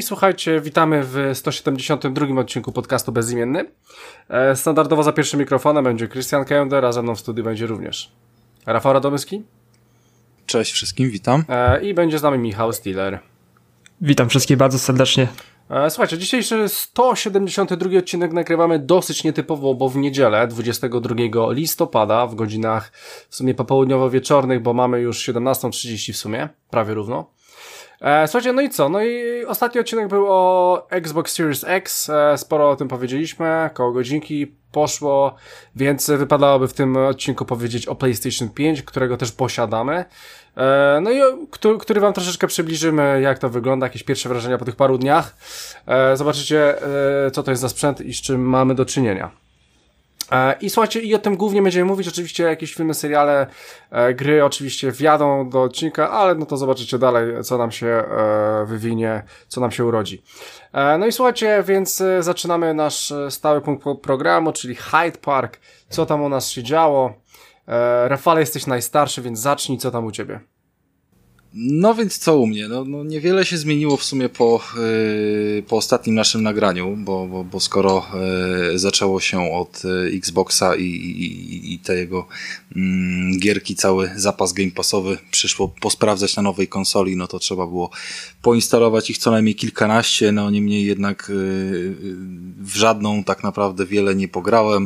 I słuchajcie, witamy w 172 odcinku podcastu Bezimienny. Standardowo za pierwszym mikrofonem będzie Krystian Kęder, a ze mną w studiu będzie również Rafał Radomyski. Cześć wszystkim, witam. I będzie z nami Michał Stiller. Witam wszystkich bardzo serdecznie. Słuchajcie, dzisiejszy 172 odcinek nagrywamy dosyć nietypowo, bo w niedzielę 22 listopada w godzinach w sumie popołudniowo-wieczornych, bo mamy już 17:30 w sumie, prawie równo. Słuchajcie, no i co? No i ostatni odcinek był o Xbox Series X, sporo o tym powiedzieliśmy, koło godzinki poszło, więc wypadałoby w tym odcinku powiedzieć o PlayStation 5, którego też posiadamy. No i który wam troszeczkę przybliżymy, jak to wygląda, jakieś pierwsze wrażenia po tych paru dniach. Zobaczycie, co to jest za sprzęt i z czym mamy do czynienia. I słuchajcie, i o tym głównie będziemy mówić, oczywiście jakieś filmy, seriale, gry oczywiście wjadą do odcinka, ale no to zobaczycie dalej, co nam się wywinie, co nam się urodzi. No i słuchajcie, więc zaczynamy nasz stały punkt programu, czyli Hyde Park, co tam u nas się działo. Rafale, jesteś najstarszy, więc zacznij, co tam u ciebie. No więc co u mnie? No niewiele się zmieniło w sumie po ostatnim naszym nagraniu, bo skoro zaczęło się od Xboxa i te jego gierki, cały zapas game passowy przyszło posprawdzać na nowej konsoli, no to trzeba było poinstalować ich co najmniej kilkanaście, no niemniej jednak w żadną tak naprawdę wiele nie pograłem.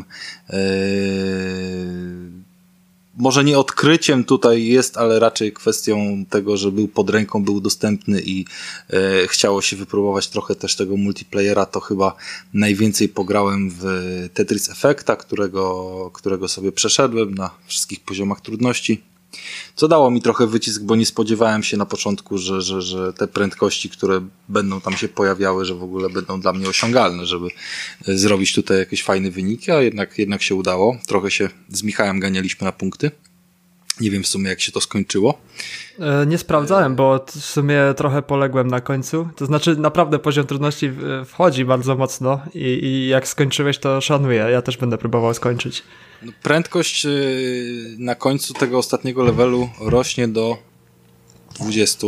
Może nie odkryciem tutaj jest, ale raczej kwestią tego, że był pod ręką, był dostępny i chciało się wypróbować trochę też tego multiplayera, to chyba najwięcej pograłem w Tetris Effecta, którego sobie przeszedłem na wszystkich poziomach trudności. Co dało mi trochę wycisk, bo nie spodziewałem się na początku, że te prędkości, które będą tam się pojawiały, że w ogóle będą dla mnie osiągalne, żeby zrobić tutaj jakieś fajne wyniki, a jednak się udało. Trochę się z Michałem ganialiśmy na punkty. Nie wiem w sumie, jak się to skończyło. Nie sprawdzałem, bo w sumie trochę poległem na końcu. To znaczy naprawdę poziom trudności wchodzi bardzo mocno i jak skończyłeś, to szanuję. Ja też będę próbował skończyć. No, prędkość na końcu tego ostatniego levelu rośnie do 20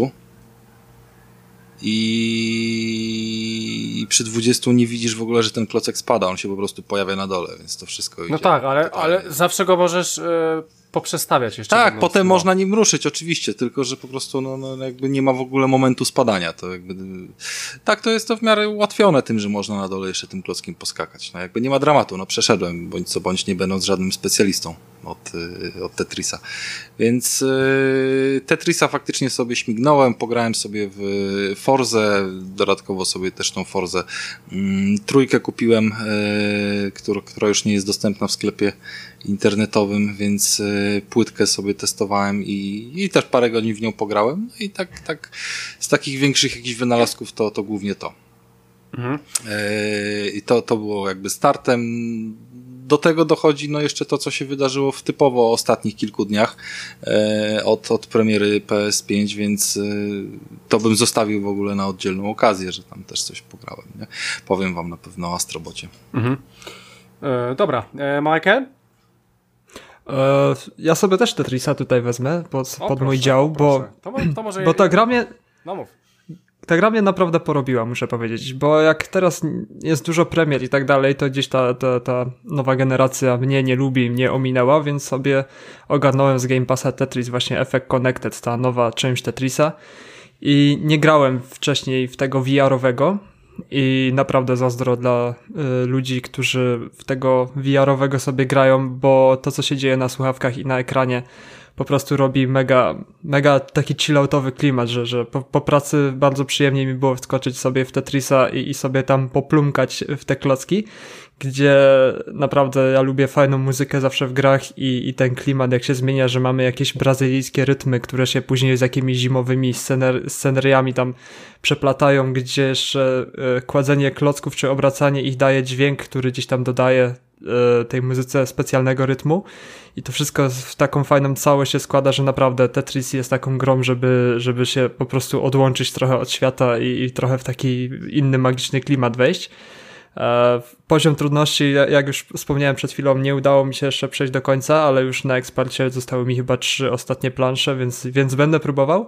i przy 20 nie widzisz w ogóle, że ten klocek spada, on się po prostu pojawia na dole, więc to wszystko idzie. No tak, ale zawsze go możesz poprzestawiać jeszcze. Tak, potem można nim ruszyć oczywiście, tylko że po prostu no jakby nie ma w ogóle momentu spadania. To jakby tak, to jest to w miarę ułatwione tym, że można na dole jeszcze tym klockiem poskakać. No jakby nie ma dramatu, no przeszedłem, bądź co bądź nie będąc żadnym specjalistą od Tetrisa. Więc Tetrisa faktycznie sobie śmignąłem, pograłem sobie w Forzę, dodatkowo sobie też tą Forzę trójkę kupiłem, która już nie jest dostępna w sklepie internetowym, więc płytkę sobie testowałem i też parę godzin w nią pograłem. No i tak z takich większych jakichś wynalazków to głównie to. Mhm. I to było jakby startem. Do tego dochodzi no jeszcze to, co się wydarzyło w typowo ostatnich kilku dniach od premiery PS5, więc to bym zostawił w ogóle na oddzielną okazję, że tam też coś pograłem. Nie? Powiem wam na pewno o Astrobocie. Mhm. Dobra, Michael? Ja sobie też Tetrisa tutaj wezmę pod mój dział, bo ta gra mnie... No mów. Ta gra mnie naprawdę porobiła, muszę powiedzieć, bo jak teraz jest dużo premier i tak dalej, to gdzieś ta nowa generacja mnie nie lubi, mnie ominęła, więc sobie ogarnąłem z Game Passa Tetris, właśnie Effect Connected, ta nowa część Tetrisa i nie grałem wcześniej w tego VR-owego i naprawdę zazdro dla ludzi, którzy w tego VR-owego sobie grają, bo to, co się dzieje na słuchawkach i na ekranie, po prostu robi mega taki chilloutowy klimat, że po pracy bardzo przyjemnie mi było wskoczyć sobie w Tetrisa i sobie tam poplumkać w te klocki, gdzie naprawdę ja lubię fajną muzykę zawsze w grach i ten klimat jak się zmienia, że mamy jakieś brazylijskie rytmy, które się później z jakimiś zimowymi sceneriami tam przeplatają, gdzie jeszcze kładzenie klocków czy obracanie ich daje dźwięk, który gdzieś tam dodaje tej muzyce specjalnego rytmu i to wszystko w taką fajną całość się składa, że naprawdę Tetris jest taką grą, żeby się po prostu odłączyć trochę od świata i trochę w taki inny magiczny klimat wejść. Poziom trudności, jak już wspomniałem przed chwilą, nie udało mi się jeszcze przejść do końca, ale już na ekspercie zostały mi chyba 3 ostatnie plansze, więc będę próbował.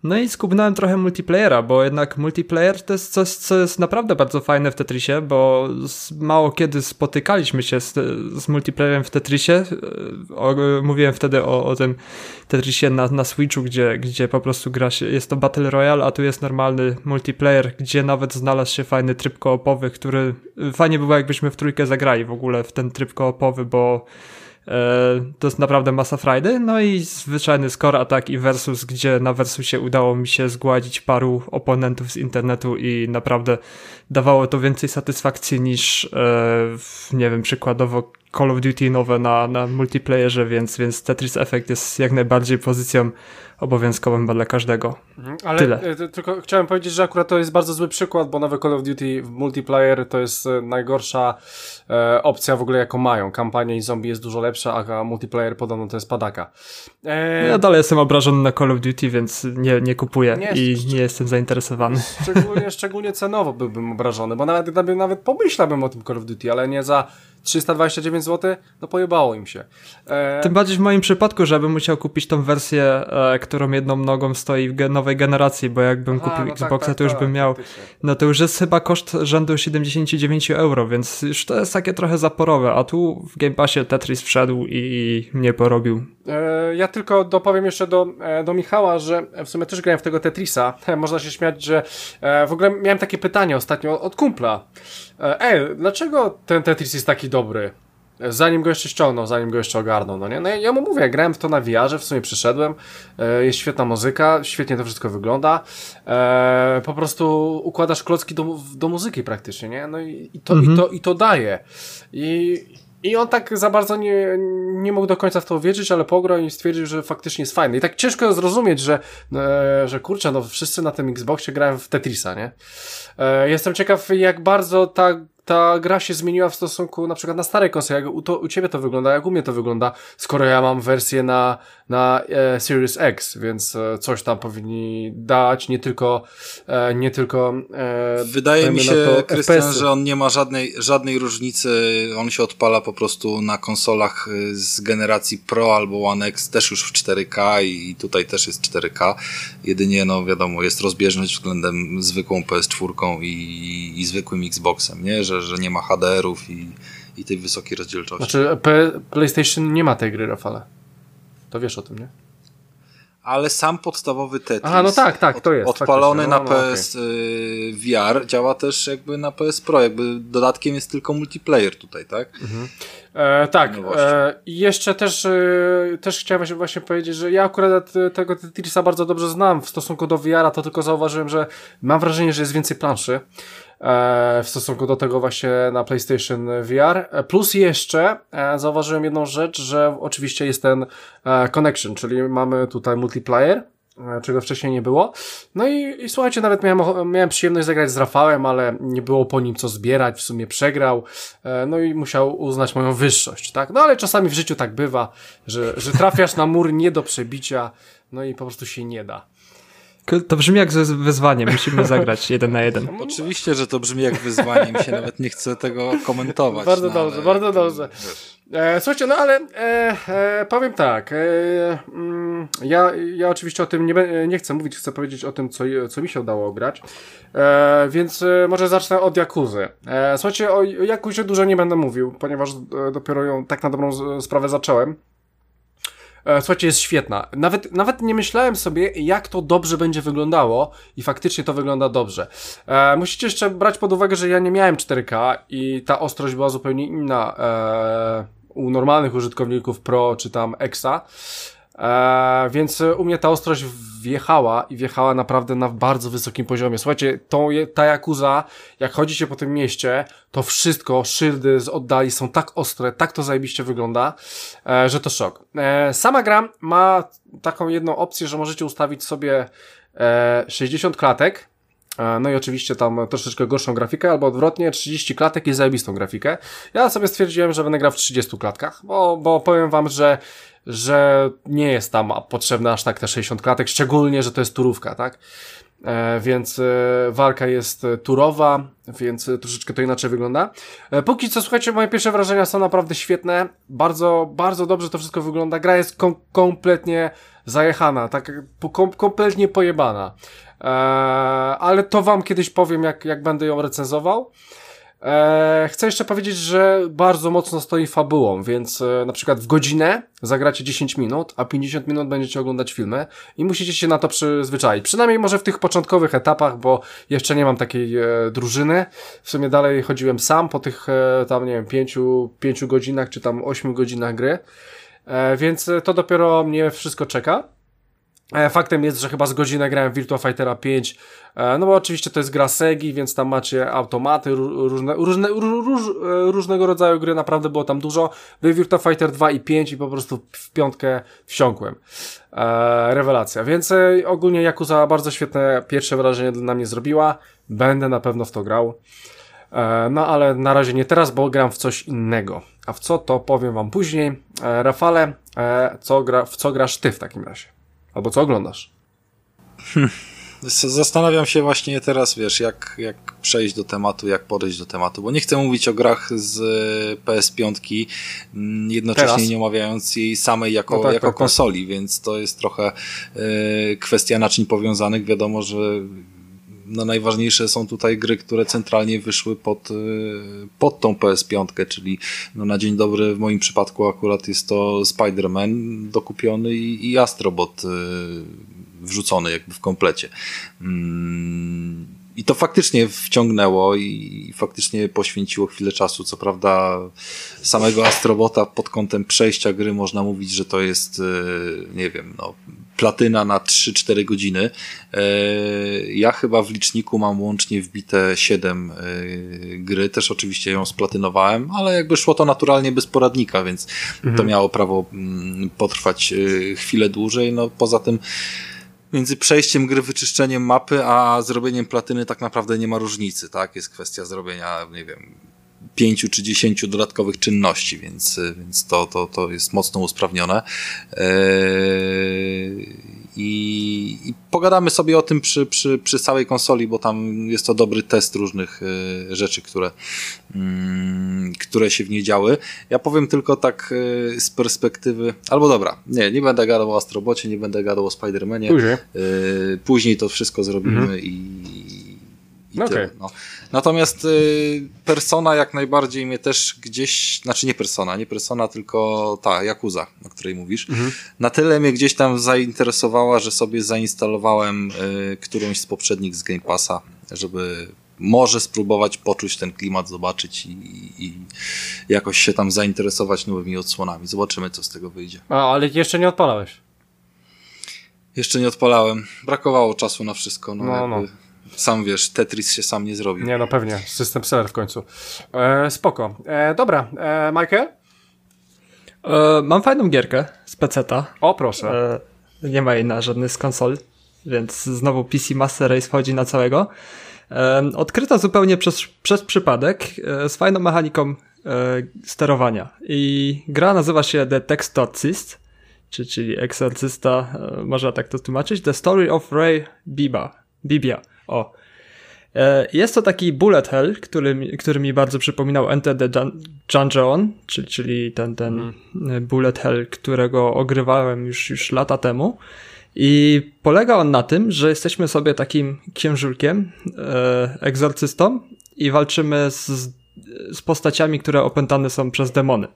No i skubnąłem trochę multiplayera, bo jednak multiplayer to jest coś, co jest naprawdę bardzo fajne w Tetrisie, bo mało kiedy spotykaliśmy się z multiplayerem w Tetrisie. Mówiłem wtedy o tym Tetrisie na Switchu, gdzie po prostu gra się, jest to Battle Royale, a tu jest normalny multiplayer, gdzie nawet znalazł się fajny tryb koopowy, który fajnie było, jakbyśmy w trójkę zagrali w ogóle w ten tryb koopowy, bo to jest naprawdę masa frajdy. No i zwyczajny score attack i versus, gdzie na versusie udało mi się zgładzić paru oponentów z internetu i naprawdę dawało to więcej satysfakcji niż nie wiem, przykładowo Call of Duty nowe na multiplayerze, więc Tetris Effect jest jak najbardziej pozycją obowiązkową dla każdego. Ale tyle. Tylko chciałem powiedzieć, że akurat to jest bardzo zły przykład, bo nowe Call of Duty w multiplayer to jest najgorsza opcja w ogóle, jaką mają. Kampania i zombie jest dużo lepsza, a multiplayer podobno to jest padaka. Ja dalej jestem obrażony na Call of Duty, więc nie kupuję nie jestem zainteresowany. Szczególnie cenowo byłbym obrażony, bo nawet pomyślałbym o tym Call of Duty, ale nie za 329 zł, no pojebało im się. Tym bardziej w moim przypadku, żebym musiał kupić tą wersję, którą jedną nogą stoi w nowej generacji, bo jakbym kupił Xboxa, to już bym miał, no to już jest chyba koszt rzędu 79 euro, więc już to jest takie trochę zaporowe, a tu w Game Passie Tetris wszedł i mnie porobił. Ja tylko dopowiem jeszcze do Michała, że w sumie też grałem w tego Tetrisa. Można się śmiać, że w ogóle miałem takie pytanie ostatnio od kumpla. Dlaczego ten Tetris jest taki dobry? Zanim go jeszcze ściągnął, zanim go jeszcze ogarnął, no nie? No ja mu mówię, grałem w to na VR-ze, w sumie przyszedłem, jest świetna muzyka, świetnie to wszystko wygląda, po prostu układasz klocki do muzyki praktycznie, nie? No i to daje. I on tak za bardzo nie mógł do końca w to uwierzyć, ale pograł i stwierdził, że faktycznie jest fajny. I tak ciężko zrozumieć, że kurczę, no wszyscy na tym Xboxie grają w Tetrisa, nie? Jestem ciekaw, jak bardzo ta gra się zmieniła w stosunku na przykład na starej konsole, jak u ciebie to wygląda, jak u mnie to wygląda, skoro ja mam wersję na Series X, więc coś tam powinni dać, nie tylko wydaje mi się, Krystian, że on nie ma żadnej różnicy, on się odpala po prostu na konsolach z generacji Pro albo One X, też już w 4K i tutaj też jest 4K, jedynie no wiadomo, jest rozbieżność względem zwykłą PS4 i zwykłym Xboxem, nie? Że nie ma HDR-ów i tej wysokiej rozdzielczości. Znaczy PlayStation nie ma tej gry, Rafale. To wiesz o tym, nie? Ale sam podstawowy Tetris, no tak, to jest odpalony na PS VR, działa też jakby na PS Pro, jakby dodatkiem jest tylko multiplayer tutaj, tak? Tak, i jeszcze też chciałem właśnie powiedzieć, że ja akurat tego Tetrisa bardzo dobrze znam w stosunku do VR-a, to tylko zauważyłem, że mam wrażenie, że jest więcej planszy w stosunku do tego właśnie na PlayStation VR. Plus jeszcze zauważyłem jedną rzecz, że oczywiście jest ten connection, czyli mamy tutaj multiplayer, czego wcześniej nie było. No i słuchajcie, nawet miałem przyjemność zagrać z Rafałem, ale nie było po nim co zbierać, w sumie przegrał, no i musiał uznać moją wyższość, tak? No ale czasami w życiu tak bywa, że trafiasz na mur nie do przebicia, no i po prostu się nie da. To brzmi jak wyzwanie, musimy zagrać 1 na 1. Oczywiście, że to brzmi jak wyzwanie, mi się nawet nie chce tego komentować. Bardzo dobrze, bardzo dobrze. Słuchajcie, no ale powiem tak, ja oczywiście o tym nie chcę mówić, chcę powiedzieć o tym, co mi się udało grać, więc może zacznę od Yakuzy. Słuchajcie, o Yakuzie dużo nie będę mówił, ponieważ dopiero ją tak na dobrą sprawę zacząłem. Słuchajcie, jest świetna. Nawet nie myślałem sobie, jak to dobrze będzie wyglądało i faktycznie to wygląda dobrze. Musicie jeszcze brać pod uwagę, że ja nie miałem 4K i ta ostrość była zupełnie inna u normalnych użytkowników Pro czy tam Exa. Więc u mnie ta ostrość wjechała naprawdę na bardzo wysokim poziomie. Słuchajcie, ta Yakuza, jak chodzicie po tym mieście, to wszystko, szyldy z oddali są tak ostre, tak to zajebiście wygląda, że to szok. Sama gra ma taką jedną opcję, że możecie ustawić sobie 60 klatek, no i oczywiście tam troszeczkę gorszą grafikę, albo odwrotnie, 30 klatek i zajebistą grafikę. Ja sobie stwierdziłem, że będę grał w 30 klatkach, bo powiem wam, że nie jest tam potrzebne aż tak te 60 klatek, szczególnie, że to jest turówka, tak? więc walka jest turowa, więc troszeczkę to inaczej wygląda. Póki co, słuchajcie, moje pierwsze wrażenia są naprawdę świetne, bardzo, bardzo dobrze to wszystko wygląda, gra jest kompletnie zajechana, tak kompletnie pojebana, ale to wam kiedyś powiem, jak będę ją recenzował. Chcę jeszcze powiedzieć, że bardzo mocno stoi fabułą, więc na przykład w godzinę zagracie 10 minut, a 50 minut będziecie oglądać filmy i musicie się na to przyzwyczaić. Przynajmniej może w tych początkowych etapach, bo jeszcze nie mam takiej drużyny. W sumie dalej chodziłem sam po tych tam, nie wiem, 5 godzinach czy tam 8 godzinach gry, więc to dopiero mnie wszystko czeka. Faktem jest, że chyba z godzinę grałem w Virtua Fightera 5, no bo oczywiście to jest gra Segi, więc tam macie automaty, różnego rodzaju gry, naprawdę było tam dużo. Był Virtua Fighter 2 i 5 i po prostu w piątkę wsiąkłem. Rewelacja, więc ogólnie Yakuza bardzo świetne pierwsze wrażenie na mnie zrobiła, będę na pewno w to grał. No ale na razie nie teraz, bo gram w coś innego. A w co, to powiem wam później. Rafale, w co grasz ty w takim razie? Albo co oglądasz? Zastanawiam się właśnie teraz, wiesz, jak przejść do tematu, jak podejść do tematu, bo nie chcę mówić o grach z PS5, jednocześnie teraz nie omawiając jej samej jako konsoli, więc to jest trochę kwestia naczyń powiązanych. Wiadomo, że no najważniejsze są tutaj gry, które centralnie wyszły pod tą PS5, czyli no na dzień dobry w moim przypadku akurat jest to Spider-Man dokupiony i Astrobot wrzucony jakby w komplecie. I to faktycznie wciągnęło i faktycznie poświęciło chwilę czasu. Co prawda samego Astrobota pod kątem przejścia gry można mówić, że to jest, nie wiem, no platyna na 3-4 godziny. Ja chyba w liczniku mam łącznie wbite 7 gry. Też oczywiście ją splatynowałem, ale jakby szło to naturalnie bez poradnika, więc to miało prawo potrwać chwilę dłużej. No poza tym między przejściem gry, wyczyszczeniem mapy, a zrobieniem platyny tak naprawdę nie ma różnicy, tak? Jest kwestia zrobienia, nie wiem, 5 czy 10 dodatkowych czynności, więc to jest mocno usprawnione. I pogadamy sobie o tym przy całej konsoli, bo tam jest to dobry test różnych rzeczy, które się w niej działy. Ja powiem tylko tak z perspektywy, albo dobra, nie będę gadał o Astrobocie, nie będę gadał o Spider-Manie. Później to wszystko zrobimy okay. Tyle, no. Natomiast Persona jak najbardziej mnie też gdzieś, znaczy nie Persona, tylko ta Yakuza, o której mówisz. Na tyle mnie gdzieś tam zainteresowała, że sobie zainstalowałem którąś z poprzednich z Game Passa, żeby może spróbować poczuć ten klimat, zobaczyć i jakoś się tam zainteresować nowymi odsłonami. Zobaczymy, co z tego wyjdzie. Ale jeszcze nie odpalałeś? Jeszcze nie odpalałem. Brakowało czasu na wszystko. No. Sam wiesz, Tetris się sam nie zrobił. Nie, no pewnie. System seller w końcu. Spoko. Dobra. Michael? Mam fajną gierkę z PC-ta. O, proszę. Nie ma jej na żadnej z konsol, więc znowu PC Master Race wchodzi na całego. Odkryta zupełnie przez przypadek, z fajną mechaniką sterowania. I gra nazywa się The Textorcist, czyli egzorcysta, można tak to tłumaczyć. The Story of Ray Bibia. O. Jest to taki bullet hell, który mi bardzo przypominał Enter the Gungeon, czyli ten bullet hell, którego ogrywałem już lata temu. I polega on na tym, że jesteśmy sobie takim księżulkiem, egzorcystą i walczymy z postaciami, które opętane są przez demony.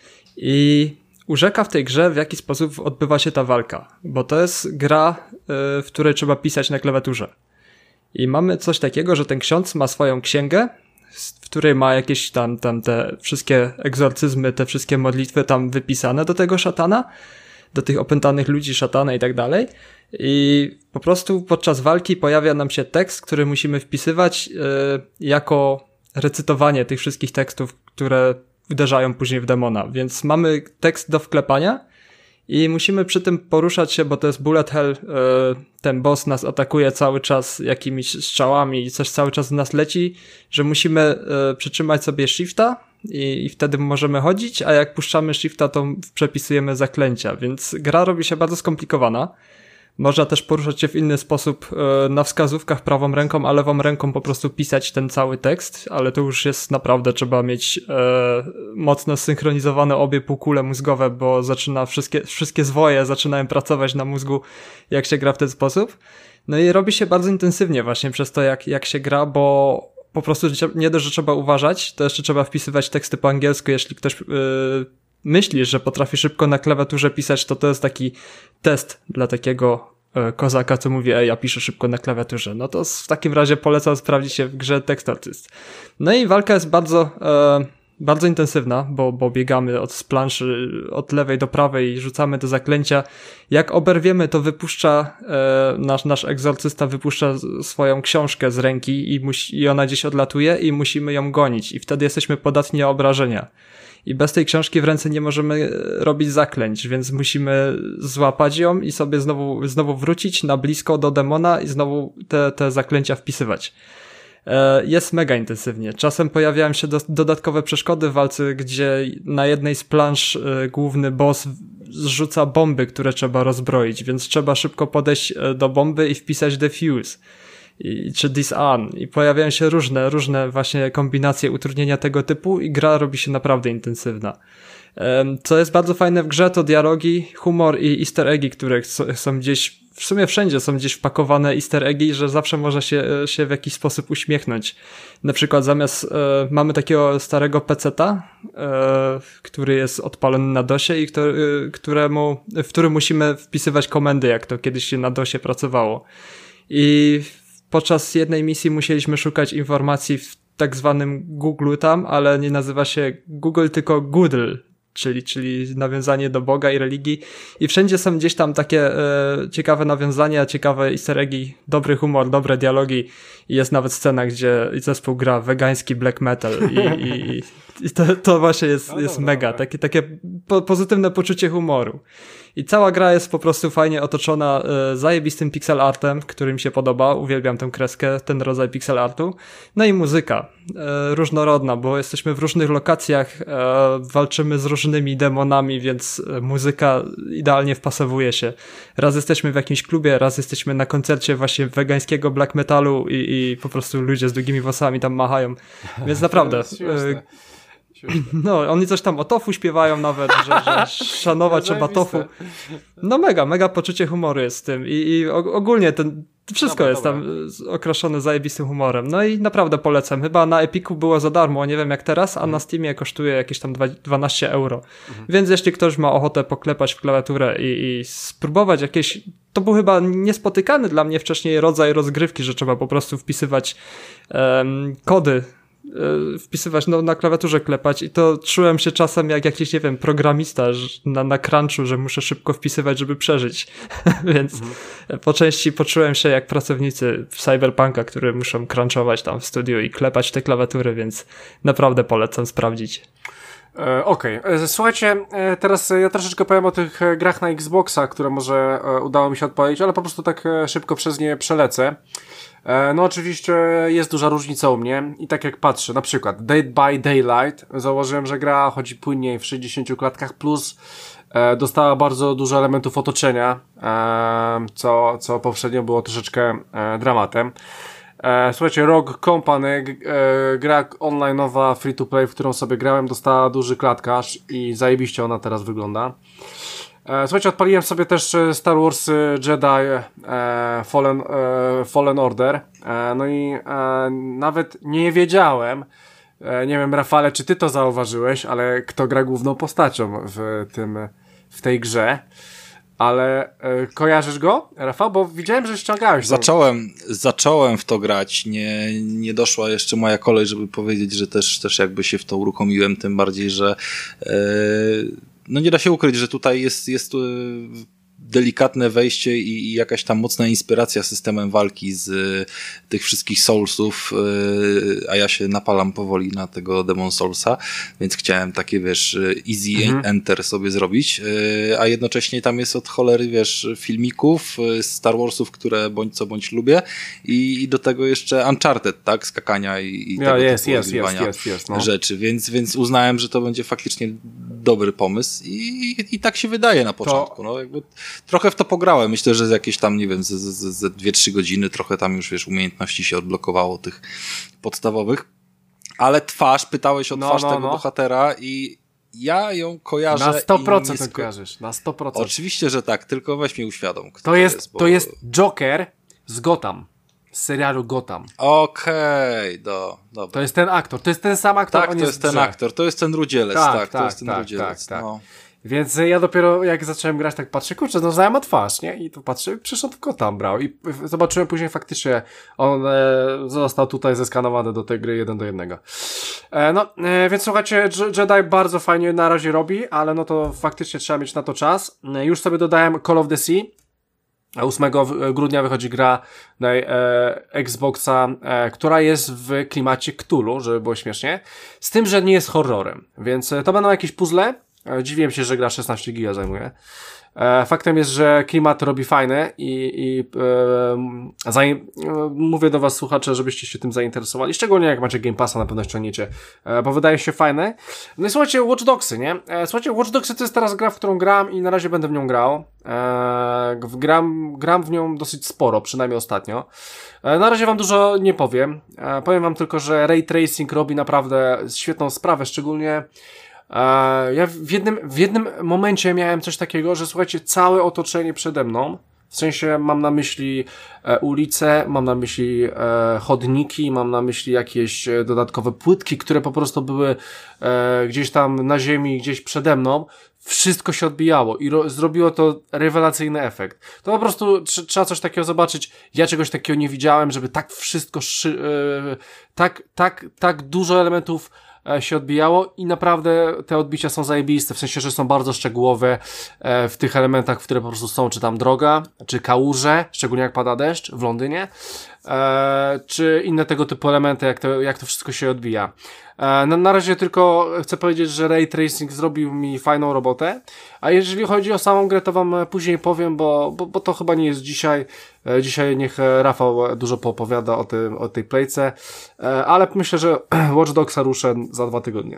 I urzeka w tej grze, w jaki sposób odbywa się ta walka, bo to jest gra, w której trzeba pisać na klawiaturze. I mamy coś takiego, że ten ksiądz ma swoją księgę, w której ma jakieś tam te wszystkie egzorcyzmy, te wszystkie modlitwy tam wypisane do tego szatana, do tych opętanych ludzi szatana i tak dalej. I po prostu podczas walki pojawia nam się tekst, który musimy wpisywać jako recytowanie tych wszystkich tekstów, które uderzają później w demona. Więc mamy tekst do wklepania i musimy przy tym poruszać się, bo to jest bullet hell, ten boss nas atakuje cały czas jakimiś strzałami i coś cały czas w nas leci, że musimy przytrzymać sobie shifta i wtedy możemy chodzić, a jak puszczamy shifta, to przepisujemy zaklęcia, więc gra robi się bardzo skomplikowana. Można też poruszać się w inny sposób na wskazówkach prawą ręką, a lewą ręką po prostu pisać ten cały tekst, ale to już jest naprawdę, trzeba mieć mocno synchronizowane obie półkule mózgowe, bo wszystkie zwoje zaczynają pracować na mózgu, jak się gra w ten sposób. No i robi się bardzo intensywnie właśnie przez to, jak się gra, bo po prostu nie dość, że trzeba uważać, to jeszcze trzeba wpisywać teksty po angielsku. Jeśli ktoś myśli, że potrafi szybko na klawiaturze pisać, to jest taki test dla takiego kozaka, co mówi, ja piszę szybko na klawiaturze. No to w takim razie polecam sprawdzić się w grze Text Artist. No i walka jest bardzo intensywna, bo biegamy z planszy od lewej do prawej i rzucamy te zaklęcia. Jak oberwiemy, to wypuszcza, nasz egzorcysta wypuszcza swoją książkę z ręki i ona gdzieś odlatuje i musimy ją gonić i wtedy jesteśmy podatni na obrażenia. I bez tej książki w ręce nie możemy robić zaklęć, więc musimy złapać ją i sobie znowu wrócić na blisko do demona i znowu te zaklęcia wpisywać. Jest mega intensywnie. Czasem pojawiają się dodatkowe przeszkody w walce, gdzie na jednej z plansz główny boss zrzuca bomby, które trzeba rozbroić, więc trzeba szybko podejść do bomby i wpisać defuse czy disarm i pojawiają się różne właśnie kombinacje utrudnienia tego typu i gra robi się naprawdę intensywna. Co jest bardzo fajne w grze, to dialogi, humor i easter eggi, które są gdzieś, w sumie wszędzie są gdzieś wpakowane easter eggi, że zawsze można się w jakiś sposób uśmiechnąć. Na przykład mamy takiego starego peceta, który jest odpalony na DOSie i w którym musimy wpisywać komendy, jak to kiedyś się na DOSie pracowało. I podczas jednej misji musieliśmy szukać informacji w tak zwanym Google'u tam, ale nie nazywa się Google, tylko Goodle, czyli nawiązanie do Boga i religii. I wszędzie są gdzieś tam takie ciekawe nawiązania, ciekawe easter eggi, dobry humor, dobre dialogi. I jest nawet scena, gdzie zespół gra wegański black metal i to właśnie jest mega. Takie pozytywne poczucie humoru. I cała gra jest po prostu fajnie otoczona zajebistym pixel artem, który mi się podoba. Uwielbiam tę kreskę, ten rodzaj pixel artu. No i muzyka. Różnorodna, bo jesteśmy w różnych lokacjach, walczymy z różnymi demonami, więc muzyka idealnie wpasowuje się. Raz jesteśmy w jakimś klubie, raz jesteśmy na koncercie właśnie wegańskiego black metalu i po prostu ludzie z długimi włosami tam machają. Więc naprawdę... No, oni coś tam o tofu śpiewają nawet, że szanować trzeba tofu. No mega poczucie humoru jest w tym i ogólnie wszystko jest tam okraszone zajebistym humorem. No i naprawdę polecam. Chyba na Epiku było za darmo, nie wiem jak teraz, a na Steamie kosztuje jakieś tam 12 euro. Więc jeśli ktoś ma ochotę poklepać w klawiaturę i spróbować jakieś... To był chyba niespotykany dla mnie wcześniej rodzaj rozgrywki, że trzeba po prostu wpisywać kody, wpisywać, na klawiaturze klepać i to czułem się czasem jak jakiś, nie wiem, programista na crunchu, że muszę szybko wpisywać, żeby przeżyć. Więc po części poczułem się jak pracownicy w Cyberpunka, którzy muszą crunchować tam w studiu i klepać te klawiatury, więc naprawdę polecam sprawdzić. Okej. Słuchajcie, teraz ja troszeczkę powiem o tych grach na Xboxa, które może udało mi się odpalić, ale po prostu tak szybko przez nie przelecę. No oczywiście jest duża różnica u mnie i tak jak patrzę, na przykład Dead by Daylight, zauważyłem, że gra chodzi płynniej w 60 klatkach plus dostała bardzo dużo elementów otoczenia, co poprzednio było troszeczkę dramatem. Słuchajcie, Rogue Company, gra online'owa free to play, w którą sobie grałem, dostała duży klatkarz i zajebiście ona teraz wygląda. Słuchajcie, odpaliłem sobie też Star Wars Jedi Fallen Order, no i nawet nie wiedziałem, nie wiem Rafale, czy ty to zauważyłeś, ale kto gra główną postacią w tej grze, ale kojarzysz go, Rafał? Bo widziałem, że ściągałeś. Zacząłem w to grać, nie doszła jeszcze moja kolej, żeby powiedzieć, że też jakby się w to uruchomiłem, tym bardziej, że no nie da się ukryć, że tutaj jest delikatne wejście i jakaś tam mocna inspiracja systemem walki z tych wszystkich Soulsów, a ja się napalam powoli na tego Demon Soulsa, więc chciałem takie, wiesz, easy enter sobie zrobić, a jednocześnie tam jest od cholery, wiesz, filmików Star Warsów, które bądź co bądź lubię i do tego jeszcze Uncharted, tak, skakania i tego typu rzeczy, więc uznałem, że to będzie faktycznie dobry pomysł i tak się wydaje na początku, no jakby trochę w to pograłem. Myślę, że z jakieś tam, nie wiem, ze 2-3 godziny trochę tam już, wiesz, umiejętności się odblokowało tych podstawowych. Ale pytałeś o twarz tego bohatera i ja ją kojarzę. Na 100% kojarzysz, na 100%. Oczywiście, że tak, tylko weź mi uświadom. To jest Joker z Gotham, z serialu Gotham. Okej, dobra. To jest ten aktor, to jest ten sam aktor. Tak, to jest ten aktor, to jest ten rudzielec, to jest ten rudzielec. Tak. No. Więc ja dopiero jak zacząłem grać, tak patrzę, kurczę, no znajoma twarz, nie? I tu patrzę, przyszedł Gotham brał i zobaczyłem później faktycznie, on został tutaj zeskanowany do tej gry 1:1. Więc słuchajcie, Jedi bardzo fajnie na razie robi, ale no to faktycznie trzeba mieć na to czas. Już sobie dodałem Call of the Sea. 8 grudnia wychodzi gra na Xboxa, która jest w klimacie Cthulhu, żeby było śmiesznie, z tym, że nie jest horrorem, więc to będą jakieś puzzle. Dziwiłem się, że gra 16 giga zajmuje. Faktem jest, że klimat robi fajne mówię do was, słuchacze, żebyście się tym zainteresowali, szczególnie jak macie Game Passa, na pewno ściągniecie, bo wydaje się fajne. No i słuchajcie, Watch Dogsy, nie? Słuchajcie, Watch Dogsy to jest teraz gra, w którą gram i na razie będę w nią grał. Gram w nią dosyć sporo, przynajmniej ostatnio. Na razie wam dużo nie powiem. Powiem wam tylko, że Ray Tracing robi naprawdę świetną sprawę, szczególnie ja w jednym momencie miałem coś takiego, że słuchajcie, całe otoczenie przede mną, w sensie mam na myśli ulice, mam na myśli chodniki, mam na myśli jakieś dodatkowe płytki, które po prostu były gdzieś tam na ziemi, gdzieś przede mną, wszystko się odbijało i zrobiło to rewelacyjny efekt. To po prostu trzeba coś takiego zobaczyć. Ja czegoś takiego nie widziałem, żeby tak wszystko tak dużo elementów się odbijało i naprawdę te odbicia są zajebiste, w sensie, że są bardzo szczegółowe w tych elementach, które po prostu są, czy tam droga, czy kałuże, szczególnie jak pada deszcz w Londynie, czy inne tego typu elementy, jak to wszystko się odbija. Na razie tylko chcę powiedzieć, że Ray Tracing zrobił mi fajną robotę, a jeżeli chodzi o samą grę, to wam później powiem, bo to chyba nie jest dzisiaj. Dzisiaj niech Rafał dużo poopowiada o tej playce, ale myślę, że Watch Dogsa ruszę za 2 tygodnie.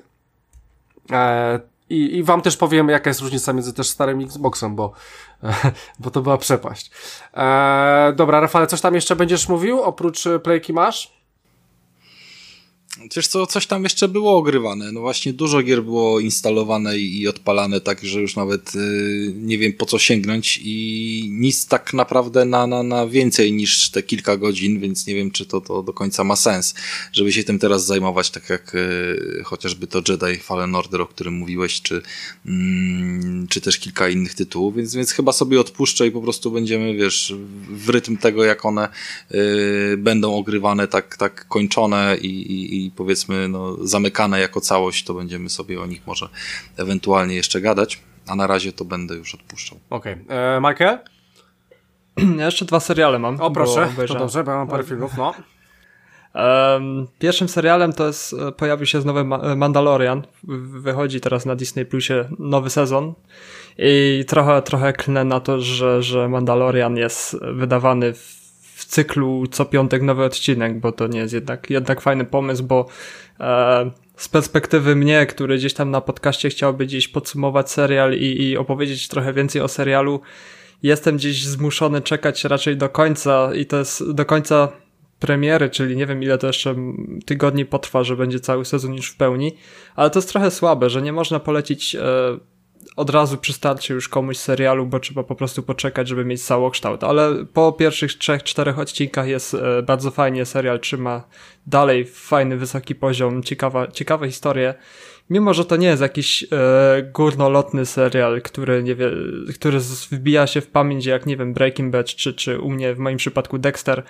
I wam też powiem, jaka jest różnica między też starym Xboxem, bo to była przepaść. Dobra, Rafale, coś tam jeszcze będziesz mówił? Oprócz playki masz? Wiesz co, coś tam jeszcze było ogrywane. No właśnie dużo gier było instalowane i odpalane, tak, że już nawet nie wiem po co sięgnąć i nic tak naprawdę na więcej niż te kilka godzin, więc nie wiem, czy to do końca ma sens, żeby się tym teraz zajmować, tak jak chociażby to Jedi Fallen Order, o którym mówiłeś, czy też kilka innych tytułów, więc chyba sobie odpuszczę i po prostu będziemy, wiesz, w rytm tego, jak one będą ogrywane, tak kończone i powiedzmy zamykane jako całość, to będziemy sobie o nich może ewentualnie jeszcze gadać, a na razie to będę już odpuszczał. Okej. Michael? Ja jeszcze 2 seriale mam. O proszę, to dobrze, bo ja mam parę filmów, no. Pierwszym serialem to jest, pojawił się nowy Mandalorian, wychodzi teraz na Disney Plusie nowy sezon i trochę klnę na to, że Mandalorian jest wydawany w cyklu co piątek nowy odcinek, bo to nie jest jednak fajny pomysł, bo z perspektywy mnie, który gdzieś tam na podcaście chciałby gdzieś podsumować serial i opowiedzieć trochę więcej o serialu, jestem gdzieś zmuszony czekać raczej do końca i to jest do końca premiery, czyli nie wiem ile to jeszcze tygodni potrwa, że będzie cały sezon już w pełni, ale to jest trochę słabe, że nie można polecić od razu przy starcie już komuś serialu, bo trzeba po prostu poczekać, żeby mieć całokształt, ale po pierwszych 3-4 odcinkach jest bardzo fajnie, serial trzyma dalej fajny, wysoki poziom, ciekawe historie, mimo że to nie jest jakiś górnolotny serial, który wbija się w pamięć jak, nie wiem, Breaking Bad, czy u mnie w moim przypadku Dexter.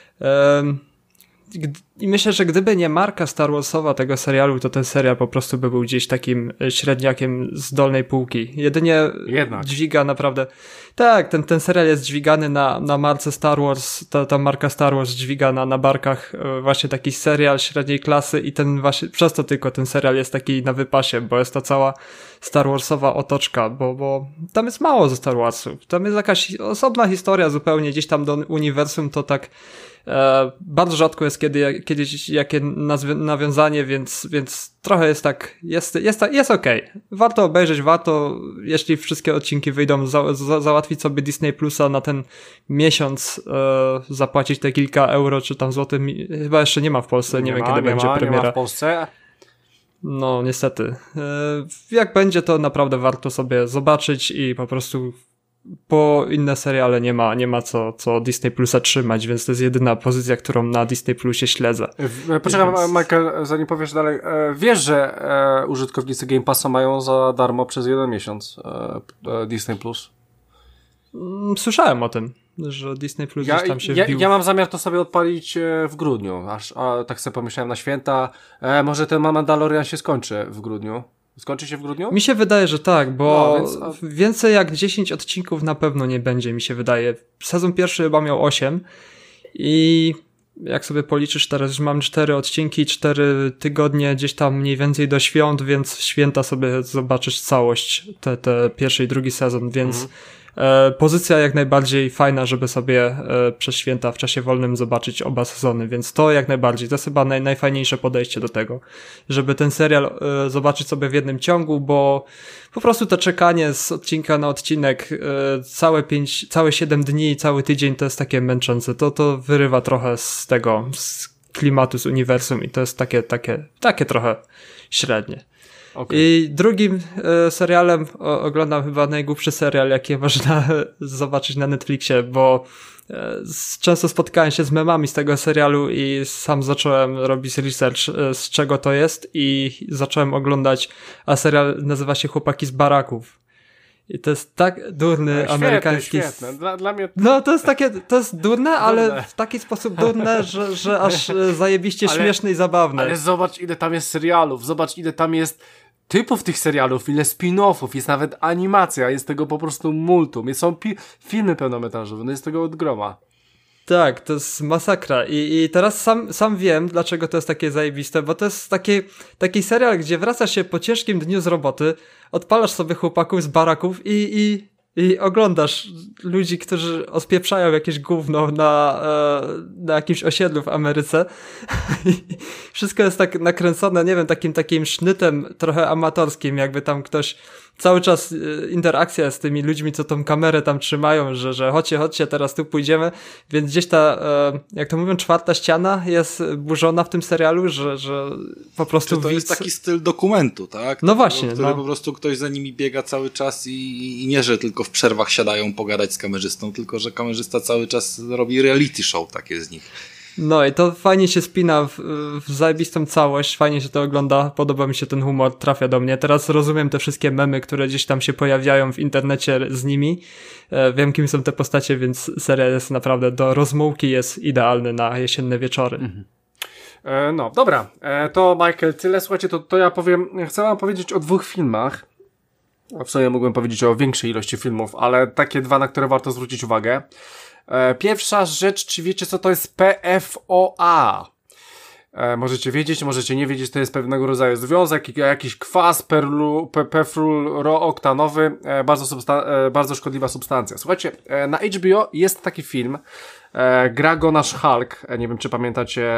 I myślę, że gdyby nie marka Star Warsowa tego serialu, to ten serial po prostu by był gdzieś takim średniakiem z dolnej półki. Jedynie dźwiga naprawdę... Tak, ten serial jest dźwigany na marce Star Wars, ta marka Star Wars dźwiga na barkach właśnie taki serial średniej klasy i ten właśnie, przez to tylko ten serial jest taki na wypasie, bo jest to cała Star Warsowa otoczka, bo tam jest mało ze Star Warsów. Tam jest jakaś osobna historia zupełnie, gdzieś tam do uniwersum to tak Bardzo rzadko jest kiedyś jakie nawiązanie, więc trochę jest tak, jest okej. Warto obejrzeć, jeśli wszystkie odcinki wyjdą, załatwić sobie Disney Plusa na ten miesiąc, zapłacić te kilka euro, czy tam złotych, chyba jeszcze nie ma w Polsce, nie wiem kiedy będzie premiera. Nie ma w Polsce. No, niestety. Jak będzie, to naprawdę warto sobie zobaczyć i po prostu po inne seriale nie ma co Disney Plusa trzymać, więc to jest jedyna pozycja, którą na Disney Plusie śledzę. Poczekaj, Michael, zanim powiesz dalej. Wiesz, że użytkownicy Game Passa mają za darmo przez 1 miesiąc Disney Plus? Słyszałem o tym, że Disney Plus gdzieś tam się wbił. Ja mam zamiar to sobie odpalić w grudniu, tak sobie pomyślałem na święta. Może ten Mandalorian się skończy w grudniu. Skończy się w grudniu? Mi się wydaje, że tak, bo więcej jak 10 odcinków na pewno nie będzie, mi się wydaje. Sezon pierwszy chyba miał 8 i jak sobie policzysz teraz, że mam 4 odcinki, 4 tygodnie gdzieś tam mniej więcej do świąt, więc w święta sobie zobaczysz całość, te pierwszy i drugi sezon, więc pozycja jak najbardziej fajna, żeby sobie przez święta w czasie wolnym zobaczyć oba sezony, więc to jak najbardziej, to jest chyba najfajniejsze podejście do tego, żeby ten serial zobaczyć sobie w jednym ciągu, bo po prostu to czekanie z odcinka na odcinek całe 7 dni, cały tydzień to jest takie męczące, to wyrywa trochę z klimatu, z uniwersum i to jest takie trochę średnie. Okay. I drugim serialem oglądam chyba najgłupszy serial, jaki można zobaczyć na Netflixie, bo często spotkałem się z memami z tego serialu i sam zacząłem robić research, z czego to jest i zacząłem oglądać, a serial nazywa się Chłopaki z baraków. I to jest tak durny amerykański... Świetne. Dla mnie... No to jest durne, ale w taki sposób durne, że aż zajebiście śmieszne i zabawne. Ale zobacz, ile tam jest serialów, zobacz, ile tam jest typów tych serialów, ile spin-offów, jest nawet animacja, jest tego po prostu multum, są filmy pełnometrażowe, no jest tego od groma. Tak, to jest masakra i teraz sam wiem, dlaczego to jest takie zajebiste, bo to jest taki serial, gdzie wracasz się po ciężkim dniu z roboty, odpalasz sobie chłopaków z baraków i oglądasz ludzi, którzy ospieprzają jakieś gówno na jakimś osiedlu w Ameryce. I wszystko jest tak nakręcone, nie wiem, takim sznytem trochę amatorskim, jakby tam ktoś cały czas interakcja z tymi ludźmi, co tą kamerę tam trzymają, że chodźcie, teraz tu pójdziemy, więc gdzieś ta, jak to mówią, czwarta ściana jest burzona w tym serialu, że po prostu... Czy to jest taki styl dokumentu, tak? No właśnie. Który po prostu ktoś za nimi biega cały czas i nie, że tylko w przerwach siadają pogadać z kamerzystą, tylko że kamerzysta cały czas robi reality show takie z nich. No i to fajnie się spina w zajebistą całość, fajnie się to ogląda, podoba mi się ten humor, trafia do mnie. Teraz rozumiem te wszystkie memy, które gdzieś tam się pojawiają w internecie z nimi. Wiem, kim są te postacie, więc serial jest naprawdę do rozmułki, jest idealny na jesienne wieczory. Mhm. No, dobra. To Michael, tyle. Słuchajcie, to ja chcę wam powiedzieć o 2 filmach. W sumie mógłbym powiedzieć o większej ilości filmów, ale takie 2, na które warto zwrócić uwagę. Pierwsza rzecz, czy wiecie, co to jest PFOA? Możecie wiedzieć, możecie nie wiedzieć, to jest pewnego rodzaju związek, jakiś kwas perfluorooktanowy, bardzo szkodliwa substancja. Słuchajcie, na HBO jest taki film, gra go nasz Hulk, nie wiem, czy pamiętacie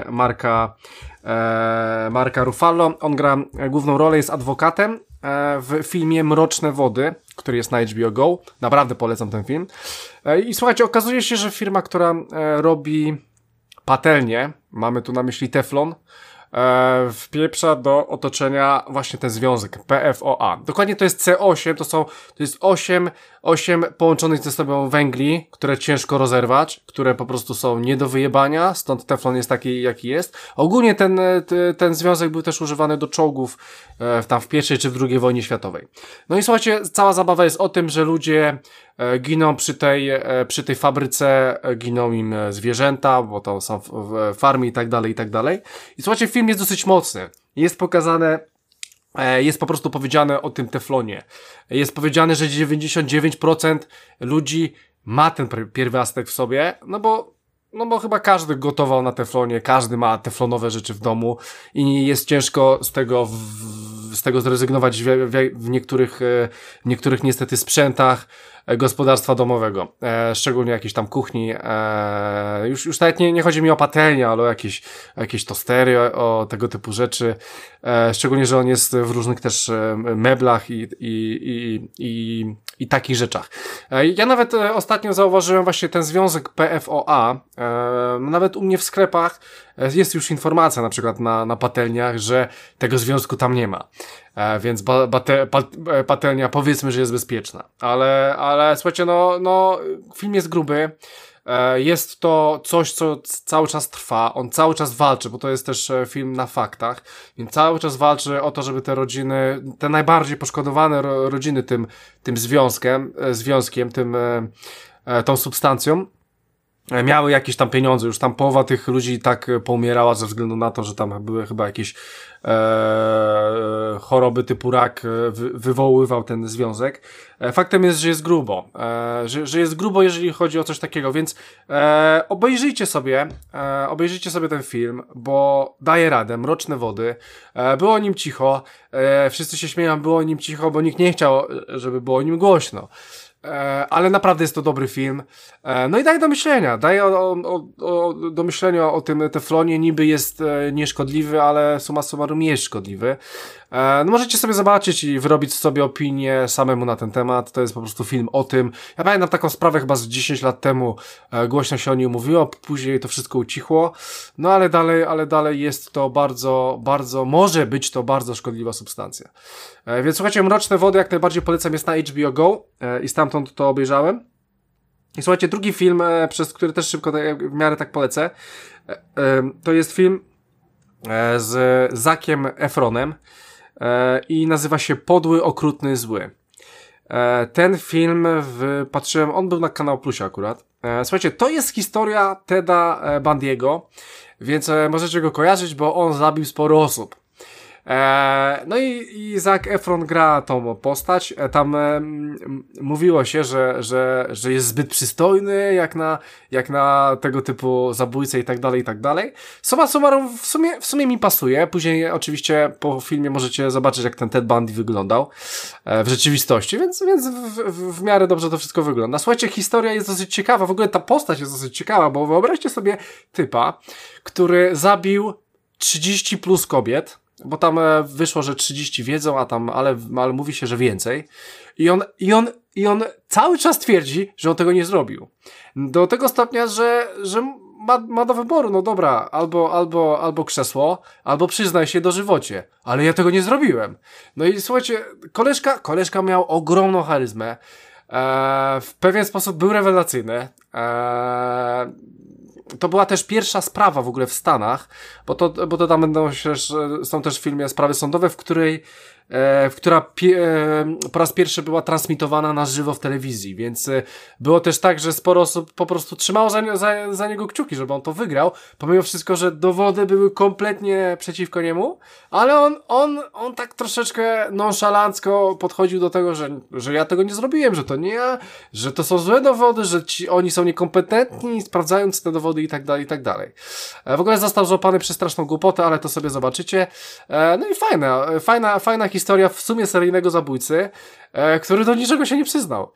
Marka Ruffalo, on gra główną rolę, jest adwokatem w filmie Mroczne Wody, który jest na HBO Go. Naprawdę polecam ten film. I słuchajcie, okazuje się, że firma, która robi patelnię, mamy tu na myśli Teflon, wpieprza do otoczenia właśnie ten związek PFOA. Dokładnie to jest C8, to jest 8 połączonych ze sobą węgli, które ciężko rozerwać, które po prostu są nie do wyjebania, stąd Teflon jest taki, jaki jest. Ogólnie ten związek był też używany do czołgów tam w I czy w II wojnie światowej. No i słuchajcie, cała zabawa jest o tym, że ludzie giną przy tej fabryce, giną im zwierzęta, bo to są farmy i tak dalej, i tak dalej. I słuchajcie, film jest dosyć mocny. Jest pokazane, jest po prostu powiedziane o tym Teflonie. Jest powiedziane, że 99% ludzi ma ten pierwiastek w sobie, no bo chyba każdy gotował na Teflonie, każdy ma teflonowe rzeczy w domu i jest ciężko z tego zrezygnować w niektórych niestety sprzętach. gospodarstwa domowego, szczególnie jakiejś tam kuchni, już nawet nie chodzi mi o patelnię, ale o jakieś tostery, o tego typu rzeczy, szczególnie, że on jest w różnych też meblach i takich rzeczach. Ja nawet ostatnio zauważyłem właśnie ten związek PFOA, nawet u mnie w sklepach jest już informacja na przykład na patelniach, że tego związku tam nie ma. Więc patelnia powiedzmy, że jest bezpieczna. Ale słuchajcie, no film jest gruby. Jest to coś, co cały czas trwa, on cały czas walczy, bo to jest też film na faktach, więc cały czas walczy o to, żeby te rodziny, te najbardziej poszkodowane rodziny tym związkiem, tą substancją, miały jakieś tam pieniądze, już tam połowa tych ludzi tak poumierała ze względu na to, że tam były chyba jakieś choroby typu rak wywoływał ten związek. Faktem jest, że jest grubo. Że jest grubo, jeżeli chodzi o coś takiego, więc obejrzyjcie sobie ten film, bo daje radę. Mroczne wody. Było o nim cicho. Wszyscy się śmieją, było o nim cicho, bo nikt nie chciał, żeby było o nim głośno. Ale naprawdę jest to dobry film. No i daje do myślenia. Daje do myślenia o tym teflonie. Niby jest nieszkodliwy, ale summa summarum jest szkodliwy. No możecie sobie zobaczyć i wyrobić sobie opinię samemu na ten temat. To jest po prostu film o tym. Ja pamiętam taką sprawę chyba z 10 lat temu. Głośno się o niej mówiło, później to wszystko ucichło. No ale dalej jest to bardzo, może być to bardzo szkodliwa substancja. Więc słuchajcie, Mroczne Wody jak najbardziej polecam, jest na HBO Go i stamtąd to obejrzałem. I słuchajcie, drugi film, przez który też szybko w miarę tak polecę, to jest film z Zackiem Efronem i nazywa się Podły, Okrutny, Zły. Ten film patrzyłem, on był na Kanał Plusie akurat. Słuchajcie, to jest historia Teda Bundy'ego, więc możecie go kojarzyć, bo on zabił sporo osób. No i Zac Efron gra tą postać. Tam mówiło się, że jest zbyt przystojny jak na tego typu zabójcę i tak dalej. Summa summarum w sumie mi pasuje. Później oczywiście po filmie możecie zobaczyć, jak ten Ted Bundy wyglądał w rzeczywistości, więc w miarę dobrze to wszystko wygląda. Słuchajcie, historia jest dosyć ciekawa. W ogóle ta postać jest dosyć ciekawa, bo wyobraźcie sobie typa, który zabił 30 plus kobiet, bo tam wyszło, że 30 wiedzą, ale mówi się, że więcej. I on cały czas twierdzi, że on tego nie zrobił. Do tego stopnia, że ma do wyboru, no dobra, albo krzesło, albo przyznaj się dożywocie. Ale ja tego nie zrobiłem. No i słuchajcie, koleżka miał ogromną charyzmę. W pewien sposób był rewelacyjny. To była też pierwsza sprawa w ogóle w Stanach, bo to tam są też w filmie sprawy sądowe, która po raz pierwszy była transmitowana na żywo w telewizji, więc było też tak, że sporo osób po prostu trzymało za niego kciuki, żeby on to wygrał, pomimo wszystko, że dowody były kompletnie przeciwko niemu, ale on tak troszeczkę nonszalancko podchodził do tego, że ja tego nie zrobiłem, że to nie ja, że to są złe dowody, że oni są niekompetentni, sprawdzając te dowody i tak dalej. W ogóle został złapany przez straszną głupotę, ale to sobie zobaczycie. No i fajna historia w sumie seryjnego zabójcy, który do niczego się nie przyznał.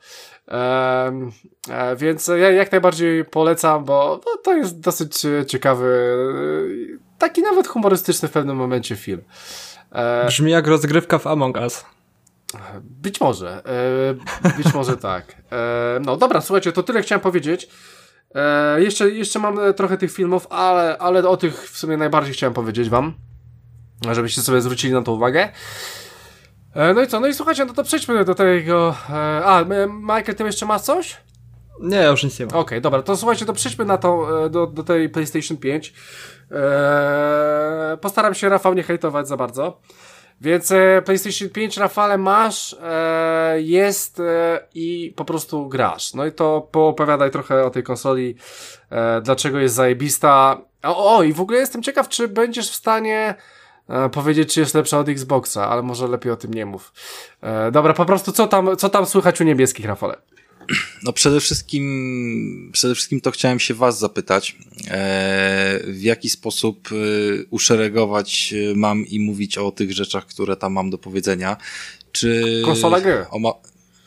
Więc ja jak najbardziej polecam, bo to jest dosyć ciekawy, taki nawet humorystyczny w pewnym momencie film. Brzmi jak rozgrywka w Among Us. Być może tak. No dobra, słuchajcie, to tyle chciałem powiedzieć. Jeszcze mam trochę tych filmów, ale o tych w sumie najbardziej chciałem powiedzieć wam, żebyście sobie zwrócili na to uwagę. No i co? No i słuchajcie, no to przejdźmy do tego... Michael, ty jeszcze masz coś? Nie, ja już nic nie mam. Okej, dobra, to słuchajcie, to przejdźmy na do tej PlayStation 5. Postaram się, Rafał, nie hejtować za bardzo. Więc PlayStation 5, Rafale, masz, jest i po prostu grasz. No i to poopowiadaj trochę o tej konsoli, dlaczego jest zajebista. I w ogóle jestem ciekaw, czy będziesz w stanie powiedzieć, czy jest lepsza od Xboxa, ale może lepiej o tym nie mów. Dobra, po prostu co tam słychać u niebieskich, Rafale? No przede wszystkim to chciałem się was zapytać, w jaki sposób uszeregować mam i mówić o tych rzeczach, które tam mam do powiedzenia. Czy konsola gry.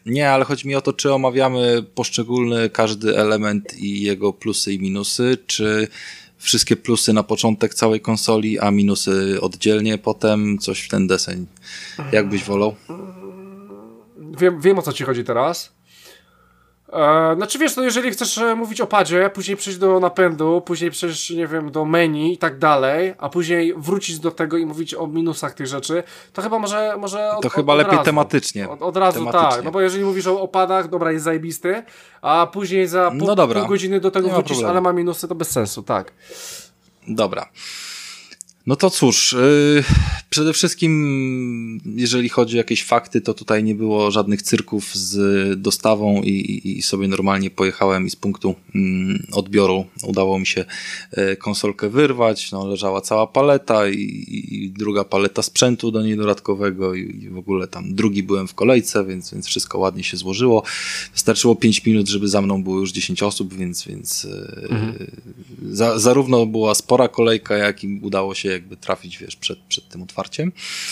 Nie, ale chodzi mi o to, czy omawiamy poszczególny każdy element i jego plusy i minusy, czy wszystkie plusy na początek całej konsoli, a minusy oddzielnie potem, coś w ten deseń. Jak byś wolał? Wiem o co ci chodzi teraz. Znaczy wiesz, no jeżeli chcesz mówić o padzie, później przejść do napędu, później przejść, nie wiem, do menu i tak dalej, a później wrócić do tego i mówić o minusach tych rzeczy, to chyba może to chyba lepiej razu. Tematycznie. Od razu tematycznie. Tak, no bo jeżeli mówisz o padach, dobra, jest zajebisty, a później za pół godziny do tego wrócisz, ale ma minusy, to bez sensu, tak. Dobra. No to cóż, przede wszystkim jeżeli chodzi o jakieś fakty, to tutaj nie było żadnych cyrków z dostawą i sobie normalnie pojechałem i z punktu odbioru udało mi się konsolkę wyrwać, no leżała cała paleta i druga paleta sprzętu do niej dodatkowego i w ogóle tam drugi byłem w kolejce, więc wszystko ładnie się złożyło. Wystarczyło 5 minut, żeby za mną było już 10 osób, więc zarówno była spora kolejka, jak i udało się jakby trafić, wiesz, przed tym otwarciem.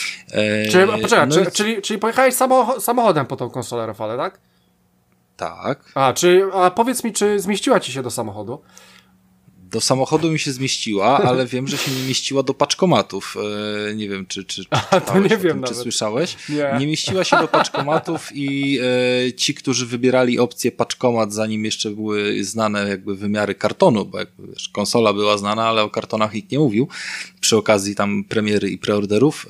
Czyli pojechałeś samochodem po tą konsolę, Rafale, tak? Tak. A powiedz mi, czy zmieściła ci się do samochodu? Do samochodu mi się zmieściła, ale wiem, że się nie mieściła do paczkomatów. Nie wiem, czy słyszałeś. Nie mieściła się do paczkomatów i ci, którzy wybierali opcję paczkomat, zanim jeszcze były znane jakby wymiary kartonu, bo jakby, wiesz, konsola była znana, ale o kartonach nikt nie mówił, przy okazji tam premiery i preorderów,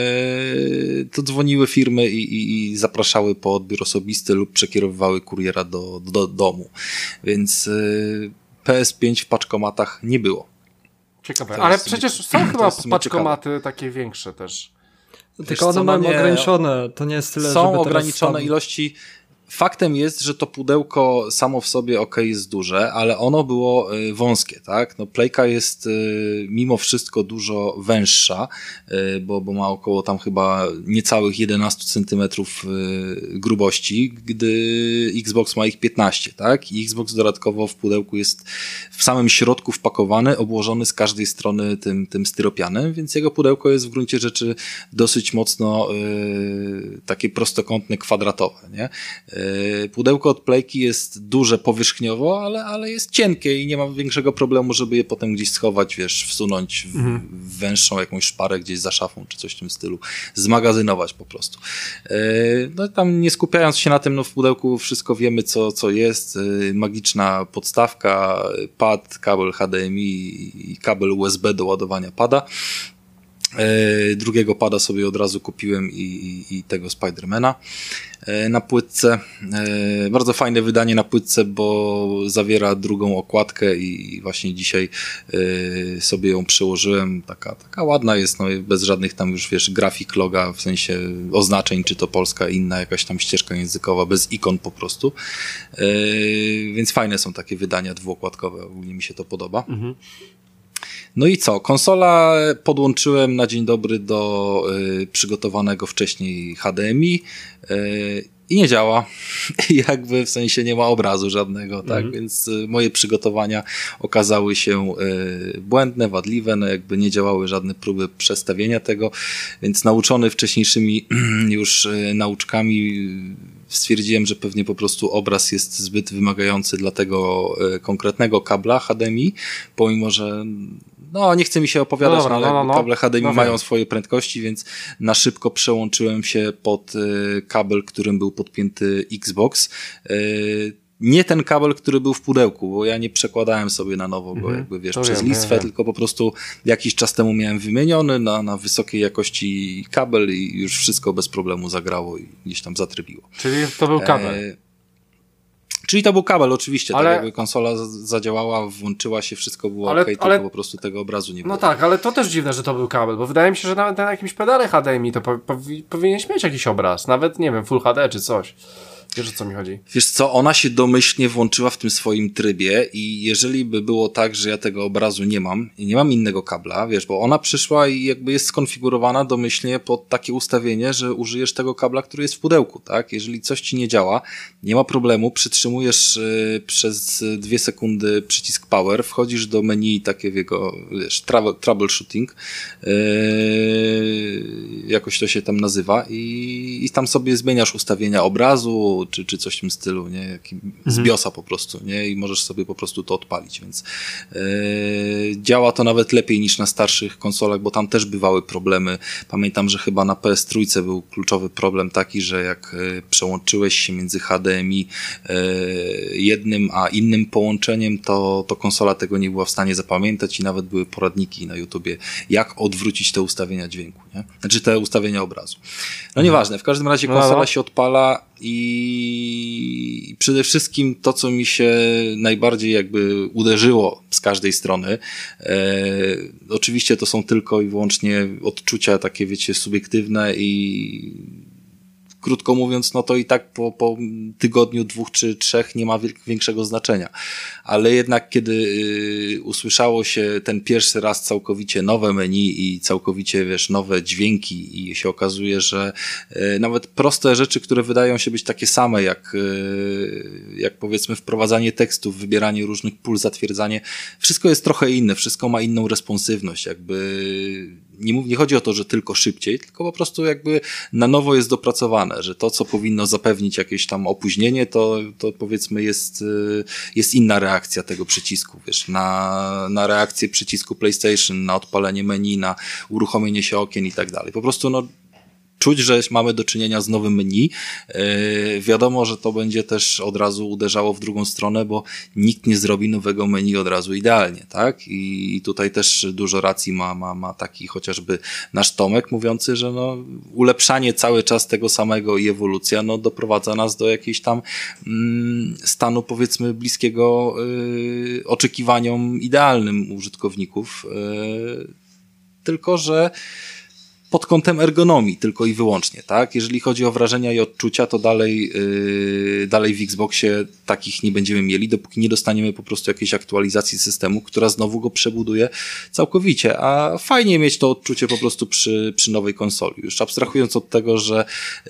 to dzwoniły firmy i zapraszały po odbiór osobisty lub przekierowywały kuriera do domu. Więc PS5 w paczkomatach nie było. Ciekawe, ale przecież są chyba paczkomaty takie większe też. Tylko one mają ograniczone, to nie jest tyle, są ograniczone ilości. Faktem jest, że to pudełko samo w sobie jest duże, ale ono było wąskie, tak? No Playka jest mimo wszystko dużo węższa, bo ma około tam chyba niecałych 11 centymetrów grubości, gdy Xbox ma ich 15, tak? I Xbox dodatkowo w pudełku jest w samym środku wpakowany, obłożony z każdej strony tym styropianem, więc jego pudełko jest w gruncie rzeczy dosyć mocno takie prostokątne, kwadratowe, nie? Pudełko od Playki jest duże powierzchniowo, ale jest cienkie i nie ma większego problemu, żeby je potem gdzieś schować, wiesz, wsunąć w węższą jakąś szparę gdzieś za szafą, czy coś w tym stylu. Zmagazynować po prostu. No tam nie skupiając się na tym, no w pudełku wszystko wiemy, co jest. Magiczna podstawka, pad, kabel HDMI i kabel USB do ładowania pada. Drugiego pada sobie od razu kupiłem i tego Spidermana na płytce. Bardzo fajne wydanie na płytce, bo zawiera drugą okładkę i właśnie dzisiaj sobie ją przełożyłem. Taka ładna jest, no bez żadnych tam już, wiesz, grafik, loga, w sensie oznaczeń, czy to polska, inna jakaś tam ścieżka językowa, bez ikon po prostu. Więc fajne są takie wydania dwuokładkowe, ogólnie mi się to podoba. No i co? Konsola podłączyłem na dzień dobry do przygotowanego wcześniej HDMI i nie działa. Jakby w sensie nie ma obrazu żadnego, tak? Więc moje przygotowania okazały się błędne, wadliwe, no jakby nie działały żadne próby przestawienia tego, więc nauczony wcześniejszymi już nauczkami stwierdziłem, że pewnie po prostu obraz jest zbyt wymagający dla tego konkretnego kabla HDMI, pomimo że no, nie chce mi się opowiadać, ale kable HDMI mają swoje prędkości, więc na szybko przełączyłem się pod kabel, którym był podpięty Xbox. Nie ten kabel, który był w pudełku, bo ja nie przekładałem sobie na nowo go, jakby wiesz, przez listwę, tylko po prostu jakiś czas temu miałem wymieniony na wysokiej jakości kabel i już wszystko bez problemu zagrało i gdzieś tam zatrybiło. Czyli to był kabel. Czyli to był kabel, oczywiście, tak jakby konsola zadziałała, włączyła się, wszystko było okej, tylko po prostu tego obrazu nie było. No tak, ale to też dziwne, że to był kabel, bo wydaje mi się, że nawet na jakimś pedale HDMI to powinieneś mieć jakiś obraz, nawet, nie wiem, Full HD czy coś. Wiesz, o co mi chodzi? Wiesz co, ona się domyślnie włączyła w tym swoim trybie i jeżeli by było tak, że ja tego obrazu nie mam i nie mam innego kabla, wiesz, bo ona przyszła i jakby jest skonfigurowana domyślnie pod takie ustawienie, że użyjesz tego kabla, który jest w pudełku, tak? Jeżeli coś ci nie działa, nie ma problemu, przytrzymujesz przez 2 sekundy przycisk power, wchodzisz do menu takiego, wiesz, troubleshooting, jakoś to się tam nazywa i tam sobie zmieniasz ustawienia obrazu, sygnału, czy coś w tym stylu, nie? Z BIOSa po prostu, nie? I możesz sobie po prostu to odpalić, więc działa to nawet lepiej niż na starszych konsolach, bo tam też bywały problemy. Pamiętam, że chyba na PS3 był kluczowy problem taki, że jak przełączyłeś się między HDMI jednym a innym połączeniem, to konsola tego nie była w stanie zapamiętać i nawet były poradniki na YouTubie, jak odwrócić te ustawienia dźwięku, nie? Znaczy te ustawienia obrazu. No nieważne, w każdym razie konsola się odpala i przede wszystkim to, co mi się najbardziej jakby uderzyło z każdej strony, oczywiście to są tylko i wyłącznie odczucia takie, wiecie, subiektywne i krótko mówiąc, no to i tak po tygodniu, 2 czy 3 nie ma większego znaczenia. Ale jednak kiedy usłyszało się ten pierwszy raz całkowicie nowe menu i całkowicie, wiesz, nowe dźwięki i się okazuje, że nawet proste rzeczy, które wydają się być takie same, jak powiedzmy wprowadzanie tekstów, wybieranie różnych pól, zatwierdzanie, wszystko jest trochę inne, wszystko ma inną responsywność, jakby nie chodzi o to, że tylko szybciej, tylko po prostu jakby na nowo jest dopracowane, że to, co powinno zapewnić jakieś tam opóźnienie, to powiedzmy jest inna reakcja tego przycisku, wiesz, na reakcję przycisku PlayStation, na odpalenie menu, na uruchomienie się okien i tak dalej. Po prostu no czuć, że mamy do czynienia z nowym menu. Wiadomo, że to będzie też od razu uderzało w drugą stronę, bo nikt nie zrobi nowego menu od razu idealnie, tak? I tutaj też dużo racji ma taki chociażby nasz Tomek mówiący, że no ulepszanie cały czas tego samego i ewolucja no doprowadza nas do jakiejś tam stanu powiedzmy bliskiego oczekiwaniom idealnym użytkowników. Tylko że pod kątem ergonomii tylko i wyłącznie, tak? Jeżeli chodzi o wrażenia i odczucia, to dalej w Xboxie takich nie będziemy mieli, dopóki nie dostaniemy po prostu jakiejś aktualizacji systemu, która znowu go przebuduje całkowicie, a fajnie mieć to odczucie po prostu przy nowej konsoli. Już abstrahując od tego, że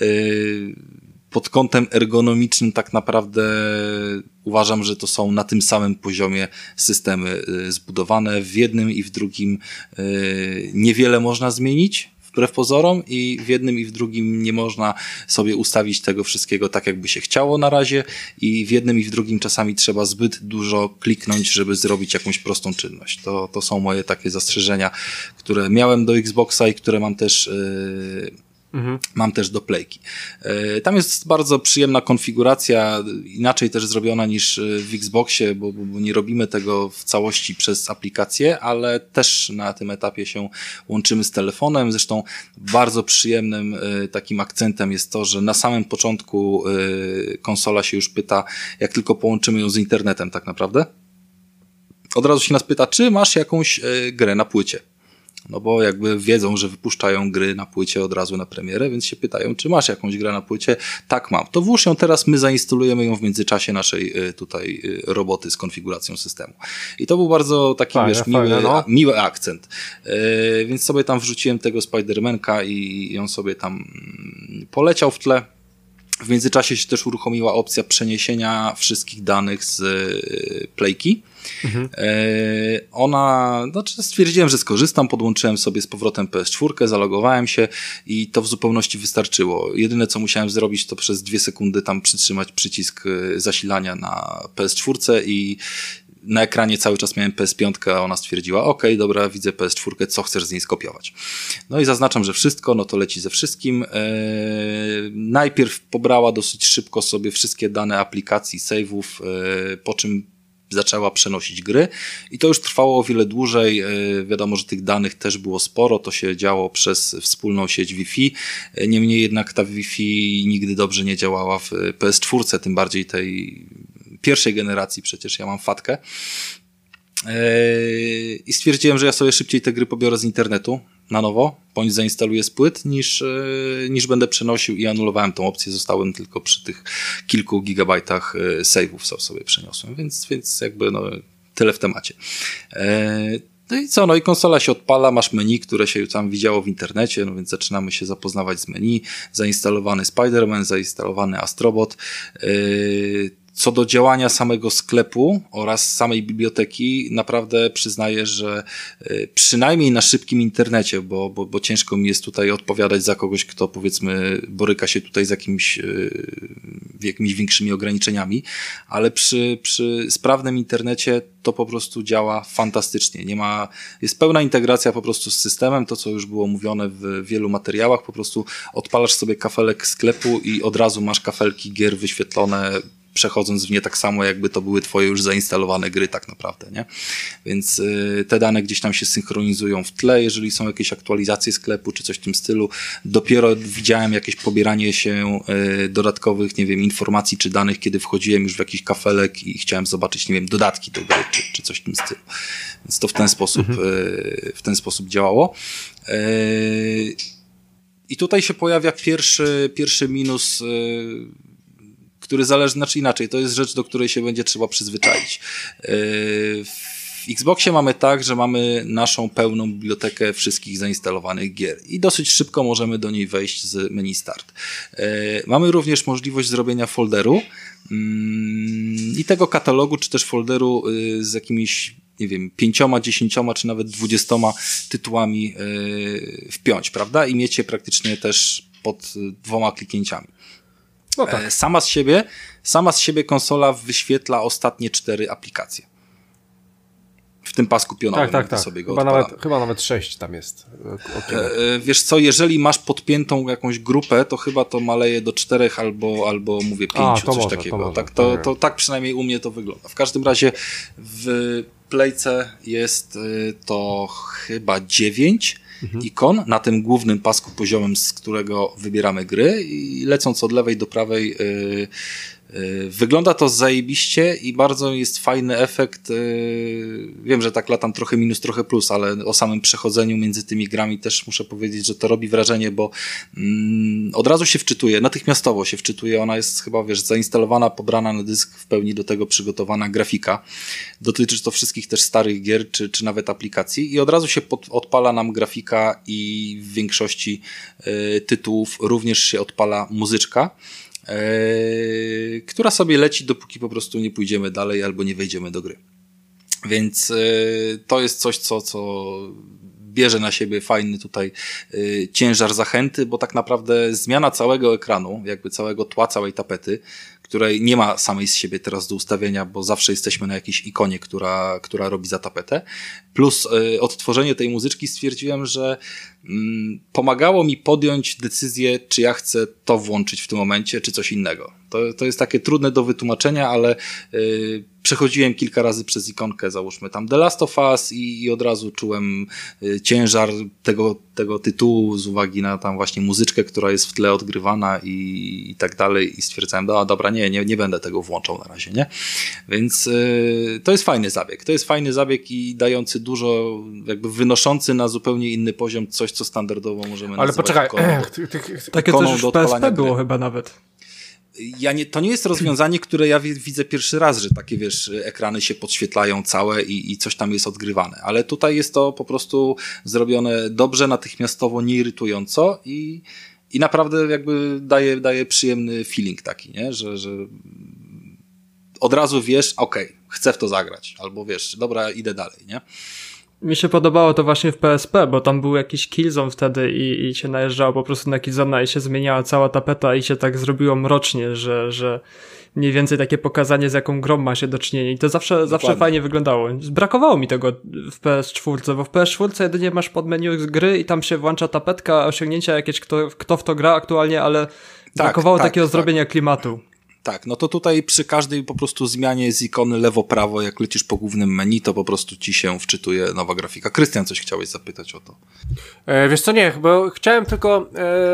pod kątem ergonomicznym tak naprawdę uważam, że to są na tym samym poziomie systemy zbudowane. W jednym i w drugim niewiele można zmienić, wbrew pozorom, i w jednym i w drugim nie można sobie ustawić tego wszystkiego tak, jakby się chciało na razie, i w jednym i w drugim czasami trzeba zbyt dużo kliknąć, żeby zrobić jakąś prostą czynność. To są moje takie zastrzeżenia, które miałem do Xboxa i które mam też mam też do Playki. Tam jest bardzo przyjemna konfiguracja, inaczej też zrobiona niż w Xboxie, bo nie robimy tego w całości przez aplikację, ale też na tym etapie się łączymy z telefonem. Zresztą bardzo przyjemnym takim akcentem jest to, że na samym początku konsola się już pyta, jak tylko połączymy ją z internetem tak naprawdę, od razu się nas pyta, czy masz jakąś grę na płycie. No bo jakby wiedzą, że wypuszczają gry na płycie od razu na premierę, więc się pytają, czy masz jakąś grę na płycie? Tak, mam. To włóż ją teraz, my zainstalujemy ją w międzyczasie naszej tutaj roboty z konfiguracją systemu. I to był bardzo taki, miły akcent. Więc sobie tam wrzuciłem tego Spider-Manka i on sobie tam poleciał w tle. W międzyczasie się też uruchomiła opcja przeniesienia wszystkich danych z Playki. Stwierdziłem, że skorzystam, podłączyłem sobie z powrotem PS4, zalogowałem się i to w zupełności wystarczyło. Jedyne, co musiałem zrobić, to przez 2 sekundy tam przytrzymać przycisk zasilania na PS4 i na ekranie cały czas miałem PS5, a ona stwierdziła, okej, dobra, widzę PS4, co chcesz z niej skopiować? No i zaznaczam, że wszystko, no to leci ze wszystkim. Najpierw pobrała dosyć szybko sobie wszystkie dane aplikacji, save'ów, po czym zaczęła przenosić gry i to już trwało o wiele dłużej. Wiadomo, że tych danych też było sporo, to się działo przez wspólną sieć Wi-Fi. Niemniej jednak ta Wi-Fi nigdy dobrze nie działała w PS4, tym bardziej tej pierwszej generacji, przecież ja mam fatkę. I stwierdziłem, że ja sobie szybciej te gry pobiorę z internetu na nowo, bądź zainstaluję z płyt, niż będę przenosił, i anulowałem tą opcję. Zostałem tylko przy tych kilku gigabajtach save'ów sobie przeniosłem, więc jakby no, tyle w temacie. No i co? No i konsola się odpala, masz menu, które się tam widziało w internecie, no więc zaczynamy się zapoznawać z menu. Zainstalowany Spider-Man, zainstalowany Astrobot. co do działania samego sklepu oraz samej biblioteki, naprawdę przyznaję, że przynajmniej na szybkim internecie, bo ciężko mi jest tutaj odpowiadać za kogoś, kto powiedzmy boryka się tutaj z jakimiś większymi ograniczeniami, ale przy sprawnym internecie to po prostu działa fantastycznie. Jest pełna integracja po prostu z systemem, to co już było mówione w wielu materiałach, po prostu odpalasz sobie kafelek sklepu i od razu masz kafelki gier wyświetlone, przechodząc w nie tak samo, jakby to były twoje już zainstalowane gry tak naprawdę, nie? Więc te dane gdzieś tam się synchronizują w tle, jeżeli są jakieś aktualizacje sklepu, czy coś w tym stylu. Dopiero widziałem jakieś pobieranie się dodatkowych, nie wiem, informacji czy danych, kiedy wchodziłem już w jakiś kafelek i chciałem zobaczyć, nie wiem, dodatki do gry, czy coś w tym stylu. Więc to w ten sposób działało. I tutaj się pojawia pierwszy minus, który zależy, znaczy inaczej, to jest rzecz, do której się będzie trzeba przyzwyczaić. W Xboxie mamy tak, że mamy naszą pełną bibliotekę wszystkich zainstalowanych gier i dosyć szybko możemy do niej wejść z menu Start. Mamy również możliwość zrobienia folderu i tego katalogu, czy też folderu z jakimiś, nie wiem, 5, 10 czy nawet 20 tytułami wpiąć, prawda? I mieć je praktycznie też pod 2 kliknięciami. No tak. Sama z siebie konsola wyświetla ostatnie 4 aplikacje. W tym pasku pionowym. Tak. Sobie go chyba nawet 6 tam jest. Wiesz co, jeżeli masz podpiętą jakąś grupę, to chyba to maleje do 4 albo mówię 5, coś takiego. Tak przynajmniej u mnie to wygląda. W każdym razie w Playce jest to chyba 9 ikon na tym głównym pasku poziomym, z którego wybieramy gry i lecąc od lewej do prawej wygląda to zajebiście i bardzo jest fajny efekt. Wiem, że tak latam trochę minus, trochę plus, ale o samym przechodzeniu między tymi grami też muszę powiedzieć, że to robi wrażenie, bo od razu się wczytuje, natychmiastowo się wczytuje. Ona jest chyba, wiesz, zainstalowana, pobrana na dysk, w pełni do tego przygotowana grafika. Dotyczy to wszystkich też starych gier, czy nawet aplikacji i od razu się odpala nam grafika i w większości tytułów również się odpala muzyczka, która sobie leci, dopóki po prostu nie pójdziemy dalej albo nie wejdziemy do gry. Więc to jest coś, co bierze na siebie fajny tutaj ciężar zachęty, bo tak naprawdę zmiana całego ekranu, jakby całego tła, całej tapety, której nie ma samej z siebie teraz do ustawienia, bo zawsze jesteśmy na jakiejś ikonie, która robi za tapetę, plus odtworzenie tej muzyczki, stwierdziłem, że pomagało mi podjąć decyzję, czy ja chcę to włączyć w tym momencie, czy coś innego. To jest takie trudne do wytłumaczenia, ale przechodziłem kilka razy przez ikonkę, załóżmy tam The Last of Us i od razu czułem ciężar tego tytułu z uwagi na tam właśnie muzyczkę, która jest w tle odgrywana i tak dalej i stwierdzałem, dobra, nie będę tego włączał na razie, nie? Więc to jest fajny zabieg. To jest fajny zabieg i dający dużo, jakby wynoszący na zupełnie inny poziom coś, co standardowo możemy ale nazywać poczekaj, takie coś już w PSP było chyba nawet. To nie jest rozwiązanie, które ja widzę pierwszy raz, że takie, wiesz, ekrany się podświetlają całe i coś tam jest odgrywane, ale tutaj jest to po prostu zrobione dobrze, natychmiastowo, nieirytująco i naprawdę jakby daje przyjemny feeling taki, nie? Że od razu wiesz, okej, chcę w to zagrać, albo wiesz, dobra, idę dalej, nie? Mi się podobało to właśnie w PSP, bo tam był jakiś Killzone wtedy i się najeżdżało po prostu na Killzone'a i się zmieniała cała tapeta i się tak zrobiło mrocznie, że mniej więcej takie pokazanie, z jaką grą ma się do czynienia i to zawsze fajnie wyglądało. Brakowało mi tego w PS4, bo w PS4 jedynie masz podmenu z gry i tam się włącza tapetka, osiągnięcia jakieś, kto w to gra aktualnie, ale brakowało takiego zrobienia klimatu. Tak, no to tutaj przy każdej po prostu zmianie z ikony lewo-prawo, jak lecisz po głównym menu, to po prostu ci się wczytuje nowa grafika. Krystian, coś chciałeś zapytać o to? Wiesz co, nie, bo chciałem tylko,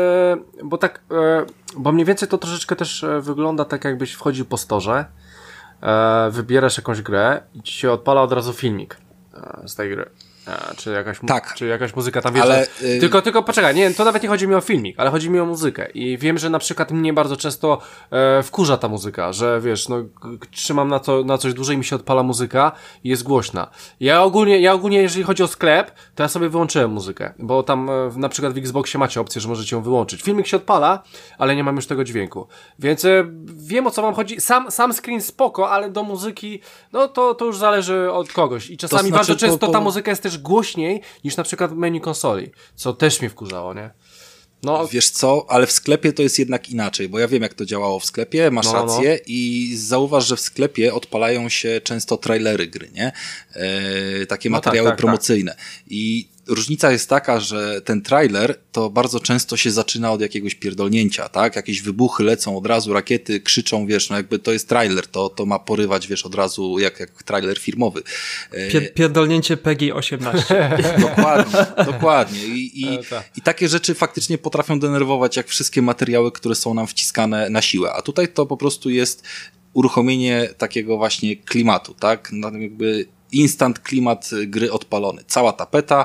bo mniej więcej to troszeczkę też wygląda tak, jakbyś wchodził po storze, wybierasz jakąś grę i ci się odpala od razu filmik z tej gry. Czy jakaś muzyka tam, wiesz, ale, tylko poczekaj, nie, to nawet nie chodzi mi o filmik, ale chodzi mi o muzykę i wiem, że na przykład mnie bardzo często wkurza ta muzyka, że wiesz, no trzymam na coś dłużej, mi się odpala muzyka i jest głośna. Ja ogólnie, jeżeli chodzi o sklep, to ja sobie wyłączyłem muzykę, bo tam na przykład w Xboxie macie opcję, że możecie ją wyłączyć. Filmik się odpala, ale nie mam już tego dźwięku. Więc wiem, o co wam chodzi. Sam screen spoko, ale do muzyki, no to już zależy od kogoś. I czasami bardzo często ta muzyka jest też głośniej niż na przykład menu konsoli, co też mnie wkurzało, nie? No. Wiesz co, ale w sklepie to jest jednak inaczej, bo ja wiem, jak to działało w sklepie, masz rację i zauważ, że w sklepie odpalają się często trailery gry, nie? Takie materiały promocyjne. I różnica jest taka, że ten trailer to bardzo często się zaczyna od jakiegoś pierdolnięcia, tak? Jakieś wybuchy lecą od razu, rakiety krzyczą, wiesz, no jakby to jest trailer, to ma porywać, wiesz, od razu jak trailer filmowy. Pierdolnięcie PEGI 18. Dokładnie. I takie rzeczy faktycznie potrafią denerwować, jak wszystkie materiały, które są nam wciskane na siłę. A tutaj to po prostu jest uruchomienie takiego właśnie klimatu, tak? No, jakby instant klimat gry odpalony. Cała tapeta,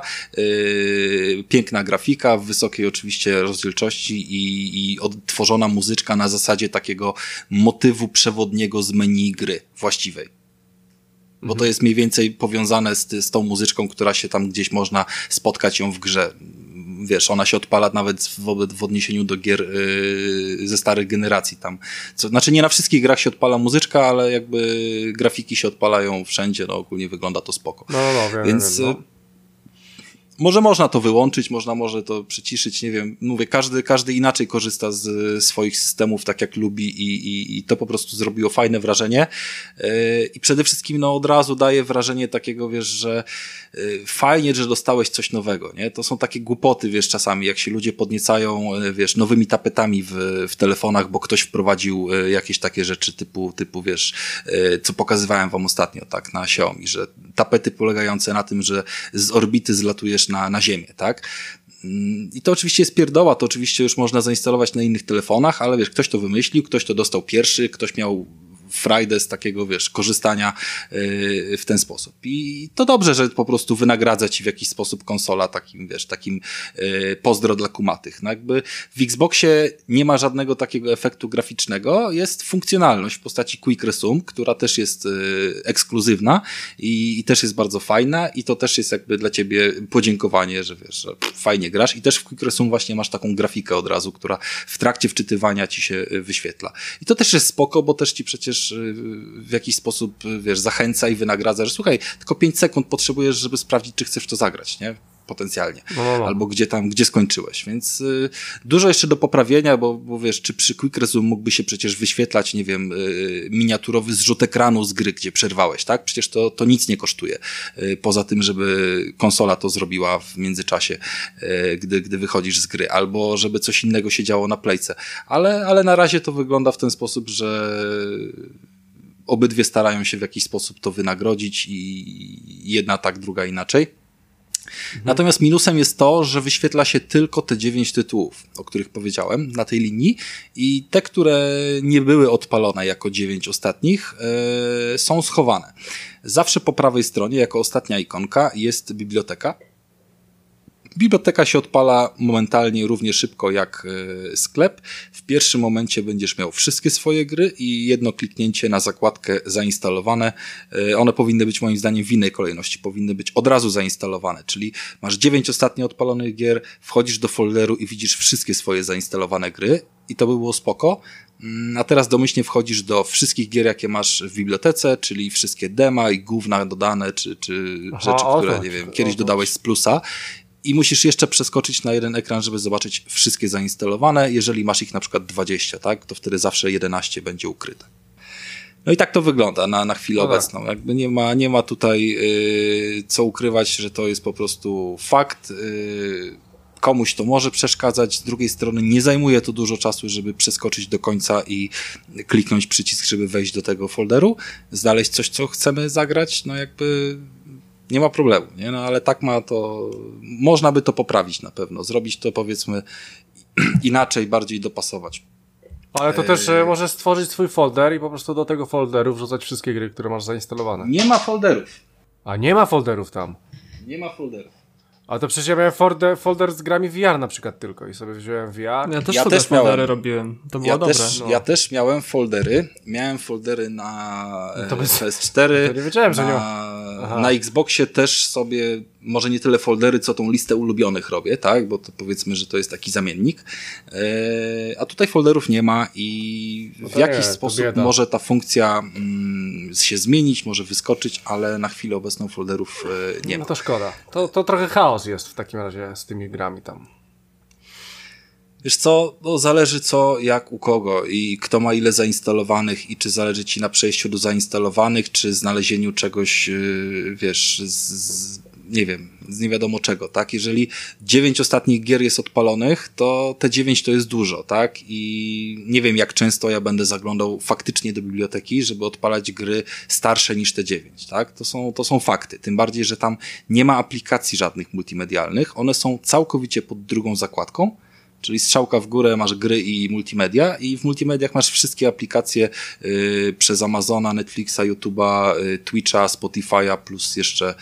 piękna grafika, w wysokiej oczywiście rozdzielczości i odtworzona muzyczka na zasadzie takiego motywu przewodniego z menu gry właściwej. Bo to jest mniej więcej powiązane z tą muzyczką, która się tam gdzieś można spotkać ją w grze. Wiesz, ona się odpala nawet w odniesieniu do gier ze starych generacji tam. Znaczy nie na wszystkich grach się odpala muzyczka, ale jakby grafiki się odpalają wszędzie, no ogólnie wygląda to spoko. Wiem, więc może można to wyłączyć, może to przyciszyć, nie wiem. Mówię, każdy inaczej korzysta z swoich systemów tak jak lubi i to po prostu zrobiło fajne wrażenie. I przede wszystkim no od razu daje wrażenie takiego, wiesz, że fajnie, że dostałeś coś nowego, nie? To są takie głupoty, wiesz, czasami, jak się ludzie podniecają, wiesz, nowymi tapetami w telefonach, bo ktoś wprowadził jakieś takie rzeczy typu, wiesz, co pokazywałem wam ostatnio, tak, na Xiaomi, że tapety polegające na tym, że z orbity zlatujesz na ziemię, tak? I to oczywiście jest pierdoła, to oczywiście już można zainstalować na innych telefonach, ale wiesz, ktoś to wymyślił, ktoś to dostał pierwszy, ktoś miał frajdę z takiego, wiesz, korzystania w ten sposób. I to dobrze, że po prostu wynagradza ci w jakiś sposób konsola takim, wiesz, takim pozdro dla kumatych. No jakby w Xboxie nie ma żadnego takiego efektu graficznego, jest funkcjonalność w postaci Quick Resume, która też jest ekskluzywna i też jest bardzo fajna i to też jest jakby dla ciebie podziękowanie, że wiesz, że fajnie grasz i też w Quick Resume właśnie masz taką grafikę od razu, która w trakcie wczytywania ci się wyświetla. I to też jest spoko, bo też ci przecież w jakiś sposób, wiesz, zachęca i wynagradza, że słuchaj, tylko 5 sekund potrzebujesz, żeby sprawdzić, czy chcesz w to zagrać, nie? Potencjalnie. Albo gdzie skończyłeś. Więc dużo jeszcze do poprawienia, bo wiesz, czy przy Quick Resume mógłby się przecież wyświetlać, nie wiem, miniaturowy zrzut ekranu z gry, gdzie przerwałeś, tak? Przecież to nic nie kosztuje. Poza tym, żeby konsola to zrobiła w międzyczasie, gdy wychodzisz z gry. Albo żeby coś innego się działo na playce. Ale na razie to wygląda w ten sposób, że obydwie starają się w jakiś sposób to wynagrodzić i jedna tak, druga inaczej. Natomiast minusem jest to, że wyświetla się tylko te 9 tytułów, o których powiedziałem na tej linii i te, które nie były odpalone jako 9 ostatnich, są schowane. Zawsze po prawej stronie, jako ostatnia ikonka, jest biblioteka. Biblioteka się odpala momentalnie równie szybko jak sklep. W pierwszym momencie będziesz miał wszystkie swoje gry i jedno kliknięcie na zakładkę zainstalowane. One powinny być moim zdaniem w innej kolejności. Powinny być od razu zainstalowane, czyli masz 9 ostatnio odpalonych gier, wchodzisz do folderu i widzisz wszystkie swoje zainstalowane gry i to by było spoko. A teraz domyślnie wchodzisz do wszystkich gier, jakie masz w bibliotece, czyli wszystkie dema i gówna dodane, czy rzeczy, które nie wiem, kiedyś dodałeś z plusa. I musisz jeszcze przeskoczyć na jeden ekran, żeby zobaczyć wszystkie zainstalowane. Jeżeli masz ich na przykład 20, tak, to wtedy zawsze 11 będzie ukryte. No i tak to wygląda na chwilę obecną. Jakby nie ma tutaj co ukrywać, że to jest po prostu fakt. Komuś to może przeszkadzać, z drugiej strony nie zajmuje to dużo czasu, żeby przeskoczyć do końca i kliknąć przycisk, żeby wejść do tego folderu, znaleźć coś, co chcemy zagrać, no jakby nie ma problemu, nie? No ale tak można by to poprawić na pewno, zrobić to powiedzmy inaczej, bardziej dopasować. Ale to też możesz stworzyć swój folder i po prostu do tego folderu wrzucać wszystkie gry, które masz zainstalowane. Nie ma folderów. A nie ma folderów tam? Nie ma folderów. A to przecież ja miałem folder z grami VR na przykład tylko i sobie wziąłem VR. Ja też foldery robiłem. To było dobre. Ja też miałem foldery. Miałem foldery na PS4. To nie wiedziałem, że nie na Xboxie też sobie, może nie tyle foldery, co tą listę ulubionych robię, tak? Bo to powiedzmy, że to jest taki zamiennik. A tutaj folderów nie ma i w jakiś sposób może ta funkcja się zmienić, może wyskoczyć, ale na chwilę obecną folderów nie ma. No to szkoda. To trochę chaos jest w takim razie z tymi grami tam. Wiesz co, no zależy co, jak u kogo i kto ma ile zainstalowanych i czy zależy ci na przejściu do zainstalowanych, czy znalezieniu czegoś, wiesz, nie wiem, z nie wiadomo czego, tak? Jeżeli 9 ostatnich gier jest odpalonych, to te 9 to jest dużo, tak? I nie wiem jak często ja będę zaglądał faktycznie do biblioteki, żeby odpalać gry starsze niż te 9, tak? To są fakty. Tym bardziej, że tam nie ma aplikacji żadnych multimedialnych. One są całkowicie pod drugą zakładką. Czyli strzałka w górę, masz gry i multimedia i w multimediach masz wszystkie aplikacje przez Amazona, Netflixa, YouTube'a, Twitcha, Spotify'a, plus jeszcze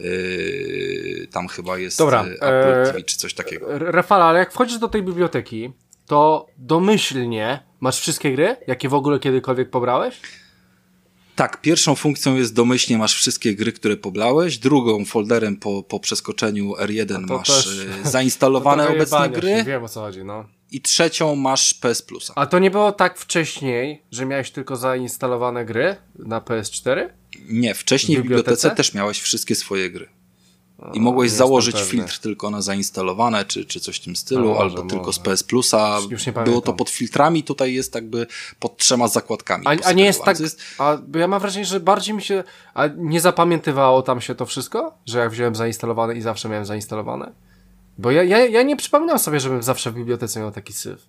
tam chyba jest Apple TV czy coś takiego. Rafał, ale jak wchodzisz do tej biblioteki, to domyślnie masz wszystkie gry, jakie w ogóle kiedykolwiek pobrałeś? Tak, pierwszą funkcją jest domyślnie masz wszystkie gry, które poblałeś, drugą folderem po przeskoczeniu R1 masz zainstalowane obecne gry. Wiem o co chodzi, no. I trzecią masz PS Plusa. A to nie było tak wcześniej, że miałeś tylko zainstalowane gry na PS4? Nie, wcześniej w bibliotece też miałeś wszystkie swoje gry. I mogłeś założyć filtr tylko na zainstalowane, czy coś w tym stylu, albo tylko z PS Plusa. Było to pod filtrami, tutaj jest jakby pod 3 zakładkami. A nie jest tak, bo ja mam wrażenie, że bardziej mi się, a nie zapamiętywało tam się to wszystko? Że jak wziąłem zainstalowane i zawsze miałem zainstalowane? Bo ja nie przypominam sobie, żebym zawsze w bibliotece miał taki syf.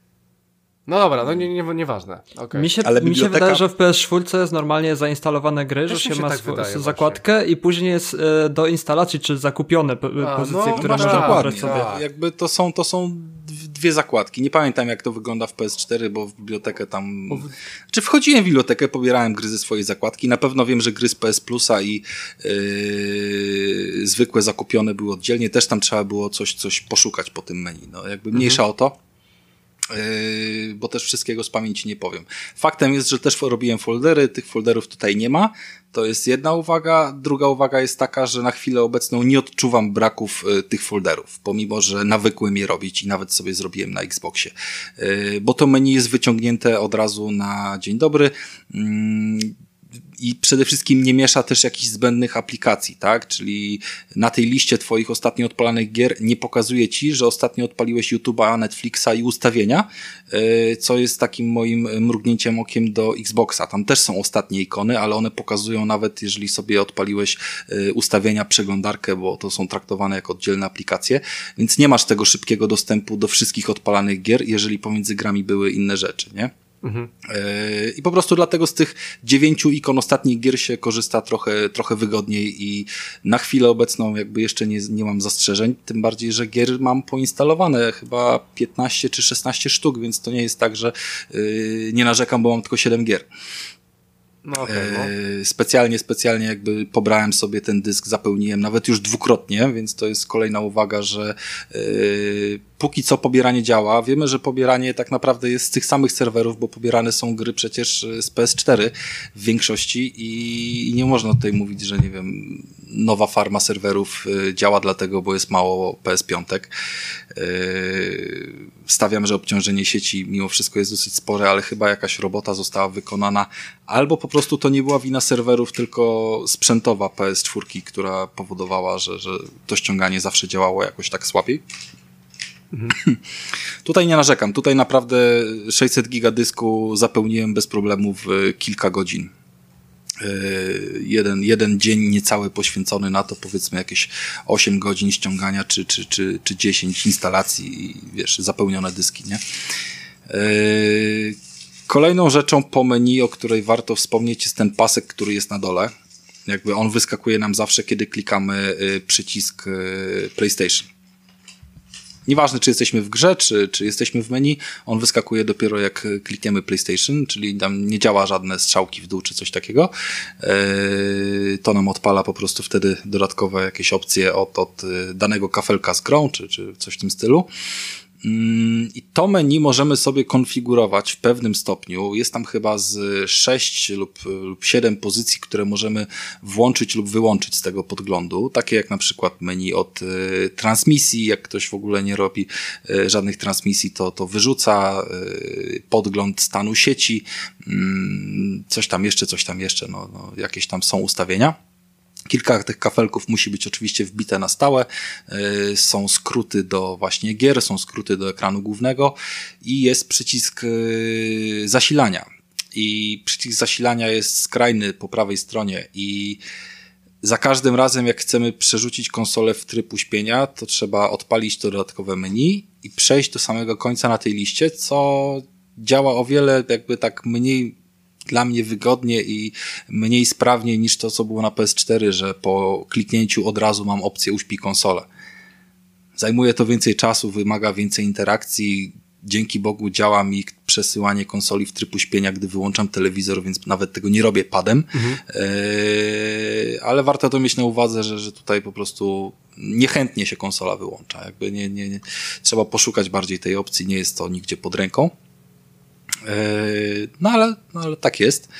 No dobra, no nieważne. Okay. Mi się wydaje, że w PS4 jest normalnie zainstalowane gry, że się ma zakładkę i później jest do instalacji, czy zakupione pozycje, które można pobrać sobie. Jakby to są dwie zakładki. Nie pamiętam jak to wygląda w PS4, bo w bibliotekę tam... Czy wchodziłem w bibliotekę, pobierałem gry ze swojej zakładki. Na pewno wiem, że gry z PS Plusa i zwykłe zakupione były oddzielnie. Też tam trzeba było coś poszukać po tym menu. No jakby mniejsza o to. Bo też wszystkiego z pamięci nie powiem. Faktem jest, że też robiłem foldery, tych folderów tutaj nie ma. To jest jedna uwaga. Druga uwaga jest taka, że na chwilę obecną nie odczuwam braków tych folderów, pomimo że nawykłem je robić i nawet sobie zrobiłem na Xboxie. Bo to menu jest wyciągnięte od razu na dzień dobry. I przede wszystkim nie miesza też jakichś zbędnych aplikacji, tak? Czyli na tej liście twoich ostatnio odpalanych gier nie pokazuje ci, że ostatnio odpaliłeś YouTube'a, Netflixa i ustawienia, co jest takim moim mrugnięciem okiem do Xboxa. Tam też są ostatnie ikony, ale one pokazują nawet, jeżeli sobie odpaliłeś ustawienia, przeglądarkę, bo to są traktowane jako oddzielne aplikacje, więc nie masz tego szybkiego dostępu do wszystkich odpalanych gier, jeżeli pomiędzy grami były inne rzeczy, nie? I po prostu dlatego z tych 9 ikon ostatnich gier się korzysta trochę wygodniej i na chwilę obecną jakby jeszcze nie mam zastrzeżeń, tym bardziej, że gier mam poinstalowane chyba 15 czy 16 sztuk, więc to nie jest tak, że nie narzekam, bo mam tylko 7 gier. No okay, no. Specjalnie jakby pobrałem sobie ten dysk, zapełniłem nawet już dwukrotnie, więc to jest kolejna uwaga, że póki co pobieranie działa. Wiemy, że pobieranie tak naprawdę jest z tych samych serwerów, bo pobierane są gry przecież z PS4 w większości i nie można tutaj mówić, że nie wiem, nowa farma serwerów działa dlatego, bo jest mało PS5. Stawiam, że obciążenie sieci mimo wszystko jest dosyć spore, ale chyba jakaś robota została wykonana, albo po prostu to nie była wina serwerów, tylko sprzętowa PS4, która powodowała, że to ściąganie zawsze działało jakoś tak słabiej. Tutaj nie narzekam, tutaj naprawdę 600 giga dysku zapełniłem bez problemu w kilka godzin. Jeden dzień niecały poświęcony na to, powiedzmy jakieś 8 godzin ściągania czy 10 instalacji i wiesz, zapełnione dyski, nie? Kolejną rzeczą po menu, o której warto wspomnieć, jest ten pasek, który jest na dole. Jakby on wyskakuje nam zawsze, kiedy klikamy przycisk PlayStation. Nieważne, czy jesteśmy w grze, czy jesteśmy w menu, on wyskakuje dopiero jak klikniemy PlayStation, czyli tam nie działa żadne strzałki w dół, czy coś takiego. To nam odpala po prostu wtedy dodatkowe jakieś opcje od danego kafelka z grą, czy coś w tym stylu. I to menu możemy sobie konfigurować w pewnym stopniu. Jest tam chyba z 6 lub 7 pozycji, które możemy włączyć lub wyłączyć z tego podglądu. Takie jak na przykład menu od transmisji. Jak ktoś w ogóle nie robi żadnych transmisji, to wyrzuca podgląd stanu sieci. Coś tam jeszcze. No, jakieś tam są ustawienia. Kilka tych kafelków musi być oczywiście wbite na stałe. Są skróty do właśnie gier, są skróty do ekranu głównego i jest przycisk zasilania. I przycisk zasilania jest skrajny po prawej stronie i za każdym razem jak chcemy przerzucić konsolę w tryb uśpienia, to trzeba odpalić to dodatkowe menu i przejść do samego końca na tej liście, co działa o wiele jakby tak mniej dla mnie wygodnie i mniej sprawnie niż to, co było na PS4, że po kliknięciu od razu mam opcję uśpi konsolę. Zajmuje to więcej czasu, wymaga więcej interakcji. Dzięki Bogu działa mi przesyłanie konsoli w tryb uśpienia, gdy wyłączam telewizor, więc nawet tego nie robię padem. Ale warto to mieć na uwadze, że tutaj po prostu niechętnie się konsola wyłącza. Jakby nie trzeba poszukać bardziej tej opcji, nie jest to nigdzie pod ręką. No ale tak jest.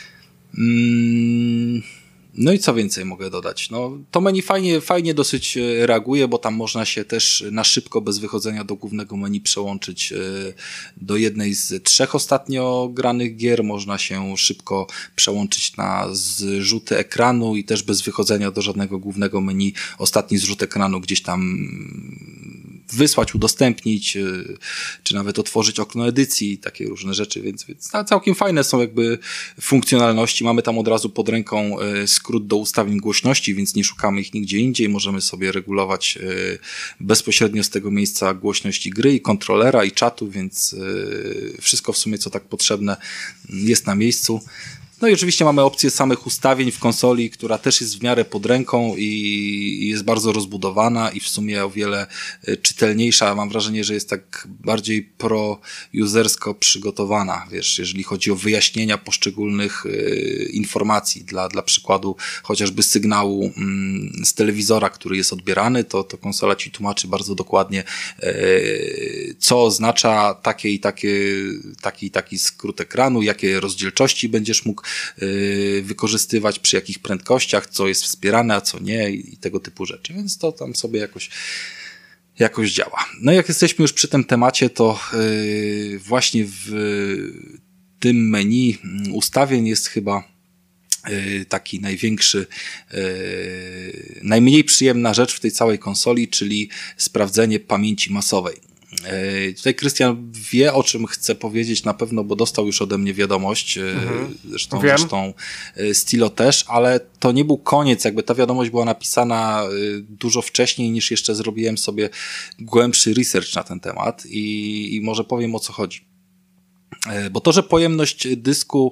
No i co więcej mogę dodać? No, to menu fajnie dosyć reaguje, bo tam można się też na szybko, bez wychodzenia do głównego menu przełączyć do jednej z 3 ostatnio granych gier. Można się szybko przełączyć na zrzuty ekranu i też bez wychodzenia do żadnego głównego menu ostatni zrzut ekranu gdzieś tam wysłać, udostępnić, czy nawet otworzyć okno edycji, takie różne rzeczy, więc całkiem fajne są jakby funkcjonalności. Mamy tam od razu pod ręką skrót do ustawień głośności, więc nie szukamy ich nigdzie indziej. Możemy sobie regulować bezpośrednio z tego miejsca głośności gry i kontrolera i czatu, więc wszystko w sumie co tak potrzebne jest na miejscu. No i oczywiście mamy opcję samych ustawień w konsoli, która też jest w miarę pod ręką i jest bardzo rozbudowana i w sumie o wiele czytelniejsza. Mam wrażenie, że jest tak bardziej pro-usersko przygotowana, wiesz, jeżeli chodzi o wyjaśnienia poszczególnych informacji. Dla przykładu chociażby sygnału z telewizora, który jest odbierany, to konsola ci tłumaczy bardzo dokładnie, co oznacza taki i taki skrót ekranu, jakie rozdzielczości będziesz mógł wykorzystywać, przy jakich prędkościach, co jest wspierane, a co nie i tego typu rzeczy, więc to tam sobie jakoś działa. No i jak jesteśmy już przy tym temacie, to właśnie w tym menu ustawień jest chyba taki największy, najmniej przyjemna rzecz w tej całej konsoli, czyli sprawdzenie pamięci masowej. Tutaj Krystian wie, o czym chcę powiedzieć na pewno, bo dostał już ode mnie wiadomość, zresztą Stilo też, ale to nie był koniec, jakby ta wiadomość była napisana dużo wcześniej, niż jeszcze zrobiłem sobie głębszy research na ten temat i może powiem, o co chodzi. Bo to, że pojemność dysku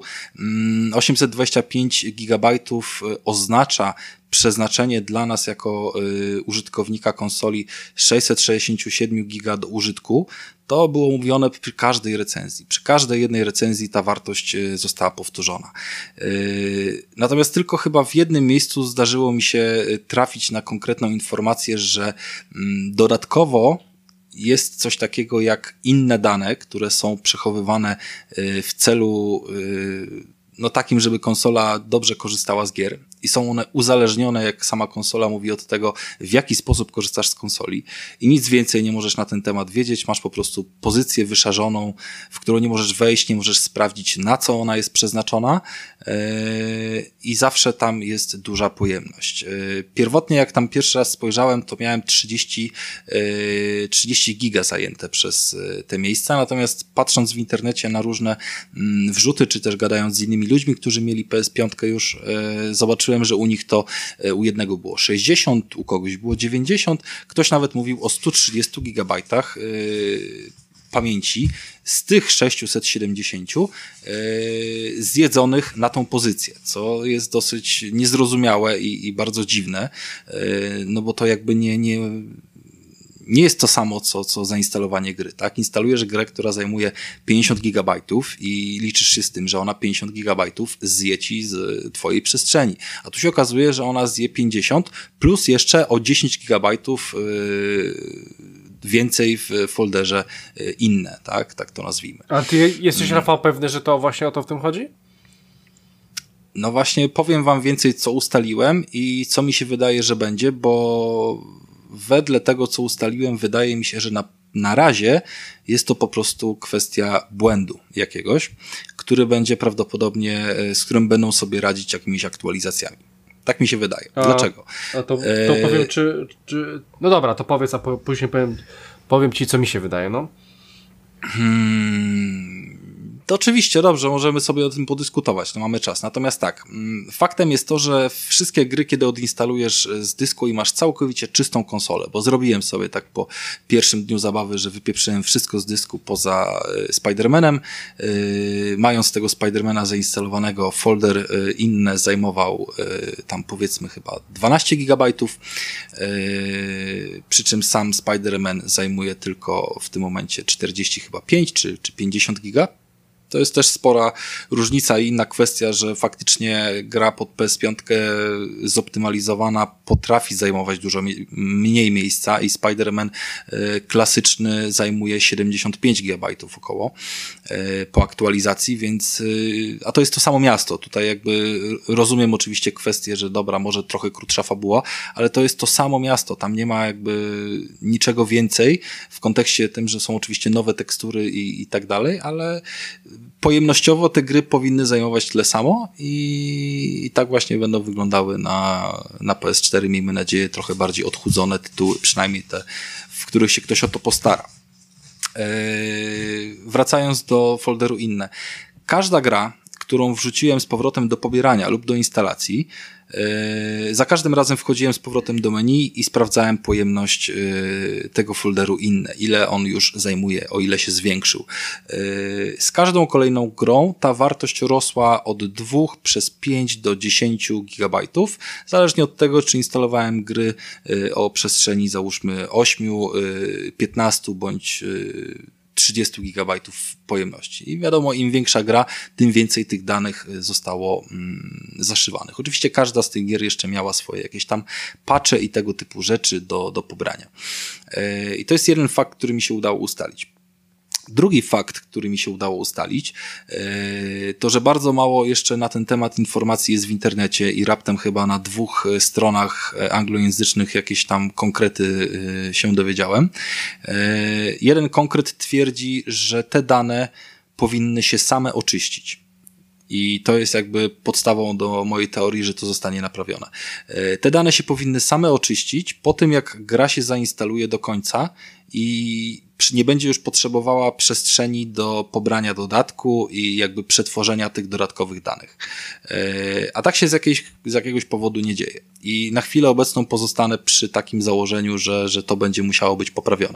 825 GB oznacza przeznaczenie dla nas jako użytkownika konsoli 667 GB do użytku, to było mówione przy każdej recenzji. Przy każdej jednej recenzji ta wartość została powtórzona. Natomiast tylko chyba w jednym miejscu zdarzyło mi się trafić na konkretną informację, że dodatkowo jest coś takiego jak inne dane, które są przechowywane w celu takim, żeby konsola dobrze korzystała z gier i są one uzależnione, jak sama konsola mówi, od tego, w jaki sposób korzystasz z konsoli i nic więcej nie możesz na ten temat wiedzieć, masz po prostu pozycję wyszarzoną, w którą nie możesz wejść, nie możesz sprawdzić, na co ona jest przeznaczona i zawsze tam jest duża pojemność. Pierwotnie jak tam pierwszy raz spojrzałem, to miałem 30 giga zajęte przez te miejsca, natomiast patrząc w internecie na różne wrzuty, czy też gadając z innymi ludźmi, którzy mieli PS5 już, zobaczyłem, że u nich to u jednego było 60, u kogoś było 90, ktoś nawet mówił o 130 gigabajtach pamięci z tych 670 zjedzonych na tą pozycję, co jest dosyć niezrozumiałe i bardzo dziwne, no bo to jakby nie jest to samo, co zainstalowanie gry, tak? Instalujesz grę, która zajmuje 50 gigabajtów i liczysz się z tym, że ona 50 gigabajtów zje ci z twojej przestrzeni. A tu się okazuje, że ona zje 50 plus jeszcze o 10 gigabajtów więcej w folderze inne, tak? Tak to nazwijmy. A ty jesteś, Rafał, pewny, że to właśnie o to w tym chodzi? No właśnie, powiem wam więcej, co ustaliłem i co mi się wydaje, że będzie, bo wedle tego, co ustaliłem, wydaje mi się, że na razie jest to po prostu kwestia błędu jakiegoś, który będzie prawdopodobnie, z którym będą sobie radzić jakimiś aktualizacjami. Tak mi się wydaje. Dlaczego? To powiem, czy... No dobra, to powiedz, a później powiem ci, co mi się wydaje, no. To oczywiście, dobrze, możemy sobie o tym podyskutować, no mamy czas. Natomiast tak, faktem jest to, że wszystkie gry, kiedy odinstalujesz z dysku i masz całkowicie czystą konsolę, bo zrobiłem sobie tak po pierwszym dniu zabawy, że wypieprzyłem wszystko z dysku poza Spider-Manem, mając tego Spider-Mana zainstalowanego, folder inne zajmował tam powiedzmy chyba 12 gigabajtów, przy czym sam Spider-Man zajmuje tylko w tym momencie 45 czy 50 giga. To jest też spora różnica i inna kwestia, że faktycznie gra pod PS5 zoptymalizowana potrafi zajmować dużo mniej miejsca i Spider-Man klasyczny zajmuje 75 GB około po aktualizacji, więc a to jest to samo miasto. Tutaj jakby rozumiem oczywiście kwestię, że dobra, może trochę krótsza fabuła, ale to jest to samo miasto. Tam nie ma jakby niczego więcej w kontekście tym, że są oczywiście nowe tekstury i tak dalej, ale pojemnościowo te gry powinny zajmować tyle samo i tak właśnie będą wyglądały na PS4, miejmy nadzieję, trochę bardziej odchudzone tytuły, przynajmniej te, w których się ktoś o to postara. Wracając do folderu inne. Każda gra, którą wrzuciłem z powrotem do pobierania lub do instalacji, za każdym razem wchodziłem z powrotem do menu i sprawdzałem pojemność tego folderu inne, ile on już zajmuje, o ile się zwiększył. Z każdą kolejną grą ta wartość rosła od 2 przez 5 do 10 gigabajtów, zależnie od tego, czy instalowałem gry o przestrzeni załóżmy 8, 15 bądź 30 gigabajtów pojemności. I wiadomo, im większa gra, tym więcej tych danych zostało zaszywanych. Oczywiście każda z tych gier jeszcze miała swoje jakieś tam patche i tego typu rzeczy do pobrania. I to jest jeden fakt, który mi się udało ustalić. Drugi fakt, który mi się udało ustalić, to, że bardzo mało jeszcze na ten temat informacji jest w internecie i raptem chyba na 2 stronach anglojęzycznych jakieś tam konkrety się dowiedziałem. Jeden konkret twierdzi, że te dane powinny się same oczyścić. I to jest jakby podstawą do mojej teorii, że to zostanie naprawione. Te dane się powinny same oczyścić po tym, jak gra się zainstaluje do końca i nie będzie już potrzebowała przestrzeni do pobrania dodatku i jakby przetworzenia tych dodatkowych danych. A tak się z jakiegoś powodu nie dzieje. I na chwilę obecną pozostanę przy takim założeniu, że to będzie musiało być poprawione.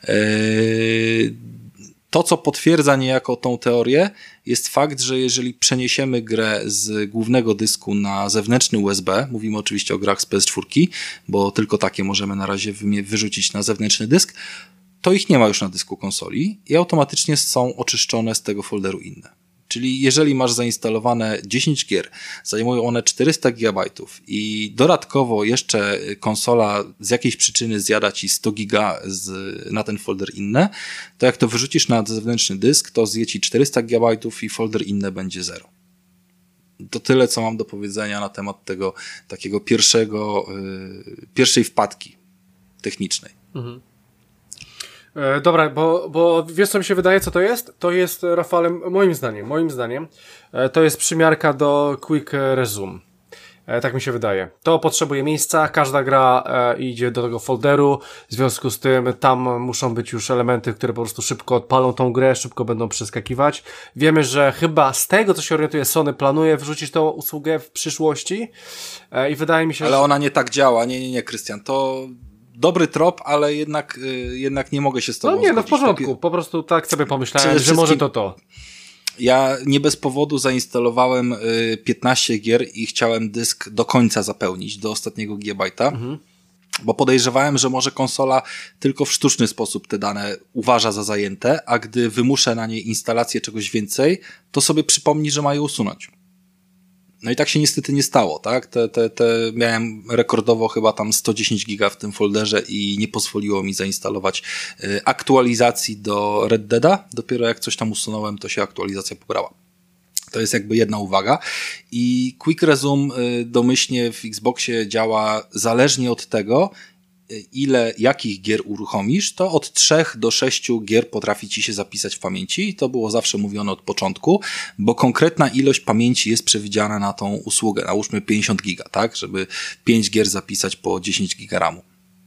To, co potwierdza niejako tą teorię, jest fakt, że jeżeli przeniesiemy grę z głównego dysku na zewnętrzny USB, mówimy oczywiście o grach z PS4, bo tylko takie możemy na razie wyrzucić na zewnętrzny dysk, to ich nie ma już na dysku konsoli i automatycznie są oczyszczone z tego folderu inne. Czyli jeżeli masz zainstalowane 10 gier, zajmują one 400 GB i dodatkowo jeszcze konsola z jakiejś przyczyny zjada ci 100 giga na ten folder inne, to jak to wyrzucisz na zewnętrzny dysk, to zje ci 400 GB i folder inne będzie 0. To tyle, co mam do powiedzenia na temat tego takiego pierwszej wpadki technicznej. Mhm. Dobra, bo wiesz, co mi się wydaje, co to jest? To jest, Rafale, moim zdaniem, to jest przymiarka do Quick Resume. Tak mi się wydaje. To potrzebuje miejsca, każda gra idzie do tego folderu, w związku z tym tam muszą być już elementy, które po prostu szybko odpalą tą grę, szybko będą przeskakiwać. Wiemy, że chyba z tego, co się orientuje, Sony planuje wrzucić tą usługę w przyszłości i wydaje mi się, ale ona nie tak działa. Nie, Krystian, to dobry trop, ale jednak nie mogę się z tobą zgodzić. No w porządku, po prostu tak sobie pomyślałem, że może to. Ja nie bez powodu zainstalowałem 15 gier i chciałem dysk do końca zapełnić, do ostatniego gigabajta. Mhm. Bo podejrzewałem, że może konsola tylko w sztuczny sposób te dane uważa za zajęte, a gdy wymuszę na niej instalację czegoś więcej, to sobie przypomni, że ma je usunąć. No i tak się niestety nie stało, tak? Miałem rekordowo chyba tam 110 giga w tym folderze i nie pozwoliło mi zainstalować aktualizacji do Red Deada. Dopiero jak coś tam usunąłem, to się aktualizacja pobrała. To jest jakby jedna uwaga. I Quick Resume domyślnie w Xboxie działa zależnie od tego, jakich gier uruchomisz, to od 3 do 6 gier potrafi ci się zapisać w pamięci i to było zawsze mówione od początku, bo konkretna ilość pamięci jest przewidziana na tą usługę, nałóżmy 50 giga, tak, żeby 5 gier zapisać po 10 giga RAMu.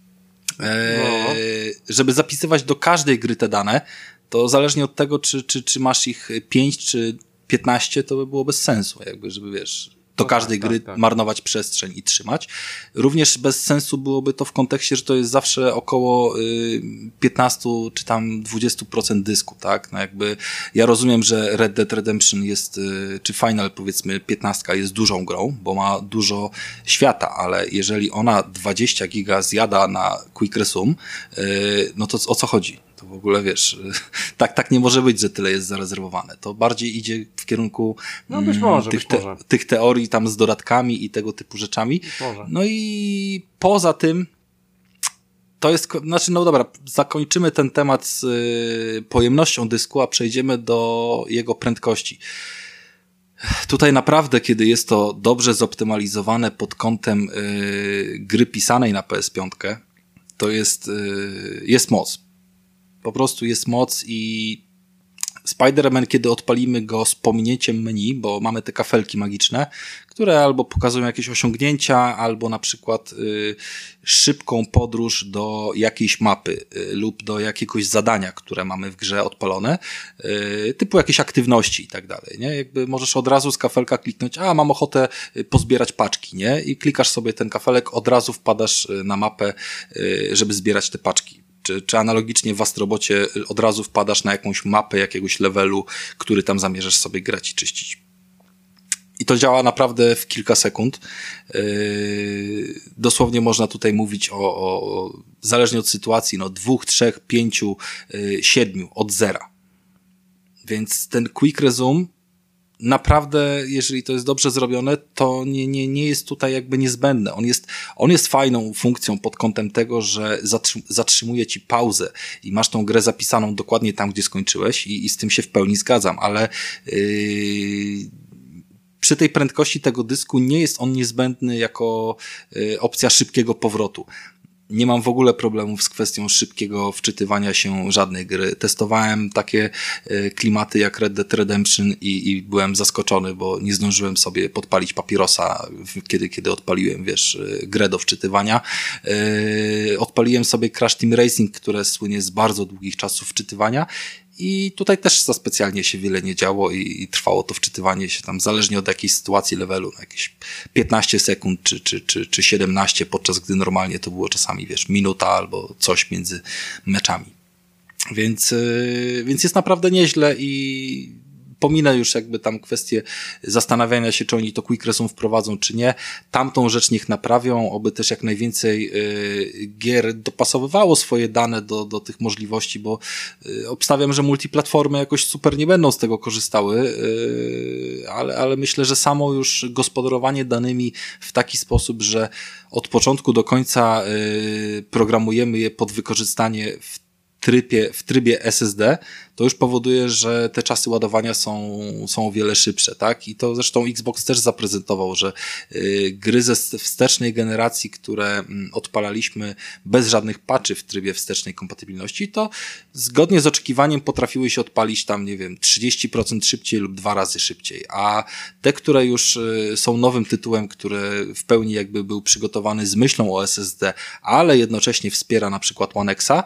Żeby zapisywać do każdej gry te dane, to zależnie od tego, czy masz ich 5 czy 15, to by było bez sensu, jakby, żeby wiesz, do każdej gry marnować przestrzeń i trzymać. Również bez sensu byłoby to w kontekście, że to jest zawsze około 15 czy tam 20% dysku, tak? No jakby ja rozumiem, że Red Dead Redemption jest, czy Final powiedzmy 15 jest dużą grą, bo ma dużo świata, ale jeżeli ona 20 giga zjada na Quick Resume, no to o co chodzi? To w ogóle wiesz, tak nie może być, że tyle jest zarezerwowane. To bardziej idzie w kierunku być może. Tych teorii tam z dodatkami i tego typu rzeczami. No i poza tym to jest, no dobra, zakończymy ten temat z pojemnością dysku, a przejdziemy do jego prędkości. Tutaj naprawdę, kiedy jest to dobrze zoptymalizowane pod kątem gry pisanej na PS5, to jest moc. Po prostu jest moc i Spider-Man, kiedy odpalimy go z pominięciem menu, bo mamy te kafelki magiczne, które albo pokazują jakieś osiągnięcia, albo na przykład szybką podróż do jakiejś mapy lub do jakiegoś zadania, które mamy w grze odpalone, typu jakieś aktywności i tak dalej, nie? Jakby możesz od razu z kafelka kliknąć, mam ochotę pozbierać paczki, nie? I klikasz sobie ten kafelek, od razu wpadasz na mapę, żeby zbierać te paczki. Czy analogicznie w Astrobocie od razu wpadasz na jakąś mapę jakiegoś levelu, który tam zamierzasz sobie grać i czyścić. I to działa naprawdę w kilka sekund. Dosłownie można tutaj mówić o zależnie od sytuacji, 2, 3, 5, 7 od zera. Więc ten Quick Resume naprawdę, jeżeli to jest dobrze zrobione, to nie jest tutaj jakby niezbędne. On jest fajną funkcją pod kątem tego, że zatrzymuje ci pauzę i masz tą grę zapisaną dokładnie tam, gdzie skończyłeś i z tym się w pełni zgadzam, ale przy tej prędkości tego dysku nie jest on niezbędny jako opcja szybkiego powrotu. Nie mam w ogóle problemów z kwestią szybkiego wczytywania się żadnej gry. Testowałem takie klimaty jak Red Dead Redemption i byłem zaskoczony, bo nie zdążyłem sobie podpalić papierosa, kiedy odpaliłem, grę do wczytywania. Odpaliłem sobie Crash Team Racing, które słynie z bardzo długich czasów wczytywania. I tutaj też za specjalnie się wiele nie działo i trwało to wczytywanie się tam zależnie od jakiejś sytuacji levelu, na jakieś 15 sekund czy 17, podczas gdy normalnie to było czasami, minuta albo coś między meczami. Więc jest naprawdę nieźle i pominę już jakby tam kwestię zastanawiania się, czy oni to Quick Resume wprowadzą, czy nie. Tamtą rzecz niech naprawią, oby też jak najwięcej gier dopasowywało swoje dane do tych możliwości, bo obstawiam, że multiplatformy jakoś super nie będą z tego korzystały, ale myślę, że samo już gospodarowanie danymi w taki sposób, że od początku do końca programujemy je pod wykorzystanie w trybie SSD, to już powoduje, że te czasy ładowania są o wiele szybsze, tak? I to zresztą Xbox też zaprezentował, że gry ze wstecznej generacji, które odpalaliśmy bez żadnych patchy w trybie wstecznej kompatybilności, to zgodnie z oczekiwaniem potrafiły się odpalić tam, 30% szybciej lub 2 razy szybciej, a te, które już są nowym tytułem, który w pełni jakby był przygotowany z myślą o SSD, ale jednocześnie wspiera na przykład One X'a,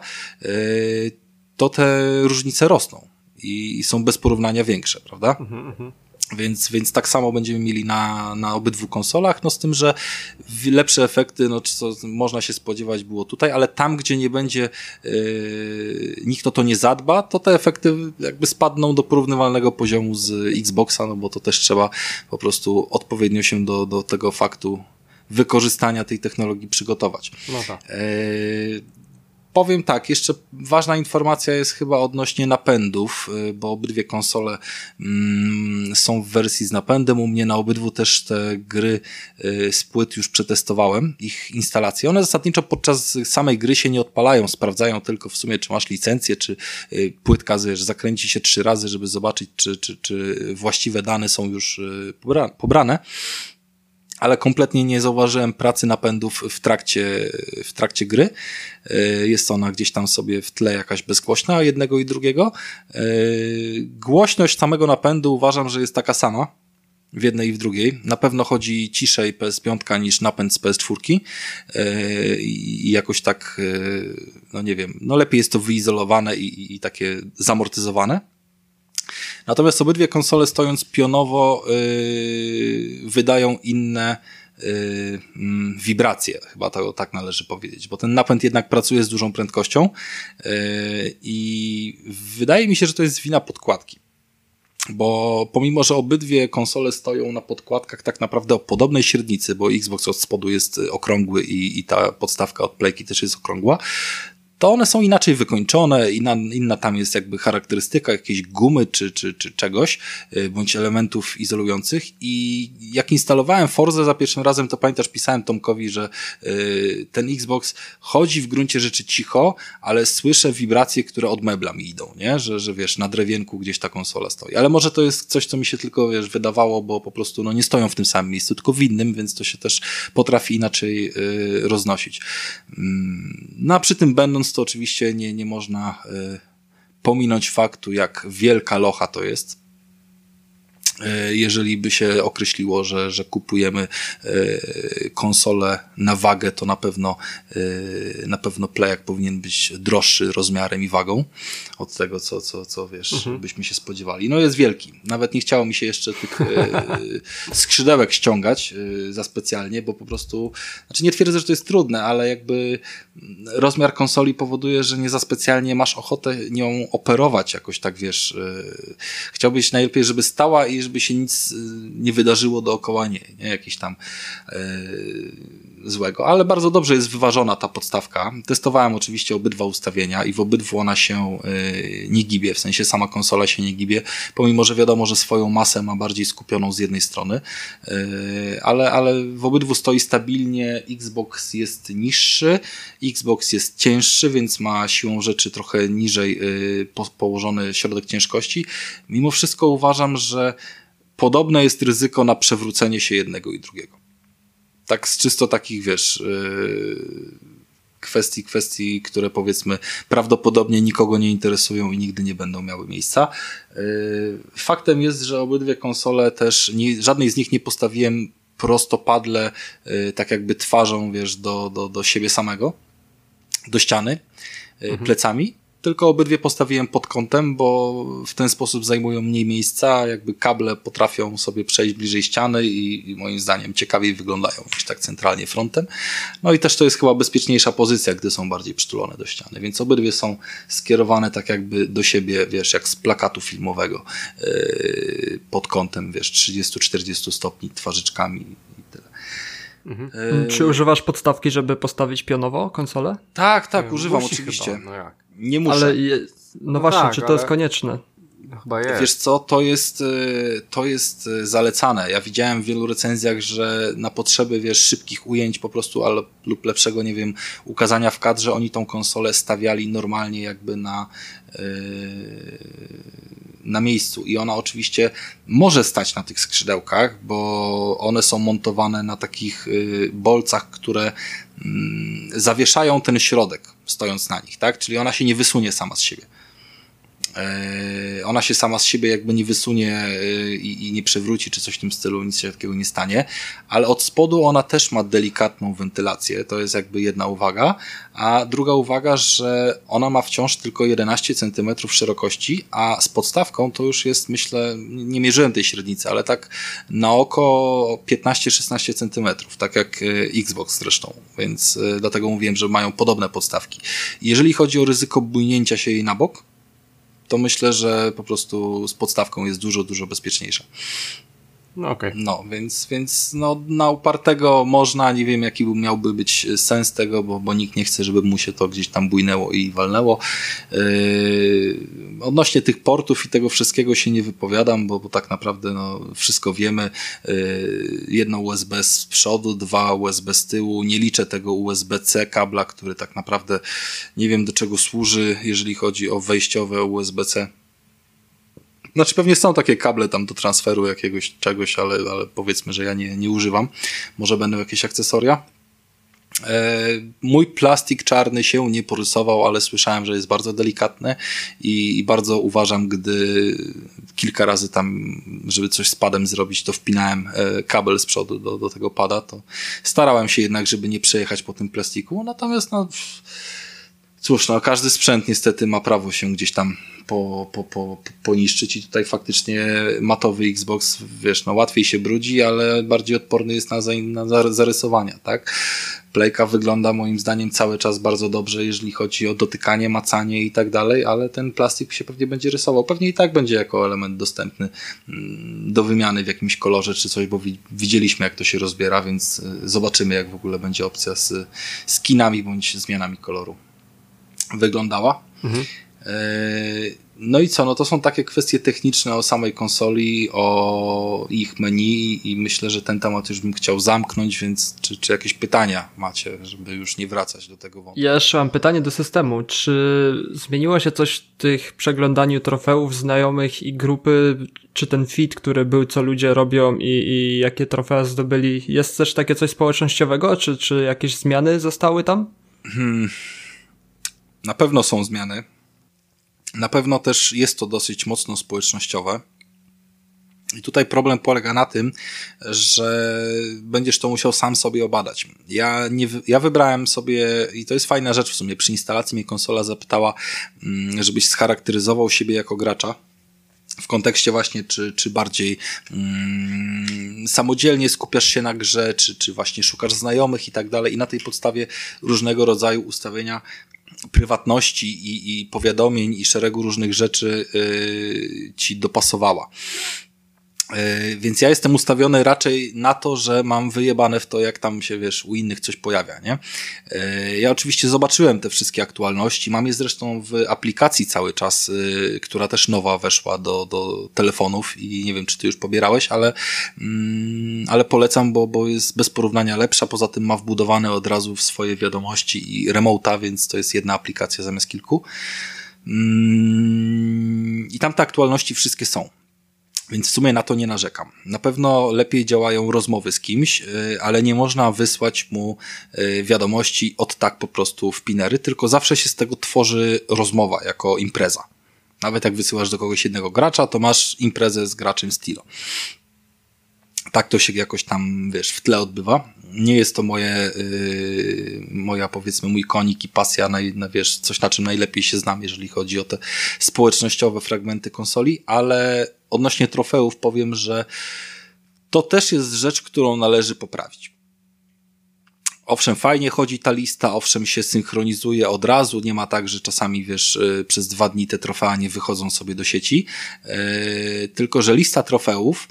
to te różnice rosną i są bez porównania większe, prawda? Więc tak samo będziemy mieli na obydwu konsolach, z tym, że lepsze efekty, co można się spodziewać było tutaj, ale tam, gdzie nie będzie nikt o to nie zadba, to te efekty jakby spadną do porównywalnego poziomu z Xboxa, bo to też trzeba po prostu odpowiednio się do tego faktu wykorzystania tej technologii przygotować. No tak. Powiem tak, jeszcze ważna informacja jest chyba odnośnie napędów, bo obydwie konsole są w wersji z napędem. U mnie na obydwu też te gry z płyt już przetestowałem, ich instalację. One zasadniczo podczas samej gry się nie odpalają, sprawdzają tylko w sumie, czy masz licencję, czy płytka zakręci się 3 razy, żeby zobaczyć, czy właściwe dane są już pobrane. Ale kompletnie nie zauważyłem pracy napędów w trakcie gry. Jest ona gdzieś tam sobie w tle jakaś bezgłośna jednego i drugiego. Głośność samego napędu uważam, że jest taka sama w jednej i w drugiej. Na pewno chodzi ciszej PS5 niż napęd z PS4 i jakoś tak, no nie wiem, no lepiej jest to wyizolowane i takie zamortyzowane. Natomiast obydwie konsole, stojąc pionowo, wydają inne wibracje, chyba to tak należy powiedzieć, bo ten napęd jednak pracuje z dużą prędkością i wydaje mi się, że to jest wina podkładki. Bo pomimo, że obydwie konsole stoją na podkładkach tak naprawdę o podobnej średnicy, bo Xbox od spodu jest okrągły i ta podstawka od Playki też jest okrągła, to one są inaczej wykończone, inna tam jest jakby charakterystyka jakiejś gumy czy czegoś, bądź elementów izolujących i jak instalowałem Forzę za pierwszym razem, to pamiętasz, pisałem Tomkowi, że ten Xbox chodzi w gruncie rzeczy cicho, ale słyszę wibracje, które od mebla mi idą, nie? Że wiesz, na drewienku gdzieś ta konsola stoi. Ale może to jest coś, co mi się tylko, wiesz, wydawało, bo po prostu no nie stoją w tym samym miejscu, tylko w innym, więc to się też potrafi inaczej roznosić. No a przy tym będąc, to oczywiście nie można pominąć faktu, jak wielka locha to jest. Jeżeli by się określiło, że kupujemy konsolę na wagę, to na pewno Playek powinien być droższy rozmiarem i wagą od tego, co wiesz, byśmy się spodziewali. No jest wielki. Nawet nie chciało mi się jeszcze tych skrzydełek ściągać za specjalnie, bo po prostu, znaczy nie twierdzę, że to jest trudne, ale jakby rozmiar konsoli powoduje, że nie za specjalnie masz ochotę nią operować jakoś tak, wiesz, chciałbyś najlepiej, żeby stała i żeby się nic nie wydarzyło dookoła niej, nie? Jakiś tam złego, ale bardzo dobrze jest wyważona ta podstawka. Testowałem oczywiście obydwa ustawienia i w obydwu ona się nie gibie, w sensie sama konsola się nie gibie, pomimo, że wiadomo, że swoją masę ma bardziej skupioną z jednej strony, ale w obydwu stoi stabilnie. Xbox jest niższy, Xbox jest cięższy, więc ma siłą rzeczy trochę niżej położony środek ciężkości. Mimo wszystko uważam, że podobne jest ryzyko na przewrócenie się jednego i drugiego. Tak z czysto takich, wiesz, kwestii, które powiedzmy prawdopodobnie nikogo nie interesują i nigdy nie będą miały miejsca. Faktem jest, że obydwie konsole też, żadnej z nich nie postawiłem prostopadle, tak jakby twarzą, wiesz, do siebie samego, do ściany, plecami. Tylko obydwie postawiłem pod kątem, bo w ten sposób zajmują mniej miejsca, jakby kable potrafią sobie przejść bliżej ściany i moim zdaniem ciekawiej wyglądają niż tak centralnie frontem. No i też to jest chyba bezpieczniejsza pozycja, gdy są bardziej przytulone do ściany, więc obydwie są skierowane tak jakby do siebie, wiesz, jak z plakatu filmowego, pod kątem, wiesz, 30-40 stopni twarzyczkami i tyle. Czy używasz podstawki, żeby postawić pionowo konsolę? Tak, używam oczywiście. Chyba, no jak? Nie muszę. Ale no właśnie, tak, czy to jest konieczne? No chyba jest. Wiesz co, to jest zalecane. Ja widziałem w wielu recenzjach, że na potrzeby, wiesz, szybkich ujęć po prostu, lub lepszego, nie wiem, ukazania w kadrze, oni tą konsolę stawiali normalnie jakby na miejscu i ona oczywiście może stać na tych skrzydełkach, bo one są montowane na takich bolcach, które zawieszają ten środek, stojąc na nich, tak? Czyli ona się nie wysunie sama z siebie. Ona się sama z siebie jakby nie wysunie i nie przewróci, czy coś w tym stylu, nic się takiego nie stanie, ale od spodu ona też ma delikatną wentylację, to jest jakby jedna uwaga, a druga uwaga, że ona ma wciąż tylko 11 cm szerokości, a z podstawką to już jest, myślę, nie mierzyłem tej średnicy, ale tak na oko 15-16 cm, tak jak Xbox zresztą, więc dlatego mówiłem, że mają podobne podstawki. Jeżeli chodzi o ryzyko bujnięcia się jej na bok, to myślę, że po prostu z podstawką jest dużo, dużo bezpieczniejsza. No okej. No, więc no, na upartego można, nie wiem jaki miałby być sens tego, bo nikt nie chce, żeby mu się to gdzieś tam bujnęło i walnęło. Odnośnie tych portów i tego wszystkiego się nie wypowiadam, bo tak naprawdę no, wszystko wiemy. Jedno USB z przodu, 2 USB z tyłu. Nie liczę tego USB-C kabla, który tak naprawdę nie wiem do czego służy, jeżeli chodzi o wejściowe USB-C. Znaczy pewnie są takie kable tam do transferu jakiegoś czegoś, ale powiedzmy, że ja nie używam. Może będą jakieś akcesoria. Mój plastik czarny się nie porysował, ale słyszałem, że jest bardzo delikatny i bardzo uważam, gdy kilka razy tam, żeby coś z padem zrobić, to wpinałem kabel z przodu do tego pada, to starałem się jednak, żeby nie przejechać po tym plastiku. Natomiast no cóż, no każdy sprzęt niestety ma prawo się gdzieś tam poniszczyć i tutaj faktycznie matowy Xbox, wiesz, no łatwiej się brudzi, ale bardziej odporny jest na zarysowania, tak? Playka wygląda moim zdaniem cały czas bardzo dobrze, jeżeli chodzi o dotykanie, macanie i tak dalej, ale ten plastik się pewnie będzie rysował. Pewnie i tak będzie jako element dostępny do wymiany w jakimś kolorze czy coś, bo widzieliśmy jak to się rozbiera, więc zobaczymy jak w ogóle będzie opcja z skinami bądź zmianami koloru wyglądała. No i co? No to są takie kwestie techniczne o samej konsoli, o ich menu i myślę, że ten temat już bym chciał zamknąć, więc czy jakieś pytania macie, żeby już nie wracać do tego wątku? Ja jeszcze mam pytanie do systemu. Czy zmieniło się coś w tych przeglądaniu trofeów znajomych i grupy? Czy ten feed, który był, co ludzie robią i jakie trofea zdobyli? Jest też takie coś społecznościowego? Czy jakieś zmiany zostały tam? Na pewno są zmiany. Na pewno też jest to dosyć mocno społecznościowe. I tutaj problem polega na tym, że będziesz to musiał sam sobie obadać. Ja wybrałem sobie, i to jest fajna rzecz w sumie, przy instalacji mnie konsola zapytała, żebyś scharakteryzował siebie jako gracza. W kontekście właśnie, czy bardziej samodzielnie skupiasz się na grze, czy właśnie szukasz znajomych i tak dalej. I na tej podstawie różnego rodzaju ustawienia prywatności i powiadomień i szeregu różnych rzeczy ci dopasowała. Więc ja jestem ustawiony raczej na to, że mam wyjebane w to, jak tam się, wiesz, u innych coś pojawia, nie? Ja oczywiście zobaczyłem te wszystkie aktualności, mam je zresztą w aplikacji cały czas, która też nowa weszła do telefonów i nie wiem, czy ty już pobierałeś, ale polecam, bo jest bez porównania lepsza, poza tym ma wbudowane od razu w swoje wiadomości i remote'a, więc to jest jedna aplikacja zamiast kilku. I tam te aktualności wszystkie są. Więc w sumie na to nie narzekam. Na pewno lepiej działają rozmowy z kimś, ale nie można wysłać mu wiadomości od tak po prostu w pinery, tylko zawsze się z tego tworzy rozmowa jako impreza. Nawet jak wysyłasz do kogoś jednego gracza, to masz imprezę z graczem Stilo. Tak to się jakoś tam, wiesz, w tle odbywa. Nie jest to moja powiedzmy mój konik i pasja, wiesz, coś na czym najlepiej się znam, jeżeli chodzi o te społecznościowe fragmenty konsoli, ale odnośnie trofeów powiem, że to też jest rzecz, którą należy poprawić. Owszem, fajnie chodzi ta lista, owszem się synchronizuje od razu, nie ma tak, że czasami, wiesz, przez 2 dni te trofea nie wychodzą sobie do sieci, tylko że lista trofeów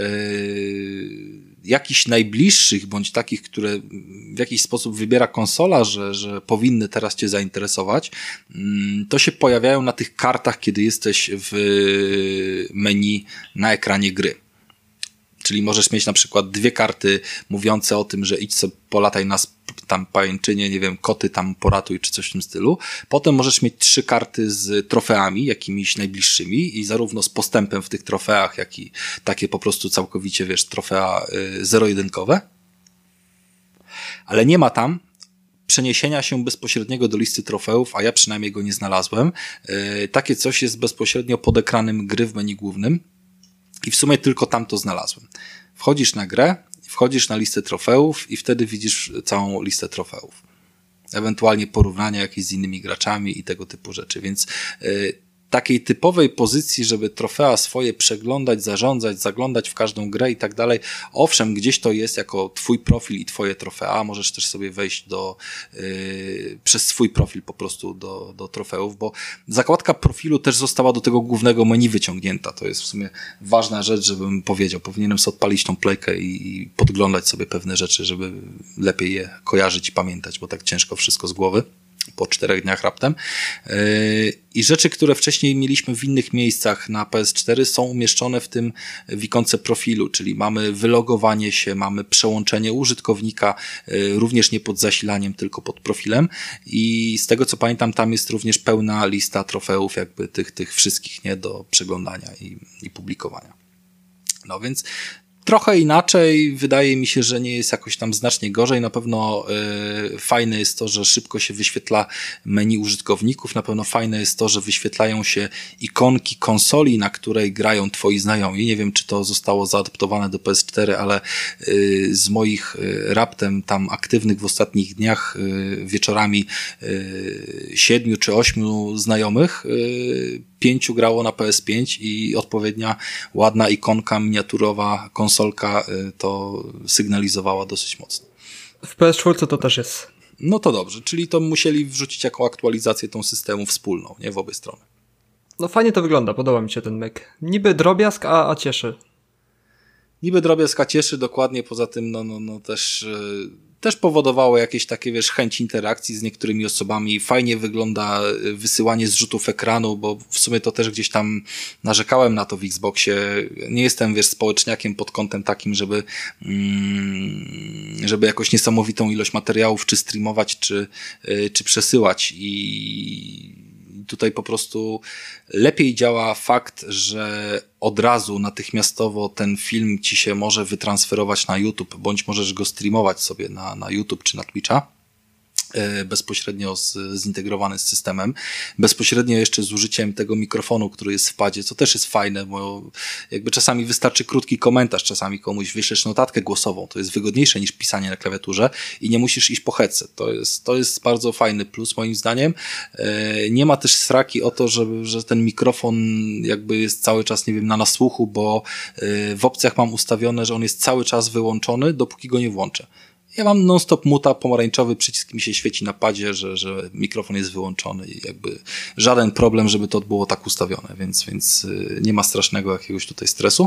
jakichś najbliższych, bądź takich, które w jakiś sposób wybiera konsola, że powinny teraz cię zainteresować, to się pojawiają na tych kartach, kiedy jesteś w menu na ekranie gry. Czyli możesz mieć na przykład 2 karty mówiące o tym, że idź sobie polataj na tam pajęczynie, nie wiem, koty tam poratuj, czy coś w tym stylu. Potem możesz mieć 3 karty z trofeami, jakimiś najbliższymi i zarówno z postępem w tych trofeach, jak i takie po prostu całkowicie, wiesz, trofea zero-jedynkowe. Ale nie ma tam przeniesienia się bezpośredniego do listy trofeów, a ja przynajmniej go nie znalazłem. Takie coś jest bezpośrednio pod ekranem gry w menu głównym. I w sumie tylko tam to znalazłem. Wchodzisz na grę, wchodzisz na listę trofeów i wtedy widzisz całą listę trofeów. Ewentualnie porównania jakieś z innymi graczami i tego typu rzeczy. Więc takiej typowej pozycji, żeby trofea swoje przeglądać, zarządzać, zaglądać w każdą grę i tak dalej. Owszem, gdzieś to jest jako twój profil i twoje trofea. Możesz też sobie wejść przez swój profil po prostu do trofeów, bo zakładka profilu też została do tego głównego menu wyciągnięta. To jest w sumie ważna rzecz, żebym powiedział. Powinienem sobie odpalić tą playkę i podglądać sobie pewne rzeczy, żeby lepiej je kojarzyć i pamiętać, bo tak ciężko wszystko z głowy po 4 dniach raptem. I rzeczy, które wcześniej mieliśmy w innych miejscach na PS4 są umieszczone w ikonce profilu, czyli mamy wylogowanie się, mamy przełączenie użytkownika, również nie pod zasilaniem, tylko pod profilem i z tego co pamiętam tam jest również pełna lista trofeów jakby tych wszystkich, nie, do przeglądania i publikowania. No więc trochę inaczej, wydaje mi się, że nie jest jakoś tam znacznie gorzej. Na pewno fajne jest to, że szybko się wyświetla menu użytkowników. Na pewno fajne jest to, że wyświetlają się ikonki konsoli, na której grają twoi znajomi. Nie wiem, czy to zostało zaadaptowane do PS4, ale z moich raptem tam aktywnych w ostatnich dniach wieczorami 7 czy 8 znajomych 5 grało na PS5 i odpowiednia ładna ikonka miniaturowa konsolka to sygnalizowała dosyć mocno. W PS4 to też jest. No to dobrze, czyli to musieli wrzucić jako aktualizację tą systemu wspólną, nie w obie strony. No fajnie to wygląda, podoba mi się ten myk. Niby drobiazg, a cieszy. Niby drobiazg cieszy, dokładnie, poza tym też powodowało jakieś takie, wiesz, chęć interakcji z niektórymi osobami. Fajnie wygląda wysyłanie zrzutów ekranu, bo w sumie to też gdzieś tam narzekałem na to w Xboxie. Nie jestem, wiesz, społeczniakiem pod kątem takim, żeby jakoś niesamowitą ilość materiałów czy streamować, czy przesyłać i tutaj po prostu lepiej działa fakt, że od razu natychmiastowo ten film ci się może wytransferować na YouTube, bądź możesz go streamować sobie na YouTube czy na Twitcha. Bezpośrednio zintegrowany z systemem, bezpośrednio jeszcze z użyciem tego mikrofonu, który jest w padzie, co też jest fajne, bo jakby czasami wystarczy krótki komentarz, czasami komuś wyślesz notatkę głosową, to jest wygodniejsze niż pisanie na klawiaturze i nie musisz iść po headset. To jest bardzo fajny plus moim zdaniem. Nie ma też sraki o to, że ten mikrofon jakby jest cały czas, nie wiem, na nasłuchu, bo w opcjach mam ustawione, że on jest cały czas wyłączony, dopóki go nie włączę. Ja mam non-stop muta, pomarańczowy przycisk mi się świeci na padzie, że mikrofon jest wyłączony i jakby żaden problem, żeby to było tak ustawione, więc nie ma strasznego jakiegoś tutaj stresu.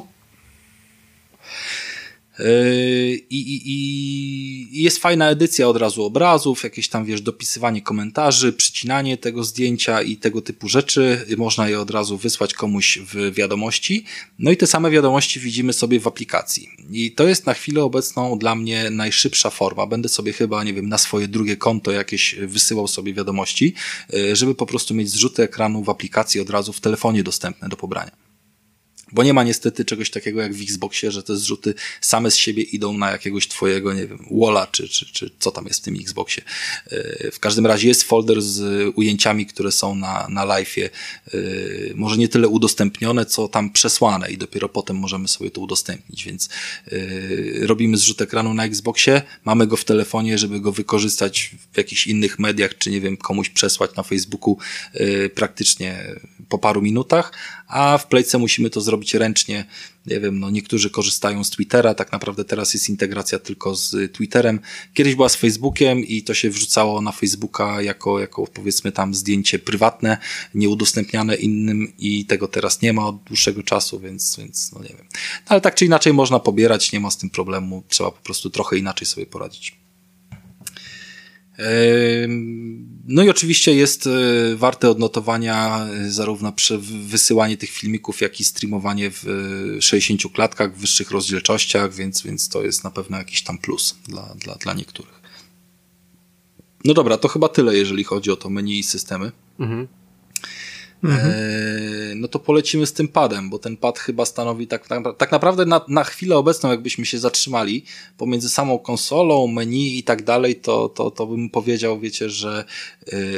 I jest fajna edycja od razu obrazów, jakieś tam, wiesz, dopisywanie komentarzy, przycinanie tego zdjęcia i tego typu rzeczy. Można je od razu wysłać komuś w wiadomości. No i te same wiadomości widzimy sobie w aplikacji. I to jest na chwilę obecną dla mnie najszybsza forma. Będę sobie chyba, nie wiem, na swoje drugie konto jakieś wysyłał sobie wiadomości, żeby po prostu mieć zrzuty ekranu w aplikacji od razu w telefonie dostępne do pobrania. Bo nie ma niestety czegoś takiego jak w Xboxie, że te zrzuty same z siebie idą na jakiegoś twojego, nie wiem, walla, czy co tam jest w tym Xboxie. W każdym razie jest folder z ujęciami, które są na live'ie. Może nie tyle udostępnione, co tam przesłane i dopiero potem możemy sobie to udostępnić, więc robimy zrzut ekranu na Xboxie, mamy go w telefonie, żeby go wykorzystać w jakichś innych mediach, czy nie wiem, komuś przesłać na Facebooku praktycznie po paru minutach, a w Playce musimy to zrobić ręcznie. Nie wiem, no niektórzy korzystają z Twittera, tak naprawdę teraz jest integracja tylko z Twitterem. Kiedyś była z Facebookiem i to się wrzucało na Facebooka jako powiedzmy tam zdjęcie prywatne, nieudostępniane innym i tego teraz nie ma od dłuższego czasu, więc no nie wiem. Ale tak czy inaczej można pobierać, nie ma z tym problemu, trzeba po prostu trochę inaczej sobie poradzić. No i oczywiście jest warte odnotowania zarówno wysyłanie tych filmików, jak i streamowanie w 60 klatkach, w wyższych rozdzielczościach, więc to jest na pewno jakiś tam plus dla niektórych. No dobra, to chyba tyle, jeżeli chodzi o to menu i systemy. Mhm. No to polecimy z tym padem, bo ten pad chyba stanowi tak naprawdę na chwilę obecną, jakbyśmy się zatrzymali pomiędzy samą konsolą, menu i tak dalej, to bym powiedział, wiecie, że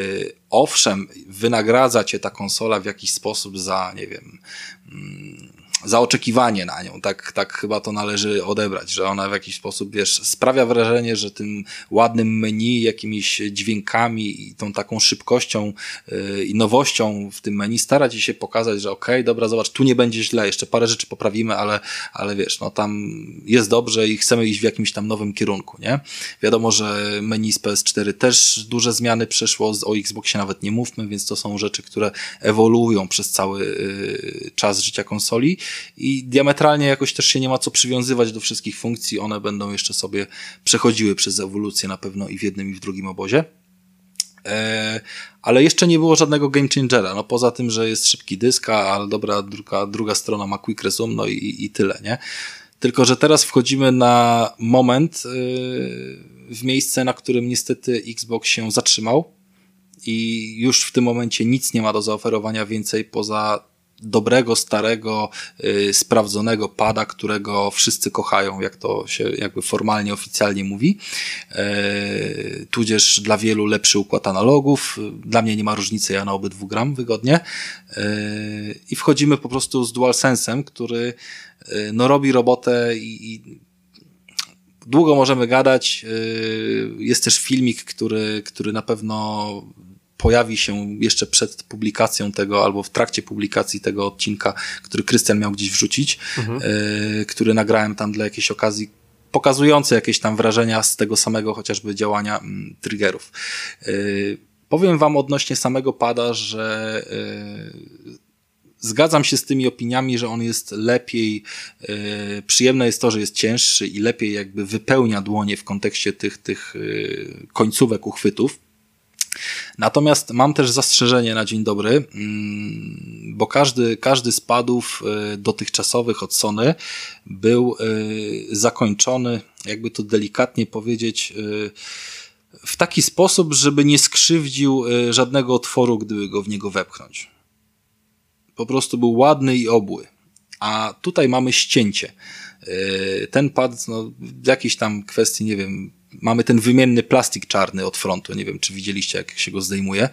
owszem, wynagradza cię ta konsola w jakiś sposób za, nie wiem, zaoczekiwanie na nią, tak chyba to należy odebrać, że ona w jakiś sposób, sprawia wrażenie, że tym ładnym menu, jakimiś dźwiękami i tą taką szybkością i nowością w tym menu stara ci się pokazać, że okej, dobra, zobacz, tu nie będzie źle, jeszcze parę rzeczy poprawimy, ale tam jest dobrze i chcemy iść w jakimś tam nowym kierunku, nie? Wiadomo, że menu z PS4 też duże zmiany przeszło, o Xboxie nawet nie mówmy, więc to są rzeczy, które ewoluują przez cały czas życia konsoli i diametralnie jakoś też się nie ma co przywiązywać do wszystkich funkcji, one będą jeszcze sobie przechodziły przez ewolucję na pewno i w jednym i w drugim obozie. Ale jeszcze nie było żadnego game changera, no poza tym, że jest szybki dysk, ale dobra, druga strona ma quick resume, no i tyle, nie? Tylko że teraz wchodzimy na moment, w miejsce, na którym niestety Xbox się zatrzymał i już w tym momencie nic nie ma do zaoferowania więcej poza dobrego, starego, sprawdzonego pada, którego wszyscy kochają, jak to się jakby formalnie, oficjalnie mówi. Tudzież dla wielu lepszy układ analogów. Dla mnie nie ma różnicy, ja na obydwu gram wygodnie. I wchodzimy po prostu z DualSense'em, który no robi robotę i długo możemy gadać. Jest też filmik, który na pewno pojawi się jeszcze przed publikacją tego, albo w trakcie publikacji tego odcinka, który Krystian miał gdzieś wrzucić, który nagrałem tam dla jakiejś okazji, pokazujący jakieś tam wrażenia z tego samego chociażby działania triggerów. Powiem wam odnośnie samego pada, że zgadzam się z tymi opiniami, że on jest lepiej, przyjemne jest to, że jest cięższy i lepiej jakby wypełnia dłonie w kontekście tych końcówek uchwytów. Natomiast mam też zastrzeżenie na dzień dobry, bo każdy z padów dotychczasowych od Sony był zakończony, jakby to delikatnie powiedzieć, w taki sposób, żeby nie skrzywdził żadnego otworu, gdyby go w niego wepchnąć. Po prostu był ładny i obły. A tutaj mamy ścięcie. Ten pad, no, w jakiejś tam kwestii, nie wiem, mamy ten wymienny plastik czarny od frontu. Nie wiem, czy widzieliście, jak się go zdejmuje.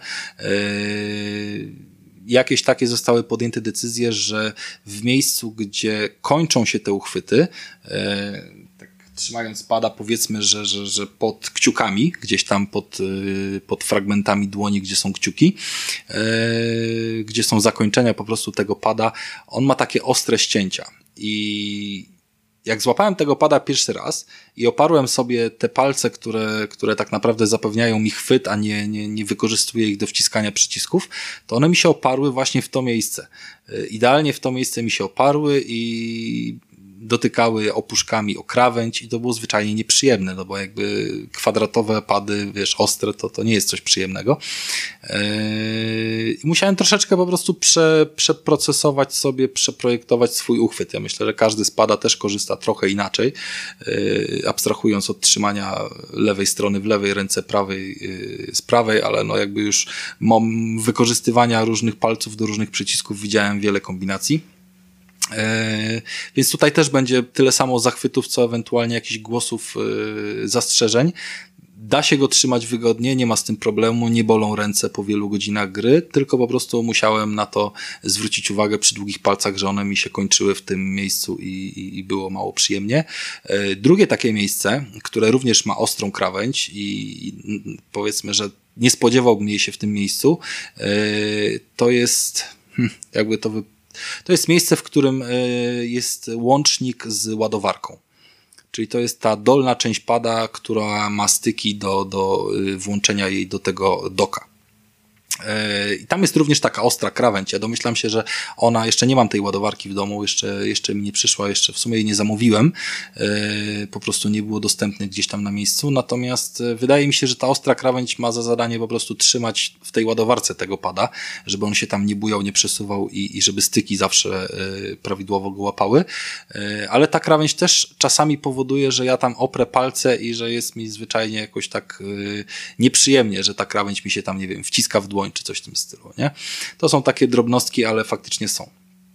Jakieś takie zostały podjęte decyzje, że w miejscu, gdzie kończą się te uchwyty, tak trzymając pada, powiedzmy, że pod kciukami, gdzieś tam pod fragmentami dłoni, gdzie są kciuki, gdzie są zakończenia po prostu tego pada, on ma takie ostre ścięcia. I jak złapałem tego pada pierwszy raz i oparłem sobie te palce, które tak naprawdę zapewniają mi chwyt, a nie wykorzystuję ich do wciskania przycisków, to one mi się oparły właśnie w to miejsce. Idealnie w to miejsce mi się oparły i dotykały opuszkami o krawędź i to było zwyczajnie nieprzyjemne, no bo jakby kwadratowe pady, wiesz, ostre, to nie jest coś przyjemnego. I musiałem troszeczkę po prostu przeprocesować sobie, przeprojektować swój uchwyt. Ja myślę, że każdy z pada też korzysta trochę inaczej, abstrahując od trzymania lewej strony w lewej ręce, prawej z prawej, ale no jakby już wykorzystywania różnych palców do różnych przycisków widziałem wiele kombinacji. Więc tutaj też będzie tyle samo zachwytów, co ewentualnie jakichś głosów zastrzeżeń. Da się go trzymać wygodnie, nie ma z tym problemu, nie bolą ręce po wielu godzinach gry, tylko po prostu musiałem na to zwrócić uwagę przy długich palcach, że one mi się kończyły w tym miejscu i było mało przyjemnie. Drugie takie miejsce, które również ma ostrą krawędź i powiedzmy, że nie spodziewałbym jej się w tym miejscu, to jest to jest miejsce, w którym jest łącznik z ładowarką. Czyli to jest ta dolna część pada, która ma styki do włączenia jej do tego doka. I tam jest również taka ostra krawędź. Ja domyślam się, że ona, jeszcze nie mam tej ładowarki w domu, jeszcze mi nie przyszła, jeszcze w sumie jej nie zamówiłem, po prostu nie było dostępnych gdzieś tam na miejscu, natomiast wydaje mi się, że ta ostra krawędź ma za zadanie po prostu trzymać w tej ładowarce tego pada, żeby on się tam nie bujał, nie przesuwał i żeby styki zawsze prawidłowo go łapały, ale ta krawędź też czasami powoduje, że ja tam oprę palce i że jest mi zwyczajnie jakoś tak nieprzyjemnie, że ta krawędź mi się tam, nie wiem, wciska w dłoń czy coś w tym stylu, nie? To są takie drobnostki, ale faktycznie są.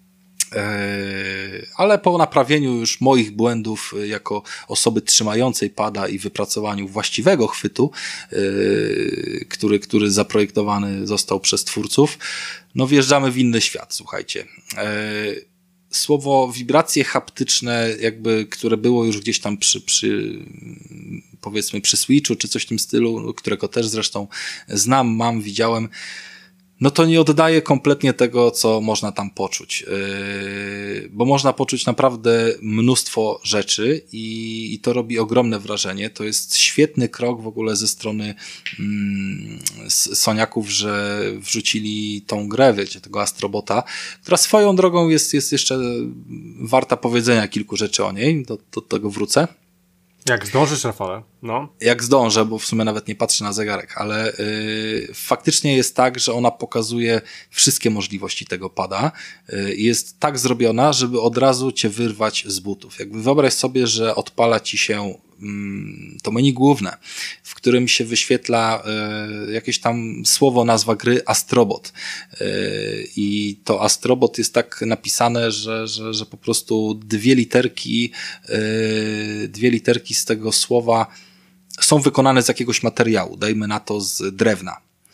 Ale po naprawieniu już moich błędów jako osoby trzymającej pada i wypracowaniu właściwego chwytu, który zaprojektowany został przez twórców, no wjeżdżamy w inny świat, słuchajcie. słowo wibracje haptyczne, jakby, które było już gdzieś tam powiedzmy przy Switchu, czy coś w tym stylu, którego też zresztą znam, widziałem, no to nie oddaje kompletnie tego, co można tam poczuć. Bo można poczuć naprawdę mnóstwo rzeczy i to robi ogromne wrażenie. To jest świetny krok w ogóle ze strony Soniaków, że wrzucili tą grę, wiecie, tego Astrobota, która swoją drogą jest jeszcze warta powiedzenia kilku rzeczy o niej. Do tego wrócę. Jak zdążysz, Rafale? No. Jak zdążę, bo w sumie nawet nie patrzę na zegarek, ale faktycznie jest tak, że ona pokazuje wszystkie możliwości tego pada. Jest tak zrobiona, żeby od razu cię wyrwać z butów. Jakby wyobraź sobie, że odpala ci się to menu główne, w którym się wyświetla jakieś tam słowo, nazwa gry Astrobot. I to Astrobot jest tak napisane, że po prostu dwie literki z tego słowa są wykonane z jakiegoś materiału, dajmy na to z drewna.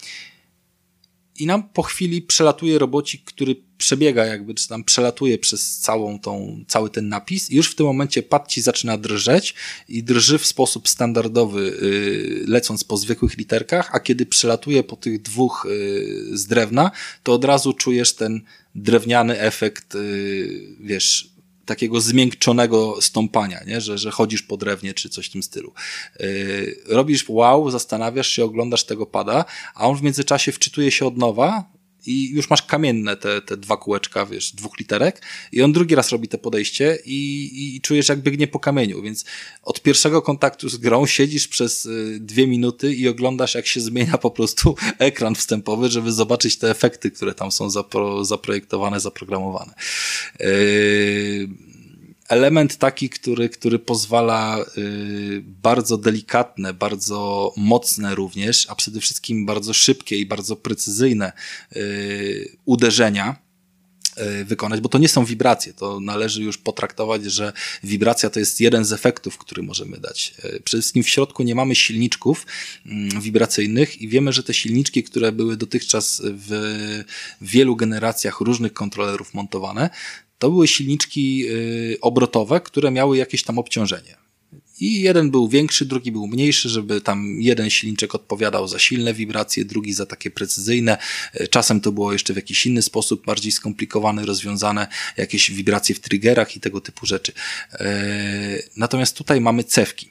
I nam po chwili przelatuje robocik, który przebiega jakby, czy tam przelatuje przez cały ten napis i już w tym momencie pad ci zaczyna drżeć i drży w sposób standardowy, lecąc po zwykłych literkach, a kiedy przelatuje po tych dwóch z drewna, to od razu czujesz ten drewniany efekt, wiesz, takiego zmiękczonego stąpania, nie? Że chodzisz po drewnie, czy coś w tym stylu. Robisz wow, zastanawiasz się, oglądasz tego pada, a on w międzyczasie wczytuje się od nowa i już masz kamienne te dwa kółeczka, wiesz, dwóch literek i on drugi raz robi te podejście i czujesz jak biegnie po kamieniu, więc od pierwszego kontaktu z grą siedzisz przez 2 minuty i oglądasz jak się zmienia po prostu ekran wstępowy, żeby zobaczyć te efekty, które tam są zaprojektowane, zaprogramowane. Element taki, który pozwala bardzo delikatne, bardzo mocne również, a przede wszystkim bardzo szybkie i bardzo precyzyjne uderzenia wykonać, bo to nie są wibracje, to należy już potraktować, że wibracja to jest jeden z efektów, który możemy dać. Przede wszystkim w środku nie mamy silniczków wibracyjnych i wiemy, że te silniczki, które były dotychczas w wielu generacjach różnych kontrolerów montowane, to były silniczki obrotowe, które miały jakieś tam obciążenie. I jeden był większy, drugi był mniejszy, żeby tam jeden silniczek odpowiadał za silne wibracje, drugi za takie precyzyjne. Czasem to było jeszcze w jakiś inny sposób, bardziej skomplikowane, rozwiązane, jakieś wibracje w triggerach i tego typu rzeczy. Natomiast tutaj mamy cewki.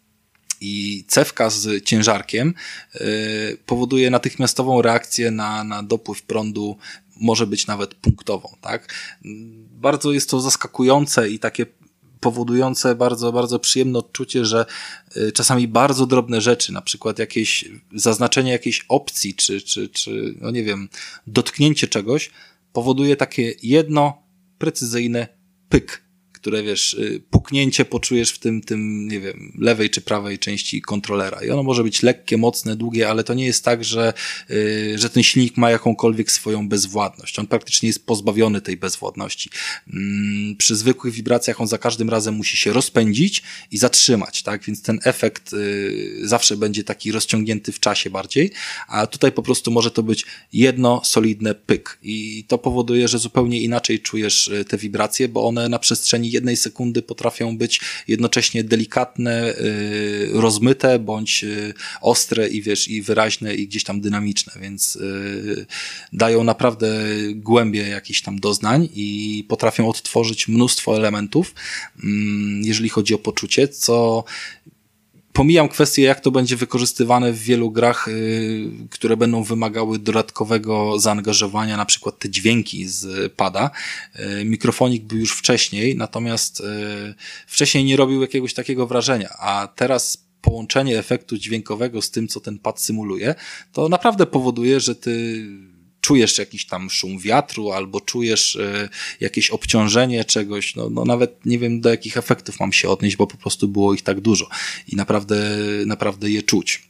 I cewka z ciężarkiem powoduje natychmiastową reakcję na dopływ prądu, może być nawet punktową, tak? Bardzo jest to zaskakujące i takie powodujące bardzo, bardzo przyjemne odczucie, że czasami bardzo drobne rzeczy, na przykład jakieś zaznaczenie jakiejś opcji, czy no nie wiem, dotknięcie czegoś, powoduje takie jedno precyzyjne pyk, które wiesz, puknięcie poczujesz w tym, nie wiem, lewej czy prawej części kontrolera. I ono może być lekkie, mocne, długie, ale to nie jest tak, że ten silnik ma jakąkolwiek swoją bezwładność. On praktycznie jest pozbawiony tej bezwładności. Przy zwykłych wibracjach on za każdym razem musi się rozpędzić i zatrzymać, tak? Więc ten efekt zawsze będzie taki rozciągnięty w czasie bardziej, a tutaj po prostu może to być jedno solidne pyk. I to powoduje, że zupełnie inaczej czujesz te wibracje, bo one na przestrzeni 1 sekundy potrafią być jednocześnie delikatne, rozmyte, bądź ostre i wiesz, i wyraźne i gdzieś tam dynamiczne, więc dają naprawdę głębię jakichś tam doznań i potrafią odtworzyć mnóstwo elementów, jeżeli chodzi o poczucie, co pomijam kwestię, jak to będzie wykorzystywane w wielu grach, które będą wymagały dodatkowego zaangażowania, na przykład te dźwięki z pada. Mikrofonik był już wcześniej, natomiast wcześniej nie robił jakiegoś takiego wrażenia, a teraz połączenie efektu dźwiękowego z tym, co ten pad symuluje, to naprawdę powoduje, że ty czujesz jakiś tam szum wiatru, albo czujesz jakieś obciążenie czegoś, no nawet nie wiem, do jakich efektów mam się odnieść, bo po prostu było ich tak dużo i naprawdę je czuć.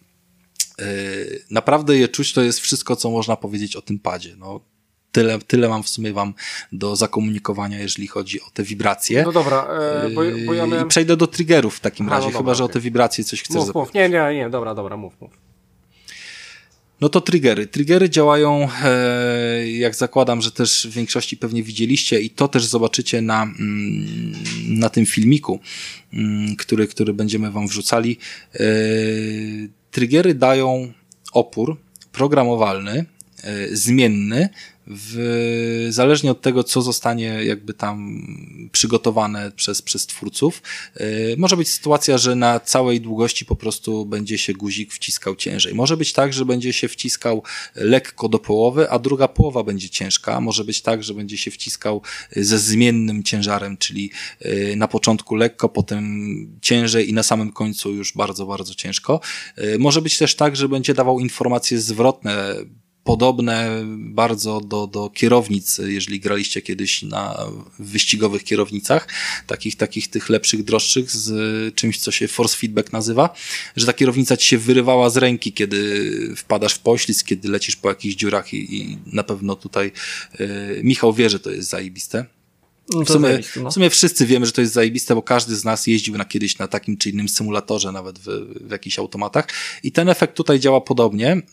Naprawdę je czuć to jest wszystko, co można powiedzieć o tym padzie. No, tyle mam w sumie wam do zakomunikowania, jeżeli chodzi o te wibracje. No dobra, bo ja miałem... I przejdę do triggerów w takim razie, no dobra, chyba, że okay. o te wibracje coś chcesz mów. Nie, dobra, mów. No to triggery. Triggery działają, jak zakładam, że też w większości pewnie widzieliście i to też zobaczycie na tym filmiku, który będziemy wam wrzucali. Triggery dają opór programowalny, zmienny, zależnie od tego, co zostanie jakby tam przygotowane przez twórców. Może być sytuacja, że na całej długości po prostu będzie się guzik wciskał ciężej. Może być tak, że będzie się wciskał lekko do połowy, a druga połowa będzie ciężka. Może być tak, że będzie się wciskał ze zmiennym ciężarem, czyli na początku lekko, potem ciężej i na samym końcu już bardzo, bardzo ciężko. Może być też tak, że będzie dawał informacje zwrotne, podobne bardzo do kierownic, jeżeli graliście kiedyś na wyścigowych kierownicach, takich tych lepszych, droższych, z czymś, co się force feedback nazywa, że ta kierownica ci się wyrywała z ręki, kiedy wpadasz w poślizg, kiedy lecisz po jakichś dziurach i na pewno tutaj Michał wie, że to jest zajebiste. W sumie wszyscy wiemy, że to jest zajebiste, bo każdy z nas jeździł kiedyś na takim czy innym symulatorze, nawet w jakichś automatach. I ten efekt tutaj działa podobnie.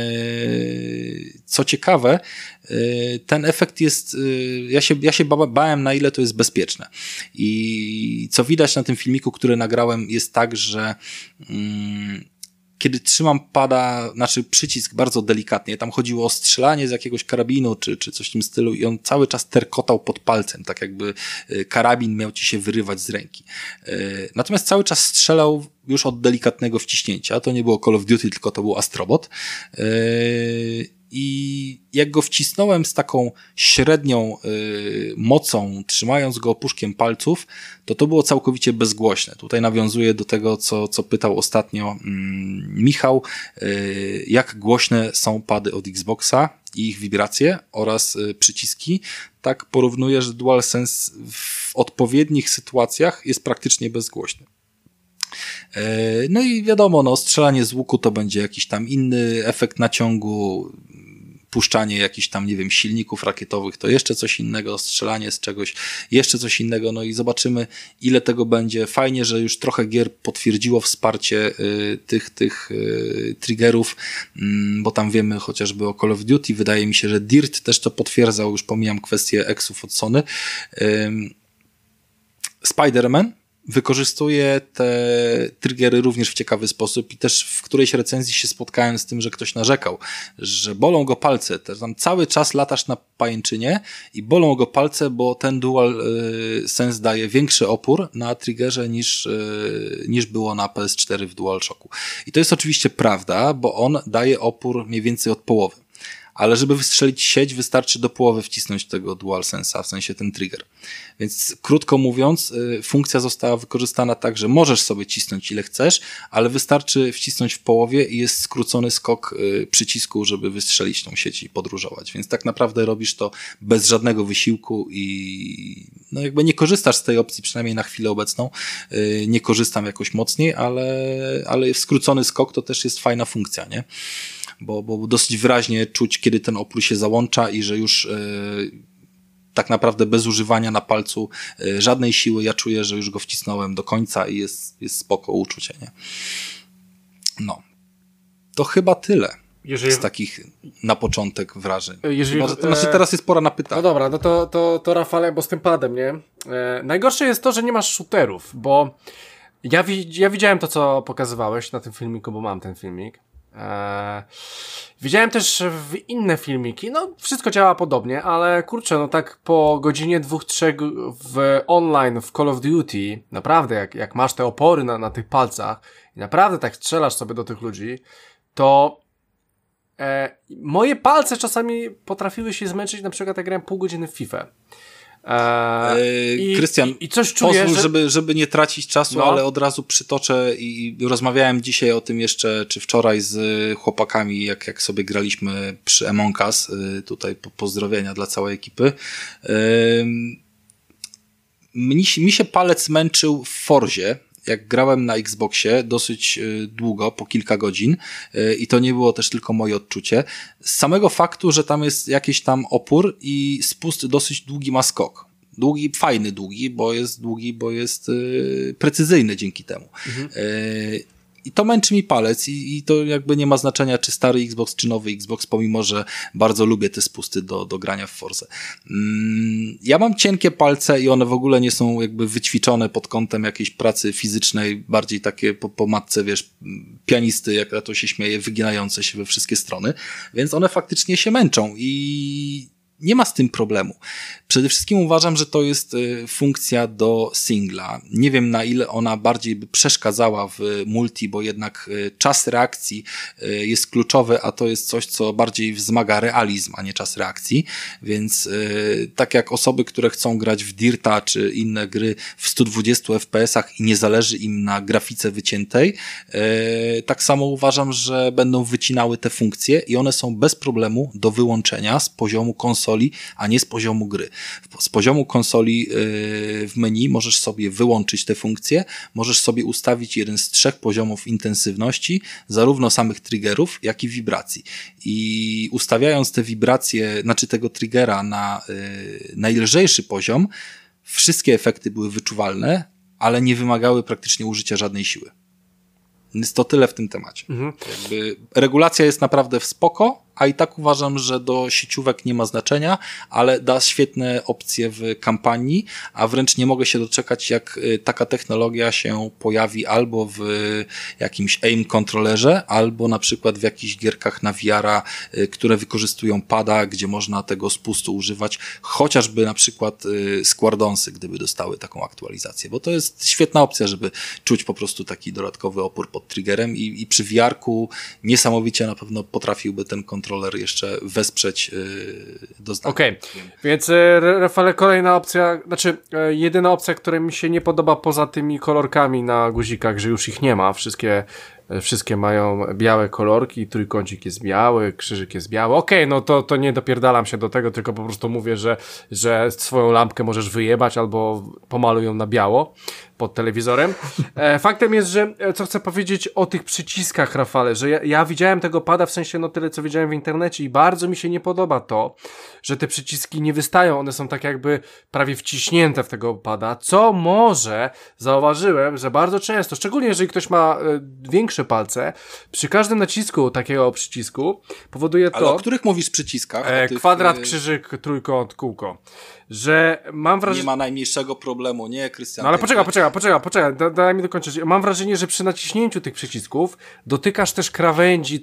Co ciekawe, ten efekt jest, ja się bałem, na ile to jest bezpieczne. I co widać na tym filmiku, który nagrałem, jest tak, że kiedy trzymam przycisk bardzo delikatnie, tam chodziło o strzelanie z jakiegoś karabinu, czy coś w tym stylu i on cały czas terkotał pod palcem, tak jakby karabin miał ci się wyrywać z ręki. Natomiast cały czas strzelał już od delikatnego wciśnięcia, to nie było Call of Duty, tylko to był Astrobot. I jak go wcisnąłem z taką średnią mocą, trzymając go opuszkiem palców, to było całkowicie bezgłośne. Tutaj nawiązuję do tego, co pytał ostatnio Michał, jak głośne są pady od Xboxa i ich wibracje oraz przyciski. Tak porównuję, że DualSense w odpowiednich sytuacjach jest praktycznie bezgłośny. No i wiadomo, strzelanie z łuku to będzie jakiś tam inny efekt naciągu, puszczanie jakichś tam, nie wiem, silników rakietowych to jeszcze coś innego, strzelanie z czegoś jeszcze coś innego, no i zobaczymy, ile tego będzie. Fajnie, że już trochę gier potwierdziło wsparcie tych triggerów, bo tam wiemy chociażby o Call of Duty, wydaje mi się, że Dirt też to potwierdzał, już pomijam kwestię Xów od Sony. Spider-Man wykorzystuje te triggery również w ciekawy sposób i też w którejś recenzji się spotkałem z tym, że ktoś narzekał, że bolą go palce. Tam cały czas latasz na pajęczynie i bolą go palce, bo ten DualSense daje większy opór na triggerze niż było na PS4 w DualShocku. I to jest oczywiście prawda, bo on daje opór mniej więcej od połowy. Ale żeby wystrzelić sieć, wystarczy do połowy wcisnąć tego DualSense'a, w sensie ten trigger. Więc krótko mówiąc, funkcja została wykorzystana tak, że możesz sobie cisnąć ile chcesz, ale wystarczy wcisnąć w połowie i jest skrócony skok przycisku, żeby wystrzelić tą sieć i podróżować. Więc tak naprawdę robisz to bez żadnego wysiłku i jakby nie korzystasz z tej opcji, przynajmniej na chwilę obecną. Nie korzystam jakoś mocniej, ale skrócony skok to też jest fajna funkcja, nie? Bo dosyć wyraźnie czuć, kiedy ten opór się załącza i że już tak naprawdę bez używania na palcu żadnej siły, ja czuję, że już go wcisnąłem do końca i jest spoko uczucie, nie? No. To chyba tyle z takich na początek wrażeń. Teraz jest pora na pytania. No dobra, no to Rafale, bo z tym padem, nie? Najgorsze jest to, że nie masz shooterów, bo ja widziałem to, co pokazywałeś na tym filmiku, bo mam ten filmik. Widziałem też inne filmiki, wszystko działa podobnie, ale kurczę, tak po godzinie 2-3 w online w Call of Duty, naprawdę jak masz te opory na tych palcach i naprawdę tak strzelasz sobie do tych ludzi, to moje palce czasami potrafiły się zmęczyć, na przykład jak grałem pół godziny w FIFA. Krystian, i coś czuję, pozwól, żeby nie tracić czasu, ale od razu przytoczę i rozmawiałem dzisiaj o tym jeszcze, czy wczoraj z chłopakami, jak sobie graliśmy przy Among Us, tutaj pozdrowienia dla całej ekipy. Mi się palec męczył w Forzie, jak grałem na Xboxie dosyć długo, po kilka godzin i to nie było też tylko moje odczucie. Z samego faktu, że tam jest jakiś tam opór i spust dosyć długi ma skok. Fajny długi, bo jest precyzyjny dzięki temu. I to męczy mi palec i to jakby nie ma znaczenia, czy stary Xbox, czy nowy Xbox, pomimo, że bardzo lubię te spusty do grania w Forze. Ja mam cienkie palce i one w ogóle nie są jakby wyćwiczone pod kątem jakiejś pracy fizycznej, bardziej takie po matce, wiesz, pianisty, jak ja to się śmieje, wyginające się we wszystkie strony, więc one faktycznie się męczą i nie ma z tym problemu. Przede wszystkim uważam, że to jest funkcja do singla. Nie wiem, na ile ona bardziej by przeszkadzała w multi, bo jednak czas reakcji jest kluczowy, a to jest coś, co bardziej wzmaga realizm, a nie czas reakcji. Więc tak jak osoby, które chcą grać w Dirta czy inne gry w 120 FPS-ach i nie zależy im na grafice wyciętej, tak samo uważam, że będą wycinały te funkcje i one są bez problemu do wyłączenia z poziomu konsoli, a nie z poziomu gry. Z poziomu konsoli w menu możesz sobie wyłączyć te funkcje, możesz sobie ustawić jeden z 3 poziomów intensywności, zarówno samych triggerów, jak i wibracji. I ustawiając te wibracje, znaczy tego triggera na najlżejszy poziom, wszystkie efekty były wyczuwalne, ale nie wymagały praktycznie użycia żadnej siły. Więc to tyle w tym temacie. Jakby regulacja jest naprawdę w spoko, a i tak uważam, że do sieciówek nie ma znaczenia, ale da świetne opcje w kampanii, a wręcz nie mogę się doczekać, jak taka technologia się pojawi albo w jakimś aim kontrolerze, albo na przykład w jakichś gierkach na VR-a, które wykorzystują pada, gdzie można tego spustu używać, chociażby na przykład Squardonsy, gdyby dostały taką aktualizację, bo to jest świetna opcja, żeby czuć po prostu taki dodatkowy opór pod triggerem i przy VR-ku niesamowicie na pewno potrafiłby ten kontroler jeszcze wesprzeć do zdania. Okej, więc Rafale, kolejna opcja, znaczy jedyna opcja, która mi się nie podoba poza tymi kolorkami na guzikach, że już ich nie ma, wszystkie mają białe kolorki, trójkącik jest biały, krzyżyk jest biały. Okej, no to nie dopierdalam się do tego, tylko po prostu mówię, że swoją lampkę możesz wyjebać albo pomaluj ją na biało pod telewizorem. Faktem jest, że co chcę powiedzieć o tych przyciskach, Rafale, że ja widziałem tego pada, w sensie no tyle, co widziałem w internecie i bardzo mi się nie podoba to, że te przyciski nie wystają, one są tak jakby prawie wciśnięte w tego pada, co może, zauważyłem, że bardzo często, szczególnie jeżeli ktoś ma większe palce, przy każdym nacisku takiego przycisku powoduje to... Ale o których mówisz przyciskach? Kwadrat, krzyżyk, trójkąt, kółko. Że mam wrażenie... Nie ma najmniejszego problemu, nie, Krystian? No ale poczekaj, daj mi dokończyć. Mam wrażenie, że przy naciśnięciu tych przycisków dotykasz też krawędzi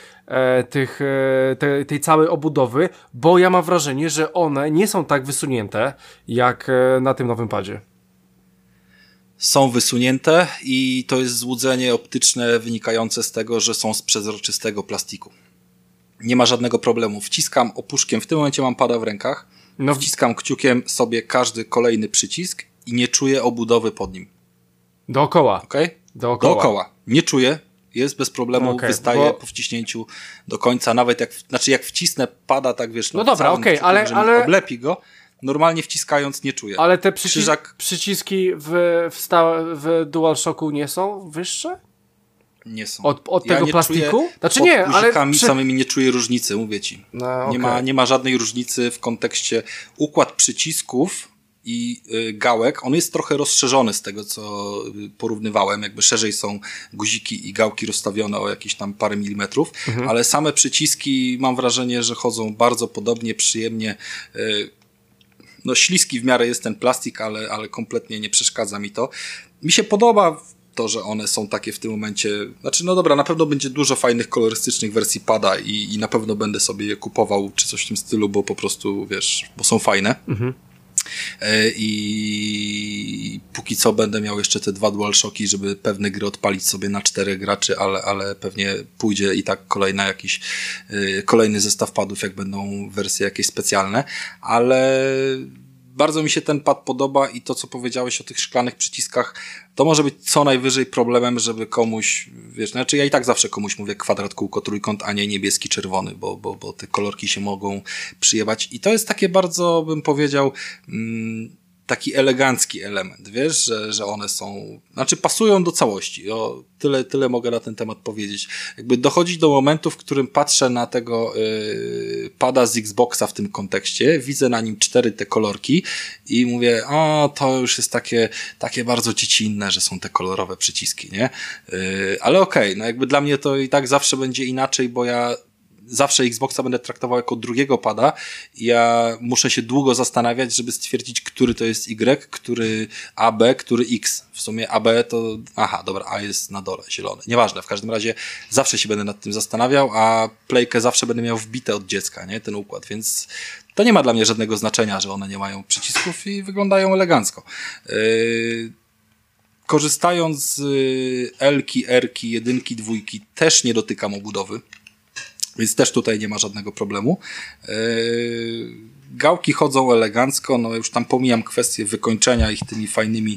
tej całej obudowy, bo ja mam wrażenie, że one nie są tak wysunięte jak na tym nowym padzie. Są wysunięte i to jest złudzenie optyczne wynikające z tego, że są z przezroczystego plastiku. Nie ma żadnego problemu. Wciskam opuszkiem, w tym momencie mam pada w rękach, wciskam kciukiem sobie każdy kolejny przycisk i nie czuję obudowy pod nim. Dookoła. Okej? Dookoła. Nie czuję. Jest bez problemu, wystaje po wciśnięciu do końca. Nawet jak wcisnę pada, tak wiesz, no dobra, ale oblepi go. Normalnie wciskając nie czuję. Ale te przyciski w DualShocku nie są wyższe? Nie są. Od tego plastiku? Czuję, znaczy nie, ale samymi nie czuję różnicy, mówię ci. No, okay. Nie ma żadnej różnicy w kontekście układ przycisków i gałek. On jest trochę rozszerzony z tego, co porównywałem. Jakby szerzej są guziki i gałki rozstawione o jakieś tam parę milimetrów, ale same przyciski mam wrażenie, że chodzą bardzo podobnie, przyjemnie. No śliski w miarę jest ten plastik, ale kompletnie nie przeszkadza mi to. Mi się podoba to, że one są takie w tym momencie, znaczy no dobra, na pewno będzie dużo fajnych kolorystycznych wersji pada i na pewno będę sobie je kupował czy coś w tym stylu, bo po prostu wiesz, bo są fajne. I póki co będę miał jeszcze te 2 DualShocki, żeby pewne gry odpalić sobie na 4 graczy, ale pewnie pójdzie i tak kolejny zestaw padów, jak będą wersje jakieś specjalne, ale bardzo mi się ten pad podoba i to, co powiedziałeś o tych szklanych przyciskach, to może być co najwyżej problemem, żeby komuś, wiesz, znaczy ja i tak zawsze komuś mówię kwadrat, kółko, trójkąt, a nie niebieski, czerwony, bo te kolorki się mogą przyjebać i to jest takie bardzo, bym powiedział, taki elegancki element, wiesz, że one są, znaczy pasują do całości. Tyle mogę na ten temat powiedzieć. Jakby dochodzi do momentu, w którym patrzę na tego pada z Xboxa w tym kontekście, widzę na nim 4 te kolorki i mówię, to już jest takie bardzo dziecinne, że są te kolorowe przyciski, nie? Ale okej, no jakby dla mnie to i tak zawsze będzie inaczej, bo ja zawsze Xboxa będę traktował jako drugiego pada. Ja muszę się długo zastanawiać, żeby stwierdzić, który to jest Y, który A, B, który X. W sumie A, B to... Aha, dobra, A jest na dole, zielony. Nieważne, w każdym razie zawsze się będę nad tym zastanawiał, a playkę zawsze będę miał wbite od dziecka, nie? Ten układ, więc to nie ma dla mnie żadnego znaczenia, że one nie mają przycisków i wyglądają elegancko. Korzystając z L-ki, R-ki, 1, 2 też nie dotykam obudowy. Więc też tutaj nie ma żadnego problemu. Gałki chodzą elegancko, no już tam pomijam kwestię wykończenia ich tymi fajnymi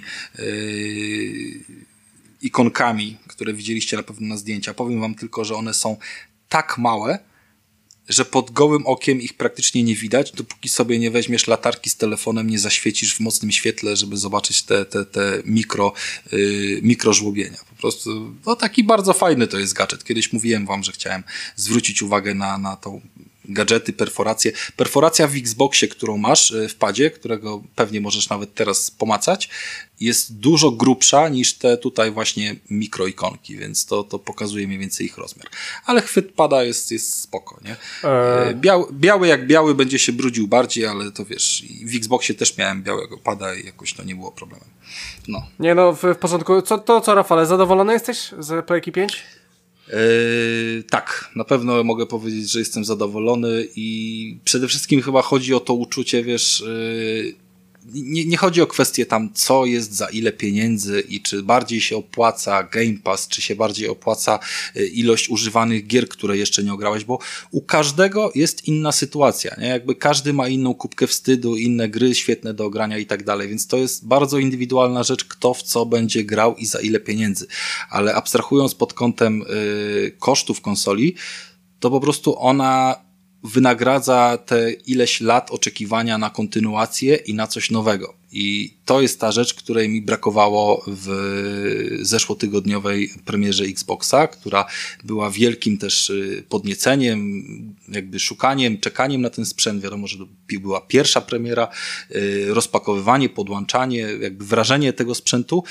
ikonkami, które widzieliście na pewno na zdjęcia. Powiem wam tylko, że one są tak małe, że pod gołym okiem ich praktycznie nie widać, dopóki sobie nie weźmiesz latarki z telefonem, nie zaświecisz w mocnym świetle, żeby zobaczyć te mikrożłobienia. Po prostu, no taki bardzo fajny to jest gadżet. Kiedyś mówiłem wam, że chciałem zwrócić uwagę na tą gadżety, perforację. Perforacja w Xboxie, którą masz w padzie, którego pewnie możesz nawet teraz pomacać, jest dużo grubsza niż te tutaj właśnie mikroikonki, więc to pokazuje mniej więcej ich rozmiar. Ale chwyt pada jest spoko, nie? Biały jak biały będzie się brudził bardziej, ale to wiesz, w Xboxie też miałem białego pada i jakoś to nie było problemem. No. Nie no, w porządku. Co Rafale, zadowolony jesteś z Playki 5? Tak, na pewno mogę powiedzieć, że jestem zadowolony i przede wszystkim chyba chodzi o to uczucie, wiesz, nie chodzi o kwestię tam, co jest za ile pieniędzy i czy bardziej się opłaca Game Pass, czy się bardziej opłaca ilość używanych gier, które jeszcze nie ograłeś, bo u każdego jest inna sytuacja, nie? Jakby każdy ma inną kubkę wstydu, inne gry świetne do ogrania i tak dalej, więc to jest bardzo indywidualna rzecz, kto w co będzie grał i za ile pieniędzy, ale abstrahując pod kątem kosztów konsoli, to po prostu ona wynagradza te ileś lat oczekiwania na kontynuację i na coś nowego. I to jest ta rzecz, której mi brakowało w zeszłotygodniowej premierze Xboxa, która była wielkim też podnieceniem, jakby szukaniem, czekaniem na ten sprzęt. Wiadomo, że to była pierwsza premiera, rozpakowywanie, podłączanie, jakby wrażenie tego sprzętu.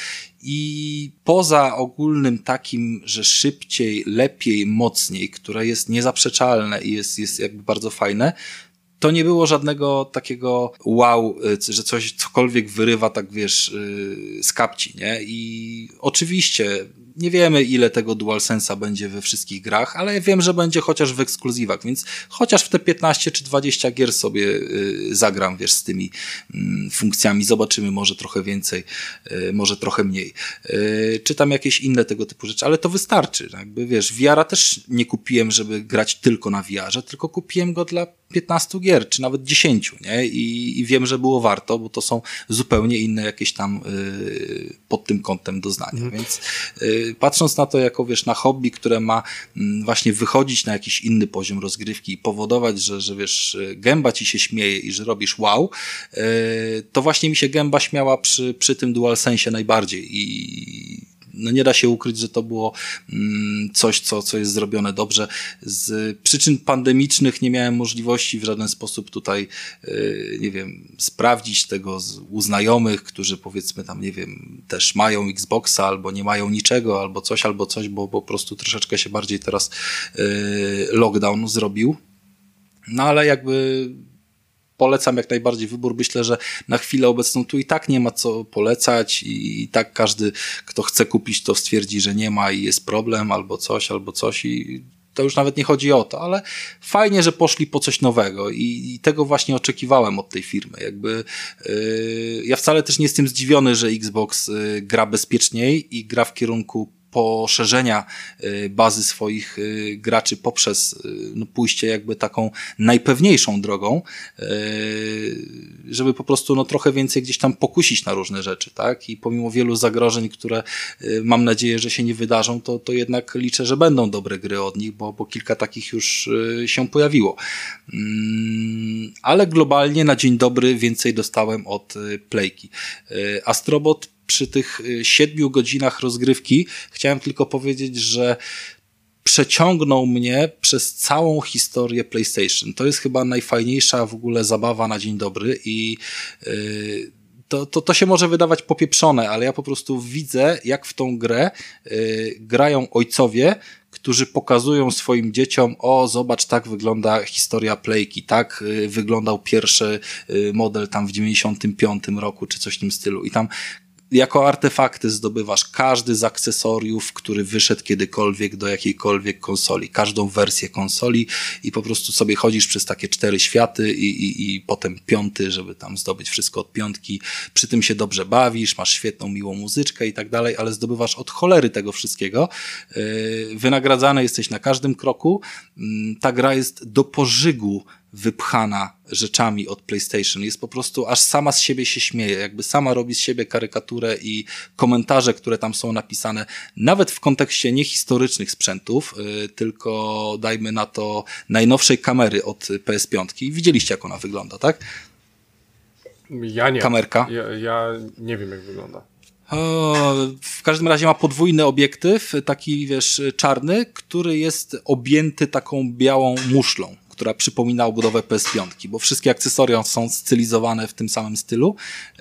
I poza ogólnym takim, że szybciej, lepiej, mocniej, które jest niezaprzeczalne i jest jakby bardzo fajne, to nie było żadnego takiego wow, że cokolwiek wyrywa, tak wiesz, z kapci, nie? I oczywiście nie wiemy, ile tego DualSense'a będzie we wszystkich grach, ale wiem, że będzie chociaż w ekskluzywach, więc chociaż w te 15 czy 20 gier sobie zagram, wiesz, z tymi funkcjami. Zobaczymy, może trochę więcej, może trochę mniej. Czy tam jakieś inne tego typu rzeczy, ale to wystarczy. Jakby, wiesz, VR-a też nie kupiłem, żeby grać tylko na VR-ze, tylko kupiłem go dla 15 gier, czy nawet 10, nie? I wiem, że było warto, bo to są zupełnie inne jakieś tam pod tym kątem doznania, więc patrząc na to jako, wiesz, na hobby, które ma właśnie wychodzić na jakiś inny poziom rozgrywki i powodować, że wiesz, gęba ci się śmieje i że robisz wow, to właśnie mi się gęba śmiała przy tym DualSense'ie najbardziej i no nie da się ukryć, że to było coś, co jest zrobione dobrze. Z przyczyn pandemicznych nie miałem możliwości w żaden sposób tutaj, nie wiem, sprawdzić tego u znajomych, którzy powiedzmy tam, nie wiem, też mają Xboxa albo nie mają niczego, albo coś, bo po prostu troszeczkę się bardziej teraz lockdown zrobił. No ale jakby polecam jak najbardziej wybór. Myślę, że na chwilę obecną tu i tak nie ma co polecać i tak każdy, kto chce kupić, to stwierdzi, że nie ma i jest problem albo coś i to już nawet nie chodzi o to, ale fajnie, że poszli po coś nowego i tego właśnie oczekiwałem od tej firmy. Jakby ja wcale też nie jestem zdziwiony, że Xbox gra bezpieczniej i gra w kierunku poszerzenia bazy swoich graczy poprzez pójście jakby taką najpewniejszą drogą, żeby po prostu trochę więcej gdzieś tam pokusić na różne rzeczy, tak? I pomimo wielu zagrożeń, które mam nadzieję, że się nie wydarzą, to jednak liczę, że będą dobre gry od nich, bo kilka takich już się pojawiło. Ale globalnie na dzień dobry więcej dostałem od Playki. Astrobot przy tych 7 godzinach rozgrywki chciałem tylko powiedzieć, że przeciągnął mnie przez całą historię PlayStation. To jest chyba najfajniejsza w ogóle zabawa na dzień dobry i to się może wydawać popieprzone, ale ja po prostu widzę, jak w tą grę grają ojcowie, którzy pokazują swoim dzieciom, zobacz, tak wygląda historia Playki, tak wyglądał pierwszy model tam w 95 roku, czy coś w tym stylu. I tam jako artefakty zdobywasz każdy z akcesoriów, który wyszedł kiedykolwiek do jakiejkolwiek konsoli, każdą wersję konsoli i po prostu sobie chodzisz przez takie 4 światy i potem 5, żeby tam zdobyć wszystko od 5. Przy tym się dobrze bawisz, masz świetną, miłą muzyczkę i tak dalej, ale zdobywasz od cholery tego wszystkiego. Wynagradzany jesteś na każdym kroku. Ta gra jest do pożygu wypchana rzeczami od PlayStation. Jest po prostu, aż sama z siebie się śmieje, jakby sama robi z siebie karykaturę i komentarze, które tam są napisane, nawet w kontekście niehistorycznych sprzętów, tylko dajmy na to najnowszej kamery od PS5. Widzieliście, jak ona wygląda, tak? Ja nie. Kamerka. Ja nie wiem, jak wygląda. W każdym razie ma podwójny obiektyw, taki czarny, który jest objęty taką białą muszlą, która przypomina obudowę PS5, bo wszystkie akcesoria są stylizowane w tym samym stylu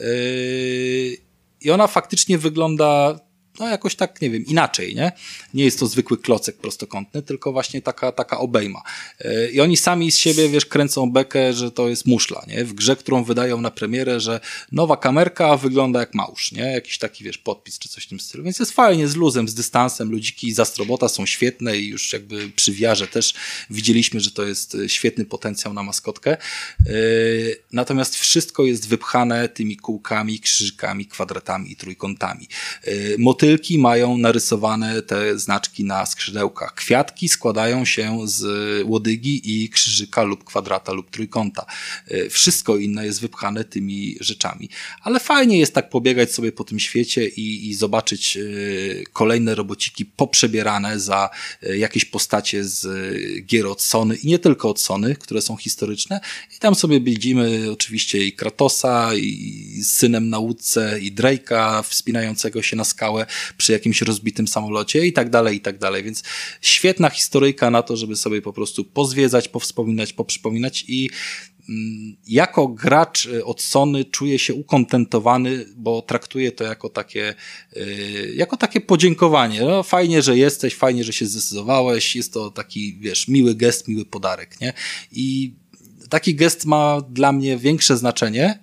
i ona faktycznie wygląda jakoś tak, nie wiem, inaczej, nie? Nie jest to zwykły klocek prostokątny, tylko właśnie taka obejma. I oni sami z siebie, kręcą bekę, że to jest muszla, nie? W grze, którą wydają na premierę, że nowa kamerka wygląda jak małż, nie? Jakiś taki, podpis czy coś w tym stylu. Więc jest fajnie, z luzem, z dystansem. Ludziki z Astrobota są świetne i już jakby przy VR-ze też widzieliśmy, że to jest świetny potencjał na maskotkę. Natomiast wszystko jest wypchane tymi kółkami, krzyżykami, kwadratami i trójkątami. Motylki mają narysowane te znaczki na skrzydełkach. Kwiatki składają się z łodygi i krzyżyka lub kwadrata lub trójkąta. Wszystko inne jest wypchane tymi rzeczami. Ale fajnie jest tak pobiegać sobie po tym świecie i zobaczyć kolejne robociki poprzebierane za jakieś postacie z gier od Sony i nie tylko od Sony, które są historyczne. I tam sobie widzimy oczywiście i Kratosa, i z synem na łódce, i Drake'a wspinającego się na skałę przy jakimś rozbitym samolocie i tak dalej, więc świetna historyjka na to, żeby sobie po prostu pozwiedzać, powspominać, poprzypominać i jako gracz od Sony czuję się ukontentowany, bo traktuję to jako takie podziękowanie. No, fajnie, że jesteś, fajnie, że się zdecydowałeś, jest to taki, miły gest, miły podarek, nie? I taki gest ma dla mnie większe znaczenie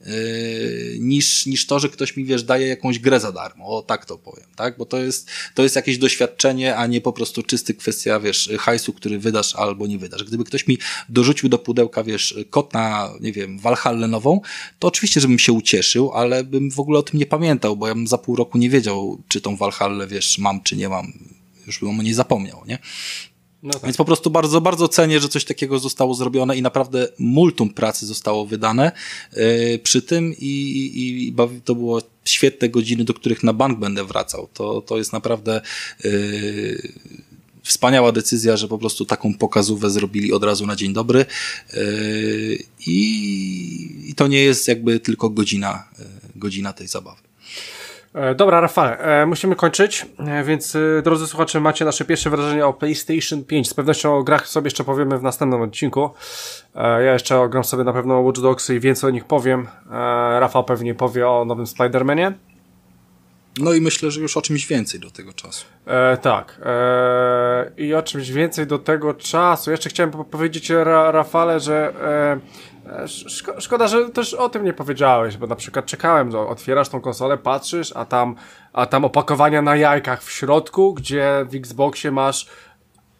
niż to, że ktoś mi, daje jakąś grę za darmo, tak to powiem, tak? Bo to jest jakieś doświadczenie, a nie po prostu czysty kwestia, hajsu, który wydasz albo nie wydasz. Gdyby ktoś mi dorzucił do pudełka, kod na, nie wiem, Valhallę nową, to oczywiście, żebym się ucieszył, ale bym w ogóle o tym nie pamiętał, bo ja bym za pół roku nie wiedział, czy tą Valhallę, mam, czy nie mam. Już bym o niej zapomniał, nie? No tak. Więc po prostu bardzo, bardzo cenię, że coś takiego zostało zrobione i naprawdę multum pracy zostało wydane przy tym i to było świetne godziny, do których na bank będę wracał. To jest naprawdę wspaniała decyzja, że po prostu taką pokazówę zrobili od razu na dzień dobry i to nie jest jakby tylko godzina tej zabawy. Dobra, Rafale, musimy kończyć, więc drodzy słuchacze, macie nasze pierwsze wrażenia o PlayStation 5. Z pewnością o grach sobie jeszcze powiemy w następnym odcinku. Ja jeszcze ogram sobie na pewno Watch Dogs i więcej o nich powiem. Rafał pewnie powie o nowym Spider-Manie. No i myślę, że już o czymś więcej do tego czasu. Tak. I o czymś więcej do tego czasu. Jeszcze chciałem powiedzieć, Rafale, że szkoda, że też o tym nie powiedziałeś, bo na przykład czekałem, otwierasz tą konsolę, patrzysz, a tam opakowania na jajkach w środku, gdzie w Xboxie masz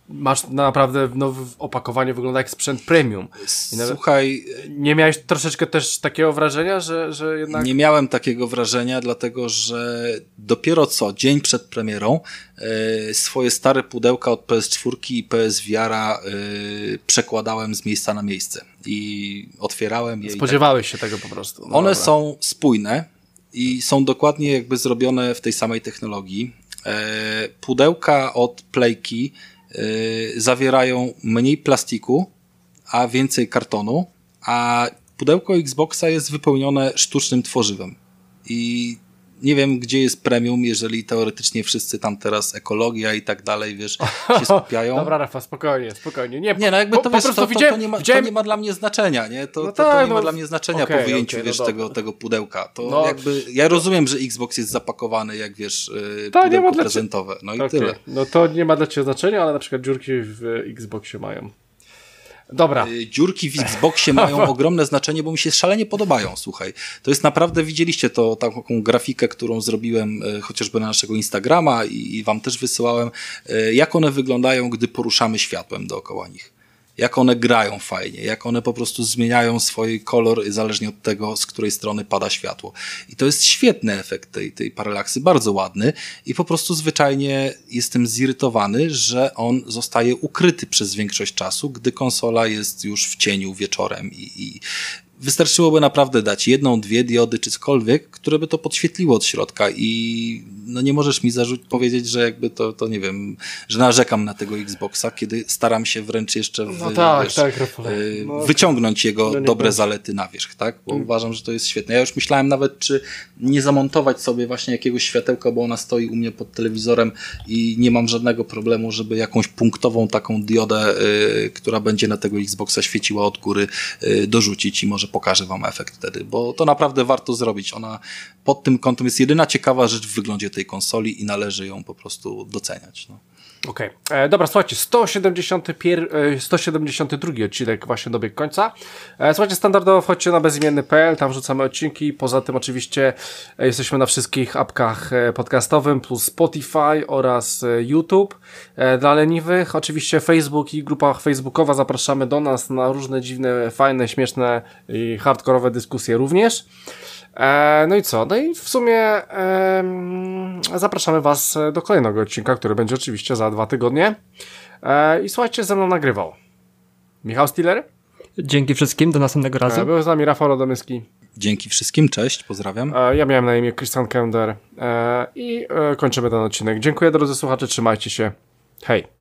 masz naprawdę, no, opakowanie wygląda jak sprzęt premium. Słuchaj... Nie miałeś troszeczkę też takiego wrażenia, że jednak... Nie miałem takiego wrażenia, dlatego że dopiero co, dzień przed premierą, swoje stare pudełka od PS4 i PSVR-a przekładałem z miejsca na miejsce i otwierałem je. Spodziewałeś się tego po prostu. No one dobra. są spójne i są dokładnie jakby zrobione w tej samej technologii. Pudełka od Playki zawierają mniej plastiku, a więcej kartonu, a pudełko Xboxa jest wypełnione sztucznym tworzywem. I nie wiem, gdzie jest premium, jeżeli teoretycznie wszyscy tam teraz ekologia i tak dalej, wiesz, się skupiają. Dobra, Rafa, spokojnie. Nie, no jakby to, wiesz, to nie ma dla mnie znaczenia, nie? To nie ma dla mnie znaczenia po wyjęciu, wiesz, tego pudełka. To jakby, ja rozumiem, że Xbox jest zapakowany, jak wiesz, pudełko prezentowe. No i tyle. No to nie ma dla ciebie znaczenia, ale na przykład dziurki w Xboxie mają. Dobra. Dziurki w Xboxie mają ogromne znaczenie, bo mi się szalenie podobają, słuchaj. To jest naprawdę, widzieliście to, taką grafikę, którą zrobiłem chociażby na naszego Instagrama i wam też wysyłałem, jak one wyglądają, gdy poruszamy światłem dookoła nich. Jak one grają fajnie, jak one po prostu zmieniają swój kolor zależnie od tego, z której strony pada światło. I to jest świetny efekt tej paralaksy, bardzo ładny i po prostu zwyczajnie jestem zirytowany, że on zostaje ukryty przez większość czasu, gdy konsola jest już w cieniu wieczorem i wystarczyłoby naprawdę dać 1, 2 diody czy cokolwiek, które by to podświetliło od środka i no nie możesz mi powiedzieć, że jakby to nie wiem, że narzekam na tego Xboxa, kiedy staram się wręcz jeszcze wyciągnąć jego dobre zalety na wierzch, tak? Bo uważam, że to jest świetne. Ja już myślałem nawet, czy nie zamontować sobie właśnie jakiegoś światełka, bo ona stoi u mnie pod telewizorem i nie mam żadnego problemu, żeby jakąś punktową taką diodę, która będzie na tego Xboxa świeciła od góry, dorzucić i może pokażę wam efekt wtedy, bo to naprawdę warto zrobić. Ona pod tym kątem jest jedyna ciekawa rzecz w wyglądzie tej konsoli i należy ją po prostu doceniać. No. Okej. Dobra, słuchajcie, 172 odcinek właśnie dobiegł końca. Słuchajcie, standardowo wchodźcie na bezimienny.pl, tam wrzucamy odcinki, poza tym oczywiście jesteśmy na wszystkich apkach podcastowym, plus Spotify oraz YouTube. Dla leniwych oczywiście Facebook i grupa facebookowa, zapraszamy do nas na różne dziwne, fajne, śmieszne i hardkorowe dyskusje również. No i co? No i w sumie zapraszamy was do kolejnego odcinka, który będzie oczywiście za 2 tygodnie. I słuchajcie, ze mną nagrywał Michał Stiller. Dzięki wszystkim, do następnego razu. Był z nami Rafał Radomyski. Dzięki wszystkim, cześć, pozdrawiam. Ja miałem na imię Christian Kender i kończymy ten odcinek. Dziękuję, drodzy słuchacze, trzymajcie się. Hej.